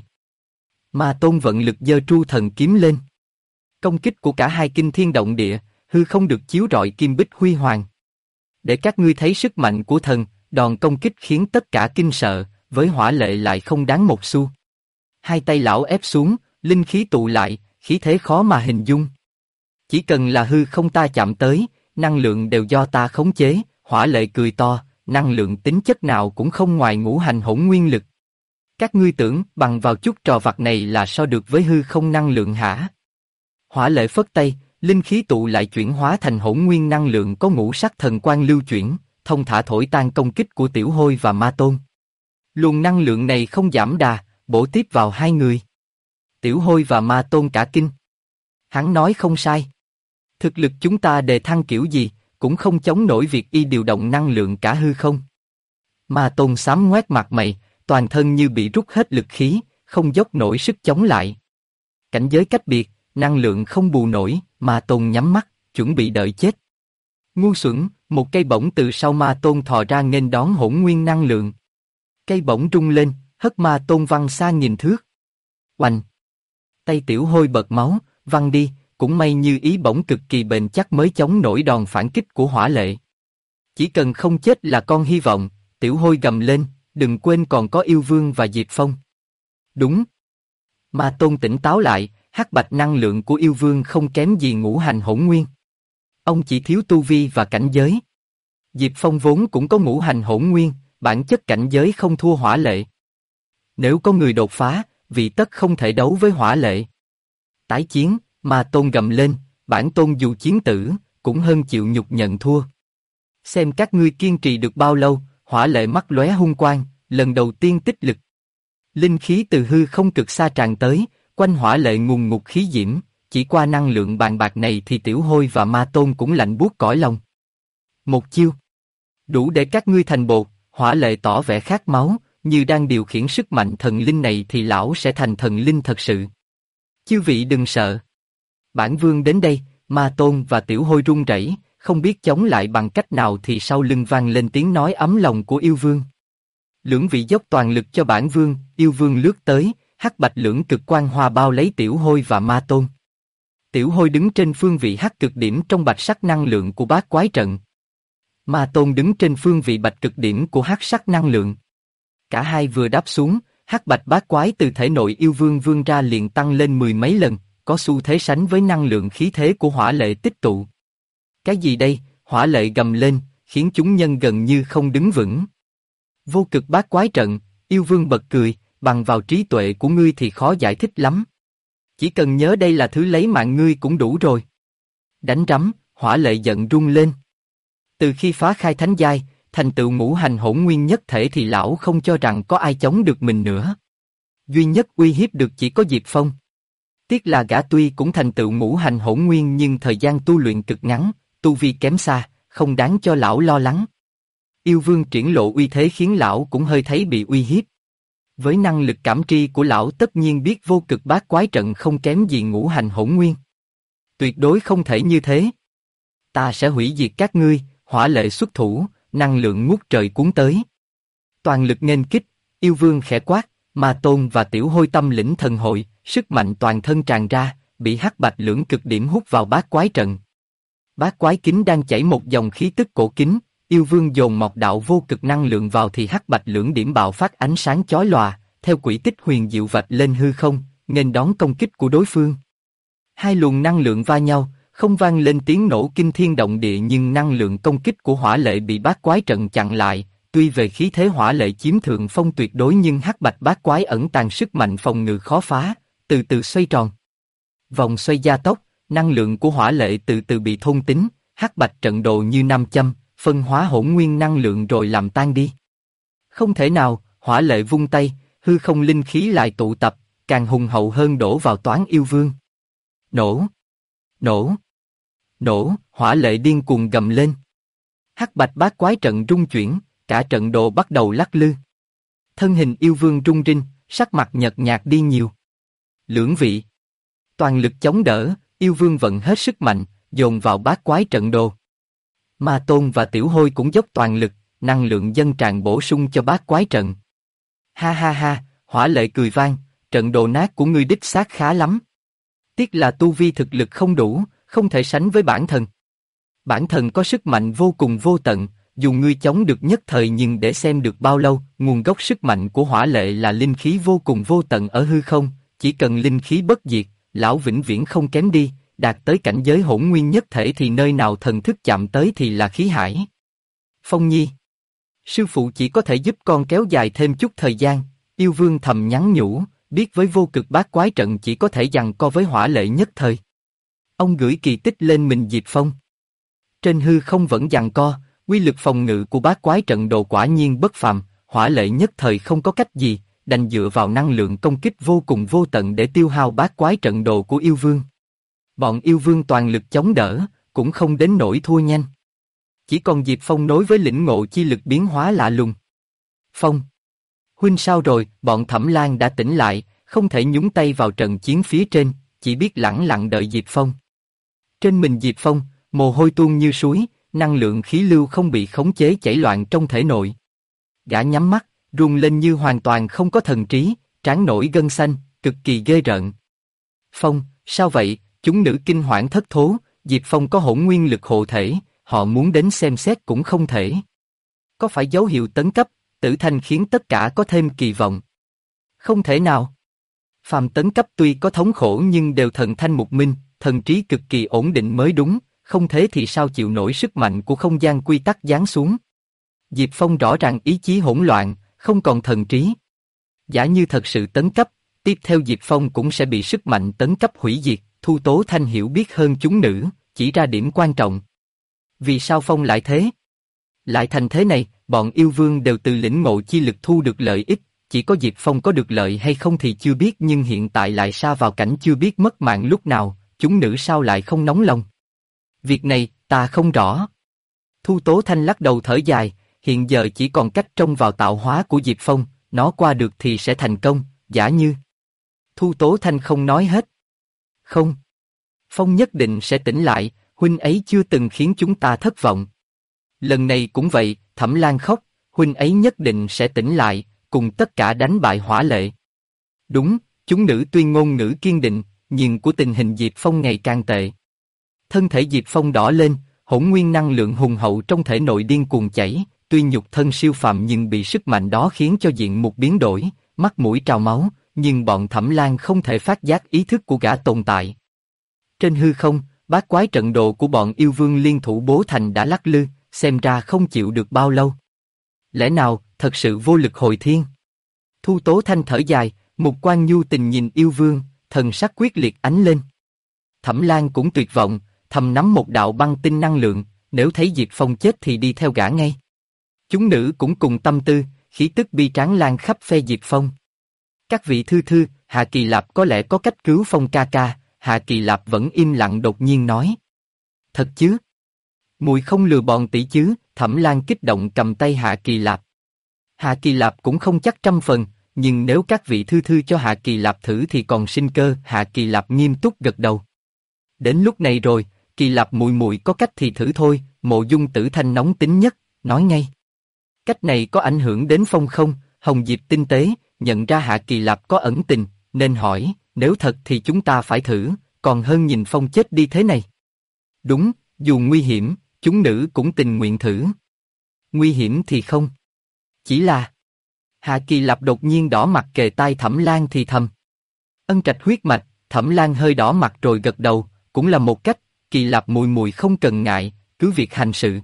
Ma Tôn vận lực giơ tru thần kiếm lên. Công kích của cả hai kinh thiên động địa, hư không được chiếu rọi kim bích huy hoàng. Để các ngươi thấy sức mạnh của thần, đòn công kích khiến tất cả kinh sợ, với Hỏa Lệ lại không đáng một xu. Hai tay lão ép xuống, linh khí tụ lại, khí thế khó mà hình dung. Chỉ cần là hư không ta chạm tới, năng lượng đều do ta khống chế. Hỏa Lệ cười to, năng lượng tính chất nào cũng không ngoài ngũ hành hỗn nguyên lực. Các ngươi tưởng bằng vào chút trò vặt này là so được với hư không năng lượng hả? Hỏa Lệ phất tay, linh khí tụ lại chuyển hóa thành hỗn nguyên năng lượng có ngũ sắc thần quang lưu chuyển, thông thả thổi tan công kích của Tiểu Hôi và Ma Tôn. Luồng năng lượng này không giảm đà, bổ tiếp vào hai người. Tiểu Hôi và Ma Tôn cả kinh. Hắn nói không sai. Thực lực chúng ta đề thăng kiểu gì, cũng không chống nổi việc y điều động năng lượng cả hư không. Ma Tôn xám ngoét mặt mày, toàn thân như bị rút hết lực khí, không dốc nổi sức chống lại. Cảnh giới cách biệt, năng lượng không bù nổi, Ma Tôn nhắm mắt, chuẩn bị đợi chết. Ngu xuẩn, một cây bổng từ sau Ma Tôn thò ra nghênh đón hỗn nguyên năng lượng. Cây bổng rung lên, hất Ma Tôn văng xa 1000 thước. Oanh! Tay Tiểu Hôi bật máu, văng đi, cũng may như ý bổng cực kỳ bền chắc mới chống nổi đòn phản kích của Hỏa Lệ. Chỉ cần không chết là con hy vọng, Tiểu Hôi gầm lên, đừng quên còn có Yêu Vương và Diệp Phong. Đúng. Ma Tôn tỉnh táo lại, hắc bạch năng lượng của Yêu Vương không kém gì ngũ hành hỗn nguyên. Ông chỉ thiếu tu vi và cảnh giới. Diệp Phong vốn cũng có ngũ hành hỗn nguyên, bản chất cảnh giới không thua Hỏa Lệ. Nếu có người đột phá, vị tất không thể đấu với Hỏa Lệ. Tái chiến, Ma Tôn gầm lên, bản tôn dù chiến tử, cũng hơn chịu nhục nhận thua. Xem các ngươi kiên trì được bao lâu. Hỏa Lệ mắt lóe hung quang, lần đầu tiên tích lực. Linh khí từ hư không cực xa tràn tới, quanh Hỏa Lệ ngùn ngụt khí diễm, chỉ qua năng lượng bàn bạc này thì Tiểu Hôi và Ma Tôn cũng lạnh buốt cõi lòng. Một chiêu. Đủ để các ngươi thành bột. Hỏa Lệ tỏ vẻ khát máu, như đang điều khiển sức mạnh thần linh này thì lão sẽ thành thần linh thật sự. Chư vị đừng sợ. Bản vương đến đây. Ma Tôn và Tiểu Hôi run rẩy, không biết chống lại bằng cách nào thì sau lưng vang lên tiếng nói ấm lòng của Yêu Vương. Lưỡng vị dốc toàn lực cho bản vương. Yêu Vương lướt tới, hắc bạch lưỡng cực quang hoa bao lấy Tiểu Hôi và Ma Tôn. Tiểu Hôi đứng trên phương vị hắc cực điểm trong bạch sắc năng lượng của bát quái trận. Ma Tôn đứng trên phương vị bạch cực điểm của hắc sắc năng lượng. Cả hai vừa đáp xuống, hắc bạch bát quái từ thể nội Yêu Vương vươn ra liền tăng lên 10 mấy lần, có xu thế sánh với năng lượng khí thế của Hỏa Lệ tích tụ. Cái gì đây? Hỏa Lệ gầm lên, khiến chúng nhân gần như không đứng vững. Vô cực bát quái trận. Yêu Vương bật cười, bằng vào trí tuệ của ngươi thì khó giải thích lắm. Chỉ cần nhớ đây là thứ lấy mạng ngươi cũng đủ rồi. Đánh rắm, Hỏa Lệ giận rung lên. Từ khi phá khai thánh giai, thành tựu ngũ hành hỗn nguyên nhất thể thì lão không cho rằng có ai chống được mình nữa. Duy nhất uy hiếp được chỉ có Diệp Phong. Tiếc là gã tuy cũng thành tựu ngũ hành hỗn nguyên nhưng thời gian tu luyện cực ngắn, tu vi kém xa, không đáng cho lão lo lắng. Yêu Vương triển lộ uy thế khiến lão cũng hơi thấy bị uy hiếp. Với năng lực cảm tri của lão tất nhiên biết vô cực bát quái trận không kém gì ngũ hành hỗn nguyên. Tuyệt đối không thể như thế. Ta sẽ hủy diệt các ngươi. Hỏa Lệ xuất thủ, năng lượng ngút trời cuốn tới. Toàn lực nghênh kích, Yêu Vương khẽ quát, Ma Tôn và Tiểu Hôi tâm lĩnh thần hội, sức mạnh toàn thân tràn ra, bị hắc bạch lưỡng cực điểm hút vào bát quái trận. Bát quái kính đang chảy một dòng khí tức cổ kính, Yêu Vương dồn một đạo vô cực năng lượng vào thì hắc bạch lưỡng điểm bạo phát ánh sáng chói lòa, theo quỹ tích huyền diệu vạch lên hư không, nghênh đón công kích của đối phương. Hai luồng năng lượng va nhau, không vang lên tiếng nổ kinh thiên động địa nhưng năng lượng công kích của Hỏa Lệ bị bát quái trận chặn lại. Tuy về khí thế Hỏa Lệ chiếm thượng phong tuyệt đối nhưng hắc bạch bát quái ẩn tàng sức mạnh phòng ngự khó phá, từ từ xoay tròn. Vòng xoay gia tốc, năng lượng của Hỏa Lệ từ từ bị thôn tính, hắc bạch trận đồ như nam châm, phân hóa hỗn nguyên năng lượng rồi làm tan đi. Không thể nào, Hỏa Lệ vung tay, hư không linh khí lại tụ tập, càng hùng hậu hơn đổ vào toán Yêu Vương. Nổ! Nổ! Nổ! Hỏa Lệ điên cuồng gầm lên. Hắc bạch bát quái trận rung chuyển, cả trận đồ bắt đầu lắc lư. Thân hình Yêu Vương rung rinh, sắc mặt nhợt nhạt đi nhiều. Lưỡng vị. Toàn lực chống đỡ, yêu vương vận hết sức mạnh, dồn vào bát quái trận đồ. Ma Tôn và Tiểu Hôi cũng dốc toàn lực, năng lượng dâng tràn bổ sung cho bát quái trận. Ha ha ha, Hỏa Lệ cười vang, trận đồ nát của ngươi đích xác khá lắm. Tiếc là tu vi thực lực không đủ, không thể sánh với bản thần. Bản thần có sức mạnh vô cùng vô tận, dù ngươi chống được nhất thời nhưng để xem được bao lâu, nguồn gốc sức mạnh của Hỏa Lệ là linh khí vô cùng vô tận ở hư không, chỉ cần linh khí bất diệt, lão vĩnh viễn không kém đi, đạt tới cảnh giới hỗn nguyên nhất thể thì nơi nào thần thức chạm tới thì là khí hải. Phong Nhi, sư phụ chỉ có thể giúp con kéo dài thêm chút thời gian, yêu vương thầm nhắn nhủ, biết với vô cực bát quái trận chỉ có thể giằng co với Hỏa Lệ nhất thời. Ông gửi kỳ tích lên mình Diệp Phong. Trên hư không vẫn giằng co, quy lực phòng ngự của bát quái trận đồ quả nhiên bất phàm, Hỏa Lệ nhất thời không có cách gì, đành dựa vào năng lượng công kích vô cùng vô tận để tiêu hao bát quái trận đồ của yêu vương. Bọn yêu vương toàn lực chống đỡ, cũng không đến nỗi thua nhanh. Chỉ còn Diệp Phong đối với lĩnh ngộ chi lực biến hóa lạ lùng. Phong, huynh sao rồi? Bọn Thẩm Lan đã tỉnh lại, không thể nhúng tay vào trận chiến phía trên, chỉ biết lẳng lặng đợi Diệp Phong. Trên mình Diệp Phong, mồ hôi tuôn như suối, năng lượng khí lưu không bị khống chế chảy loạn trong thể nội. Gã nhắm mắt, run lên như hoàn toàn không có thần trí, trán nổi gân xanh, cực kỳ ghê rợn. Phong, sao vậy? Chúng nữ kinh hoảng thất thố, Diệp Phong có hỗn nguyên lực hộ thể, họ muốn đến xem xét cũng không thể. Có phải dấu hiệu tấn cấp, Tử Thanh khiến tất cả có thêm kỳ vọng? Không thể nào. Phàm tấn cấp tuy có thống khổ nhưng đều thần thanh mục minh, thần trí cực kỳ ổn định mới đúng, không thế thì sao chịu nổi sức mạnh của không gian quy tắc giáng xuống. Diệp Phong rõ ràng ý chí hỗn loạn, không còn thần trí. Giả như thật sự tấn cấp, tiếp theo Diệp Phong cũng sẽ bị sức mạnh tấn cấp hủy diệt. Thu Tố Thanh hiểu biết hơn chúng nữ, chỉ ra điểm quan trọng. Vì sao Phong lại thế? Lại thành thế này, bọn yêu vương đều từ lĩnh ngộ chi lực thu được lợi ích, chỉ có Diệp Phong có được lợi hay không thì chưa biết nhưng hiện tại lại sa vào cảnh chưa biết mất mạng lúc nào, chúng nữ sao lại không nóng lòng? Việc này, ta không rõ. Thu Tố Thanh lắc đầu thở dài, hiện giờ chỉ còn cách trông vào tạo hóa của Diệp Phong, nó qua được thì sẽ thành công, giả như... Thu Tố Thanh không nói hết. Không. Phong nhất định sẽ tỉnh lại, huynh ấy chưa từng khiến chúng ta thất vọng. Lần này cũng vậy, Thẩm Lan khóc, huynh ấy nhất định sẽ tỉnh lại, cùng tất cả đánh bại Hỏa Lệ. Đúng, chúng nữ tuy ngôn ngữ kiên định, nhưng của tình hình Diệp Phong ngày càng tệ. Thân thể Diệp Phong đỏ lên, hỗn nguyên năng lượng hùng hậu trong thể nội điên cuồng chảy, tuy nhục thân siêu phàm nhưng bị sức mạnh đó khiến cho diện mục biến đổi, mắt mũi trào máu, nhưng bọn Thẩm Lan không thể phát giác ý thức của gã tồn tại. Trên hư không, bát quái trận đồ của bọn yêu vương liên thủ bố thành đã lắc lư, xem ra không chịu được bao lâu. Lẽ nào, thật sự vô lực hồi thiên? Thu Tố Thanh thở dài, mục quan nhu tình nhìn yêu vương, thần sắc quyết liệt ánh lên. Thẩm Lan cũng tuyệt vọng, thầm nắm một đạo băng tinh năng lượng, nếu thấy Diệp Phong chết thì đi theo gã ngay. Chúng nữ cũng cùng tâm tư, khí tức bi tráng lan khắp phe Diệp Phong. Các vị thư thư, Hạ Kỳ Lạp có lẽ có cách cứu Phong ca ca. Hạ Kỳ Lạp vẫn im lặng đột nhiên nói. Thật chứ? Mùi không lừa bọn tỷ chứ? Thẩm Lan kích động cầm tay Hạ Kỳ Lạp. Hạ Kỳ Lạp cũng không chắc 100%, nhưng nếu các vị thư thư cho Hạ Kỳ Lạp thử thì còn sinh cơ. Hạ Kỳ Lạp nghiêm túc gật đầu. Đến lúc này rồi, Kỳ Lạp muội muội có cách thì thử thôi. Mộ Dung Tử Thanh nóng tính nhất, nói ngay. Cách này có ảnh hưởng đến Phong không? Hồng Diệp tinh tế, nhận ra Hạ Kỳ Lạp có ẩn tình, nên hỏi. Nếu thật thì chúng ta phải thử, còn hơn nhìn Phong chết đi thế này. Đúng, dù nguy hiểm, chúng nữ cũng tình nguyện thử. Nguy hiểm thì không. Chỉ là... Hạ Kỳ Lạp đột nhiên đỏ mặt kề tai Thẩm Lan thì thầm. Ân trạch huyết mạch, Thẩm Lan hơi đỏ mặt rồi gật đầu, cũng là một cách, Kỳ Lạp muội muội không cần ngại, cứ việc hành sự.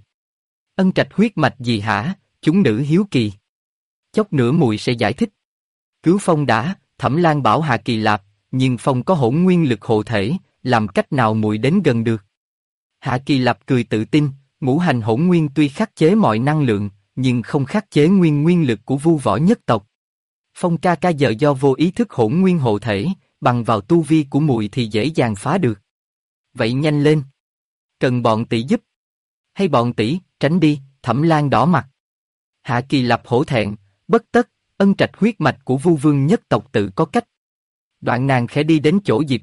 Ân trạch huyết mạch gì hả? Chúng nữ hiếu kỳ. Chốc nữa muội sẽ giải thích. Cứu Phong đã, Thẩm Lan bảo Hạ Kỳ Lạp. Nhưng Phong có hỗn nguyên lực hộ thể, làm cách nào muội đến gần được? Hạ Kỳ Lạp cười tự tin, ngũ hành hỗn nguyên tuy khắc chế mọi năng lượng, nhưng không khắc chế nguyên lực của vu võ nhất tộc. Phong ca ca giờ do vô ý thức hỗn nguyên hộ thể, bằng vào tu vi của muội thì dễ dàng phá được. Vậy nhanh lên. Cần bọn tỷ giúp. Hay bọn tỷ, tránh đi, Thẩm Lan đỏ mặt. Hạ Kỳ Lạp hổ thẹn, bất tất, ân trạch huyết mạch của vu vương nhất tộc tự có cách. Đoạn nàng khẽ đi đến chỗ Diệp Phong,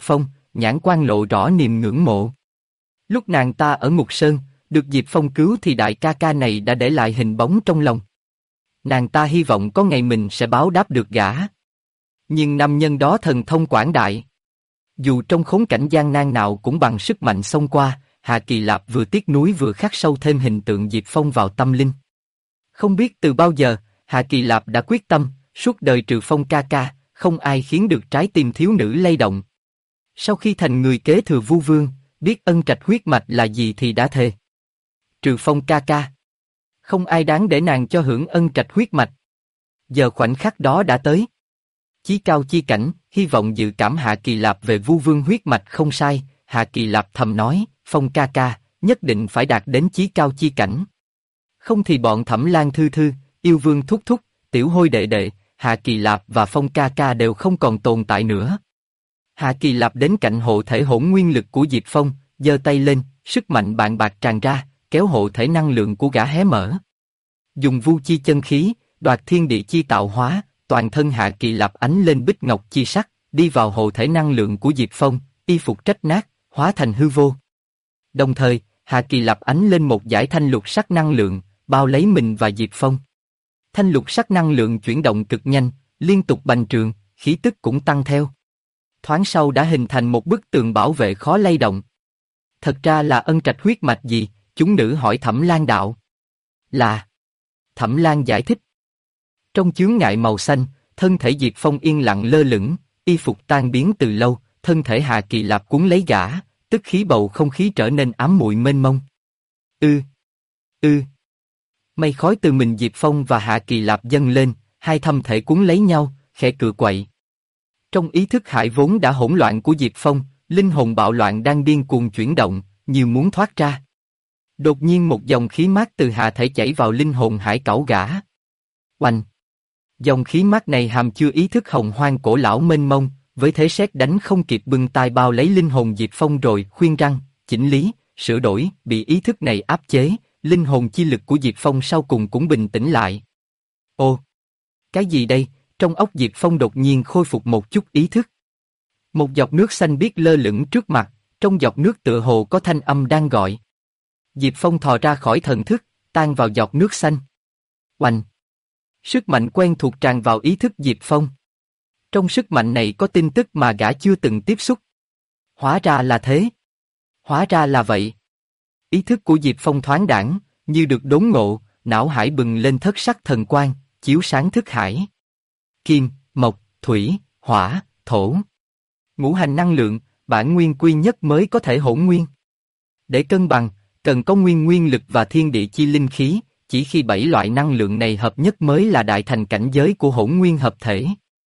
nhãn quan lộ rõ niềm ngưỡng mộ. Lúc nàng ta ở Ngục Sơn, được Diệp Phong cứu thì đại ca ca này đã để lại hình bóng trong lòng. Nàng ta hy vọng có ngày mình sẽ báo đáp được gã. Nhưng nam nhân đó thần thông quảng đại. Dù trong khốn cảnh gian nan nào cũng bằng sức mạnh xông qua, Hà Kỳ Lạp vừa tiếc nuối vừa khắc sâu thêm hình tượng Diệp Phong vào tâm linh. Không biết từ bao giờ, Hà Kỳ Lạp đã quyết tâm, suốt đời trừ Phong ca ca, không ai khiến được trái tim thiếu nữ lay động. Sau khi thành người kế thừa Vu Vương, biết ân trạch huyết mạch là gì thì đã thề. Trừ Phong ca ca. Không ai đáng để nàng cho hưởng ân trạch huyết mạch. Giờ khoảnh khắc đó đã tới. Chí cao chi cảnh, hy vọng dự cảm Hạ Kỳ Lạp về Vu Vương huyết mạch không sai, Hạ Kỳ Lạp thầm nói, Phong ca ca, nhất định phải đạt đến chí cao chi cảnh. Không thì bọn Thẩm Lan Thư Thư, Yêu Vương thúc thúc, Tiểu Hôi đệ đệ, Hạ Kỳ Lạp và Phong ca ca đều không còn tồn tại nữa. Hạ Kỳ Lạp đến cạnh hộ thể hỗn nguyên lực của Diệp Phong, giơ tay lên, sức mạnh bàng bạc tràn ra, kéo hộ thể năng lượng của gã hé mở. Dùng vu chi chân khí, đoạt thiên địa chi tạo hóa, toàn thân Hạ Kỳ Lạp ánh lên bích ngọc chi sắc, đi vào hộ thể năng lượng của Diệp Phong, y phục trách nát, hóa thành hư vô. Đồng thời, Hạ Kỳ Lạp ánh lên một dải thanh lục sắc năng lượng, bao lấy mình và Diệp Phong. Thanh lục sắc năng lượng chuyển động cực nhanh, liên tục bành trướng, khí tức cũng tăng theo. Thoáng sau đã hình thành một bức tường bảo vệ khó lay động. Thật ra là ân trạch huyết mạch gì? Chúng nữ hỏi Thẩm Lan đạo. Là. Thẩm Lan giải thích. Trong chướng ngại màu xanh, thân thể Diệp Phong yên lặng lơ lửng, y phục tan biến từ lâu, thân thể Hà Kỳ Lạp cuốn lấy gã, tức khí bầu không khí trở nên ám muội mênh mông. Mây khói từ mình Diệp Phong và Hạ Kỳ Lạp dâng lên, hai thân thể cuốn lấy nhau, khẽ cựa quậy. Trong ý thức hải vốn đã hỗn loạn của Diệp Phong, linh hồn bạo loạn đang điên cuồng chuyển động, như muốn thoát ra. Đột nhiên một dòng khí mát từ hạ thể chảy vào linh hồn hải cẩu gã. Oanh! Dòng khí mát này hàm chứa ý thức hồng hoang cổ lão mênh mông, với thế sét đánh không kịp bưng tai bao lấy linh hồn Diệp Phong rồi khuyên răng, chỉnh lý, sửa đổi, bị ý thức này áp chế, linh hồn chi lực của Diệp Phong sau cùng cũng bình tĩnh lại. Ô! Cái gì đây? Trong óc Diệp Phong đột nhiên khôi phục một chút ý thức. Một giọt nước xanh biếc lơ lửng trước mặt, trong giọt nước tựa hồ có thanh âm đang gọi. Diệp Phong thò ra khỏi thần thức, tan vào giọt nước xanh. Oanh! Sức mạnh quen thuộc tràn vào ý thức Diệp Phong. Trong sức mạnh này có tin tức mà gã chưa từng tiếp xúc. Hóa ra là thế. Hóa ra là vậy. Ý thức của Diệp Phong thoáng đãng, như được đốn ngộ, não hải bừng lên thất sắc thần quang, chiếu sáng thức hải. Kim, mộc, thủy, hỏa, thổ. Ngũ hành năng lượng, bản nguyên quy nhất mới có thể hỗn nguyên. Để cân bằng, cần có nguyên lực và thiên địa chi linh khí, chỉ khi 7 loại năng lượng này hợp nhất mới là đại thành cảnh giới của hỗn nguyên hợp thể.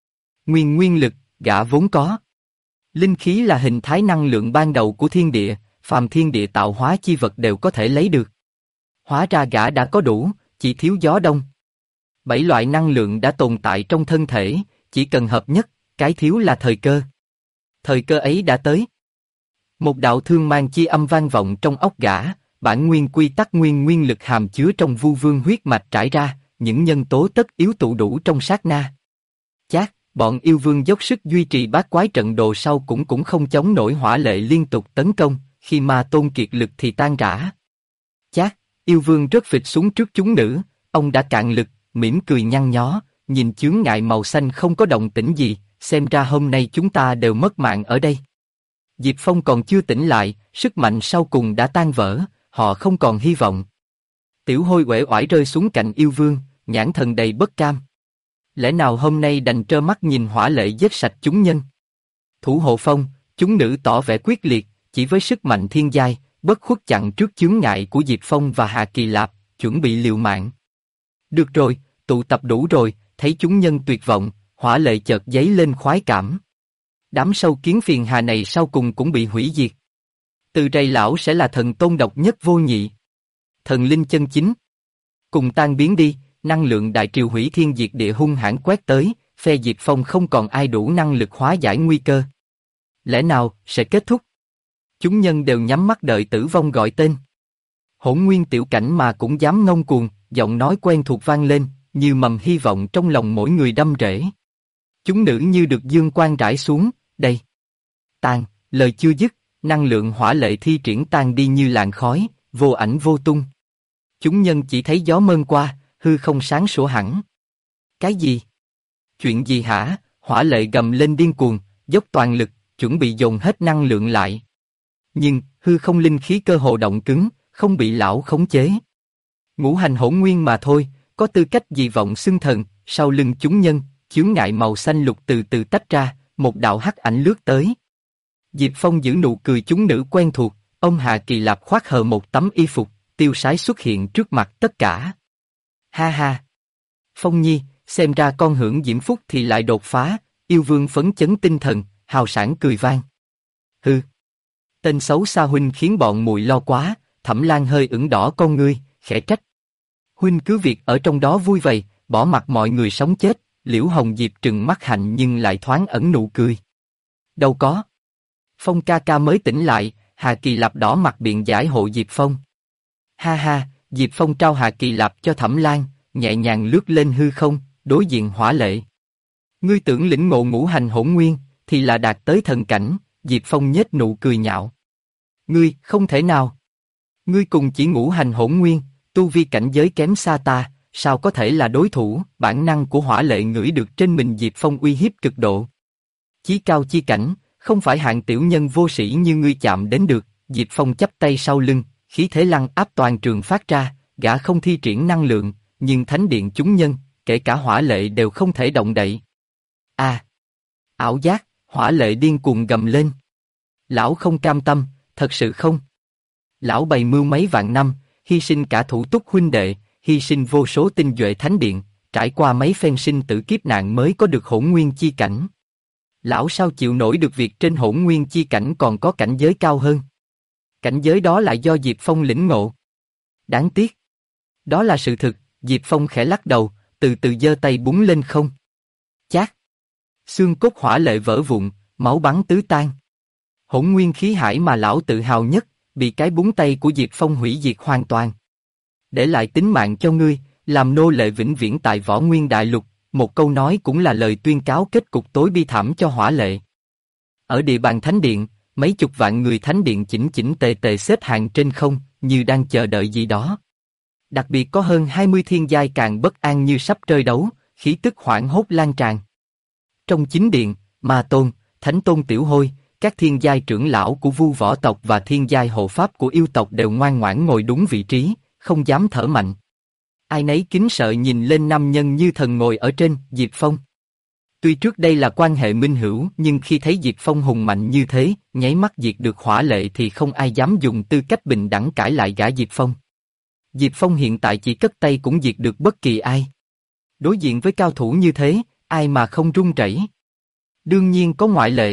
Nguyên lực, gã vốn có. Linh khí là hình thái năng lượng ban đầu của thiên địa, phàm thiên địa tạo hóa chi vật đều có thể lấy được. Hóa ra gã đã có đủ, chỉ thiếu gió đông. 7 loại năng lượng đã tồn tại trong thân thể, chỉ cần hợp nhất, cái thiếu là thời cơ. Thời cơ ấy đã tới. Một đạo thương mang chi âm vang vọng trong óc gã, bản nguyên quy tắc nguyên lực hàm chứa trong Vu Vương huyết mạch trải ra, những nhân tố tất yếu tụ đủ trong sát na. Chát, bọn yêu vương dốc sức duy trì bát quái trận đồ sau cũng không chống nổi hỏa lệ liên tục tấn công, khi ma tôn kiệt lực thì tan rã. Chát, yêu vương rớt phịch xuống trước chúng nữ, ông đã cạn lực, mỉm cười nhăn nhó, nhìn chướng ngại màu xanh không có động tĩnh gì, xem ra hôm nay chúng ta đều mất mạng ở đây. Diệp Phong còn chưa tỉnh lại, sức mạnh sau cùng đã tan vỡ, họ không còn hy vọng. Tiểu Hôi uể oải rơi xuống cạnh yêu vương, nhãn thần đầy bất cam. Lẽ nào hôm nay đành trơ mắt nhìn hỏa lệ giết sạch chúng nhân? Thủ hộ Phong, chúng nữ tỏ vẻ quyết liệt, chỉ với sức mạnh thiên giai, bất khuất chặn trước chướng ngại của Diệp Phong và Hạ Kỳ Lạp, chuẩn bị liều mạng. Được rồi, tụ tập đủ rồi, thấy chúng nhân tuyệt vọng, hỏa lệ chợt dấy lên khoái cảm. Đám sâu kiến phiền hà này sau cùng cũng bị hủy diệt. Từ Rầy lão sẽ là thần tôn độc nhất vô nhị. Thần linh chân chính. Cùng tan biến đi, năng lượng đại triều hủy thiên diệt địa hung hãn quét tới, phe Diệp Phong không còn ai đủ năng lực hóa giải nguy cơ. Lẽ nào sẽ kết thúc? Chúng nhân đều nhắm mắt đợi tử vong gọi tên. Hỗn nguyên tiểu cảnh mà cũng dám ngông cuồng, giọng nói quen thuộc vang lên, như mầm hy vọng trong lòng mỗi người đâm rễ. Chúng nữ như được dương quang rải xuống, đây. Lời chưa dứt, năng lượng hỏa lệ thi triển tan đi như làn khói, vô ảnh vô tung. Chúng nhân chỉ thấy gió mơn qua, hư không sáng sủa hẳn. Cái gì? Chuyện gì hả? Hỏa lệ gầm lên điên cuồng, dốc toàn lực, chuẩn bị dồn hết năng lượng lại. Nhưng, hư không linh khí cơ hồ động cứng, không bị lão khống chế. Ngũ hành hỗn nguyên mà thôi, có tư cách gì vọng xưng thần, sau lưng chúng nhân, chướng ngại màu xanh lục từ từ tách ra, một đạo hắc ảnh lướt tới. Diệp Phong giữ nụ cười chúng nữ quen thuộc, ông Hà Kỳ Lạp khoác hờ một tấm y phục, tiêu sái xuất hiện trước mặt tất cả. Ha ha! Phong Nhi, xem ra con hưởng diễm phúc thì lại đột phá, yêu vương phấn chấn tinh thần, hào sảng cười vang. Hừ! Tên xấu xa huynh khiến bọn muội lo quá, Thẩm Lan hơi ửng đỏ con ngươi, khẽ trách. Huynh cứ việc ở trong đó vui vầy, bỏ mặc mọi người sống chết, Liễu Hồng Diệp trừng mắt hạnh nhưng lại thoáng ẩn nụ cười. Đâu có. Phong ca ca mới tỉnh lại, Hà Kỳ Lạp đỏ mặt biện giải hộ Diệp Phong. Ha ha, Diệp Phong trao Hà Kỳ Lạp cho Thẩm Lan, nhẹ nhàng lướt lên hư không, đối diện hỏa lệ. Ngươi tưởng lĩnh ngộ ngũ hành hỗn nguyên, thì là đạt tới thần cảnh, Diệp Phong nhếch nụ cười nhạo. Ngươi, không thể nào. Ngươi cùng chỉ ngũ hành hỗn nguyên, tu vi cảnh giới kém xa ta, sao có thể là đối thủ? Bản năng của hỏa lệ ngửi được trên mình Diệp Phong uy hiếp cực độ. Chí cao chi cảnh, không phải hạng tiểu nhân vô sĩ như ngươi chạm đến được. Diệp Phong chắp tay sau lưng, khí thế lăng áp toàn trường phát ra, gã không thi triển năng lượng, nhưng thánh điện chúng nhân, kể cả hỏa lệ đều không thể động đậy. À! Ảo giác, hỏa lệ điên cuồng gầm lên. Lão không cam tâm, thật sự không. Lão bày mưu mấy vạn năm, hy sinh cả thủ túc huynh đệ, hy sinh vô số tinh duệ thánh điện, trải qua mấy phen sinh tử kiếp nạn mới có được hỗn nguyên chi cảnh. Lão sao chịu nổi được việc trên hỗn nguyên chi cảnh còn có cảnh giới cao hơn? Cảnh giới đó lại do Diệp Phong lĩnh ngộ. Đáng tiếc. Đó là sự thực, Diệp Phong khẽ lắc đầu, từ từ giơ tay búng lên không. Chát. Xương cốt hỏa lệ vỡ vụn, máu bắn tứ tan. Hỗn nguyên khí hải mà lão tự hào nhất, bị cái búng tay của Diệp Phong hủy diệt hoàn toàn. Để lại tính mạng cho ngươi, làm nô lệ vĩnh viễn tại Võ Nguyên Đại Lục, một câu nói cũng là lời tuyên cáo kết cục tối bi thảm cho hỏa lệ. Ở địa bàn thánh điện, mấy chục vạn người thánh điện chỉnh chỉnh tề tề xếp hàng trên không, như đang chờ đợi gì đó. Đặc biệt có hơn 20 thiên giai càng bất an như sắp rơi đấu, khí tức hoảng hốt lan tràn. Trong chính điện, Ma Tôn, Thánh Tôn Tiểu Hôi, các thiên giai trưởng lão của Vu Võ tộc và thiên giai hộ pháp của yêu tộc đều ngoan ngoãn ngồi đúng vị trí, không dám thở mạnh. Ai nấy kính sợ nhìn lên nam nhân như thần ngồi ở trên Diệp Phong. Tuy trước đây là quan hệ minh hữu, nhưng khi thấy Diệp Phong hùng mạnh như thế, nháy mắt diệt được hỏa lệ thì không ai dám dùng tư cách bình đẳng cãi lại gã Diệp Phong. Diệp Phong hiện tại chỉ cất tay cũng diệt được bất kỳ ai. Đối diện với cao thủ như thế, ai mà không run rẩy? Đương nhiên có ngoại lệ.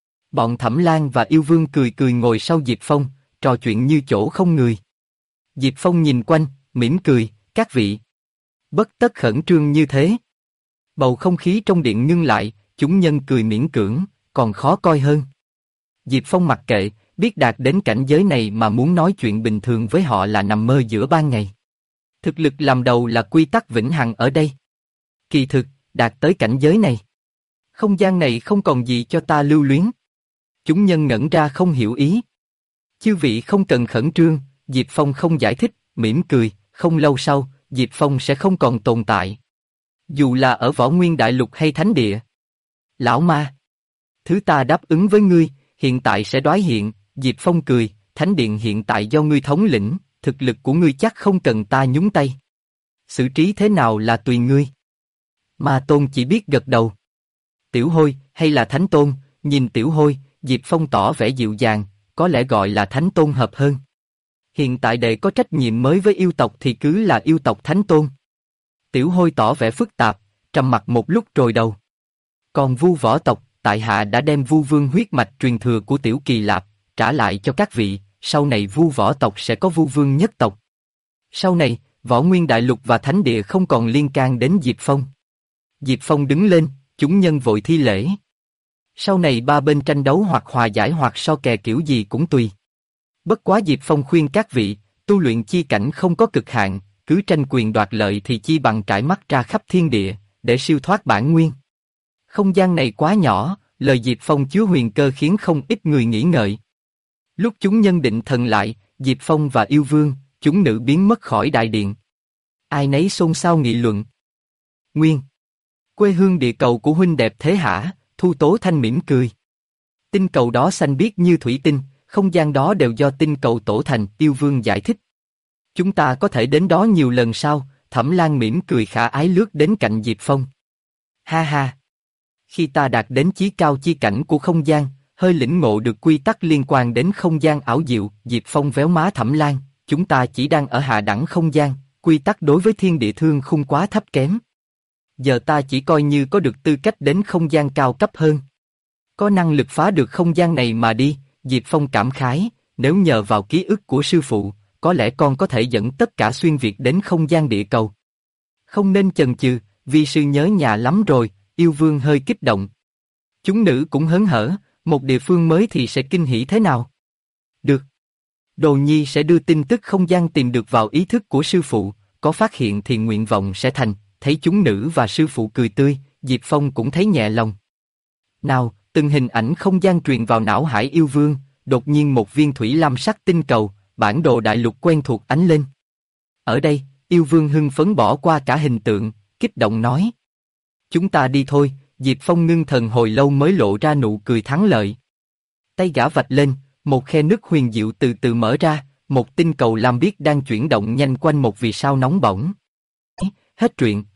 Bọn Thẩm Lan và Yêu Vương cười cười ngồi sau Diệp Phong, trò chuyện như chỗ không người. Diệp Phong nhìn quanh, mỉm cười, các vị. Bất tất khẩn trương như thế. Bầu không khí trong điện ngưng lại, chúng nhân cười miễn cưỡng, còn khó coi hơn. Diệp Phong mặc kệ, biết đạt đến cảnh giới này mà muốn nói chuyện bình thường với họ là nằm mơ giữa ban ngày. Thực lực làm đầu là quy tắc vĩnh hằng ở đây. Kỳ thực, đạt tới cảnh giới này. Không gian này không còn gì cho ta lưu luyến. Chúng nhân ngẩn ra không hiểu ý. Chư vị không cần khẩn trương, Diệp Phong không giải thích, mỉm cười, không lâu sau, Diệp Phong sẽ không còn tồn tại. Dù là ở Võ Nguyên Đại Lục hay Thánh Địa. Lão ma. Thứ ta đáp ứng với ngươi, hiện tại sẽ đoái hiện, Diệp Phong cười, Thánh Điện hiện tại do ngươi thống lĩnh, thực lực của ngươi chắc không cần ta nhúng tay. Xử trí thế nào là tùy ngươi. Ma Tôn chỉ biết gật đầu. Tiểu Hôi, hay là Thánh Tôn, nhìn Tiểu Hôi, Diệp Phong tỏ vẻ dịu dàng, có lẽ gọi là Thánh Tôn hợp hơn. Hiện tại đệ có trách nhiệm mới với yêu tộc thì cứ là yêu tộc Thánh Tôn. Tiểu Hôi tỏ vẻ phức tạp, trầm mặc một lúc rồi đầu. Còn Vu Võ tộc, tại hạ đã đem Vu Vương huyết mạch truyền thừa của Tiểu Kỳ Lạp trả lại cho các vị, sau này Vu Võ tộc sẽ có Vu Vương nhất tộc. Sau này, Võ Nguyên Đại Lục và Thánh Địa không còn liên can đến Diệp Phong. Diệp Phong đứng lên, chúng nhân vội thi lễ. Sau này ba bên tranh đấu hoặc hòa giải hoặc so kè kiểu gì cũng tùy. Bất quá Diệp Phong khuyên các vị, tu luyện chi cảnh không có cực hạn, cứ tranh quyền đoạt lợi thì chi bằng trải mắt ra khắp thiên địa, để siêu thoát bản nguyên. Không gian này quá nhỏ, lời Diệp Phong chứa huyền cơ khiến không ít người nghĩ ngợi. Lúc chúng nhân định thần lại, Diệp Phong và yêu vương, chúng nữ biến mất khỏi đại điện. Ai nấy xôn xao nghị luận. Nguyên. Quê hương địa cầu của huynh đẹp thế hả? Thu Tố Thanh mỉm cười. Tinh cầu đó xanh biếc như thủy tinh, không gian đó đều do tinh cầu tổ thành, yêu vương giải thích. Chúng ta có thể đến đó nhiều lần sau, Thẩm Lan mỉm cười khả ái lướt đến cạnh Diệp Phong. Ha ha! Khi ta đạt đến chí cao chi cảnh của không gian, hơi lĩnh ngộ được quy tắc liên quan đến không gian ảo diệu, Diệp Phong véo má Thẩm Lan, chúng ta chỉ đang ở hạ đẳng không gian, quy tắc đối với thiên địa thương không quá thấp kém. Giờ ta chỉ coi như có được tư cách đến không gian cao cấp hơn. Có năng lực phá được không gian này mà đi, Diệp Phong cảm khái, nếu nhờ vào ký ức của sư phụ, có lẽ con có thể dẫn tất cả xuyên việt đến không gian địa cầu. Không nên chần chừ, vi sư nhớ nhà lắm rồi, yêu vương hơi kích động. Chúng nữ cũng hớn hở, một địa phương mới thì sẽ kinh hỉ thế nào? Được. Đồ nhi sẽ đưa tin tức không gian tìm được vào ý thức của sư phụ, có phát hiện thì nguyện vọng sẽ thành, thấy chúng nữ và sư phụ cười tươi, Diệp Phong cũng thấy nhẹ lòng. Nào, từng hình ảnh không gian truyền vào não hải yêu vương, đột nhiên một viên thủy lam sắc tinh cầu, bản đồ đại lục quen thuộc ánh lên. Ở đây, yêu vương hưng phấn bỏ qua cả hình tượng, kích động nói. Chúng ta đi thôi, Diệp Phong ngưng thần hồi lâu mới lộ ra nụ cười thắng lợi. Tay gã vạch lên, một khe nước huyền diệu từ từ mở ra, một tinh cầu lam biếc đang chuyển động nhanh quanh một vì sao nóng bỏng. Hết truyện,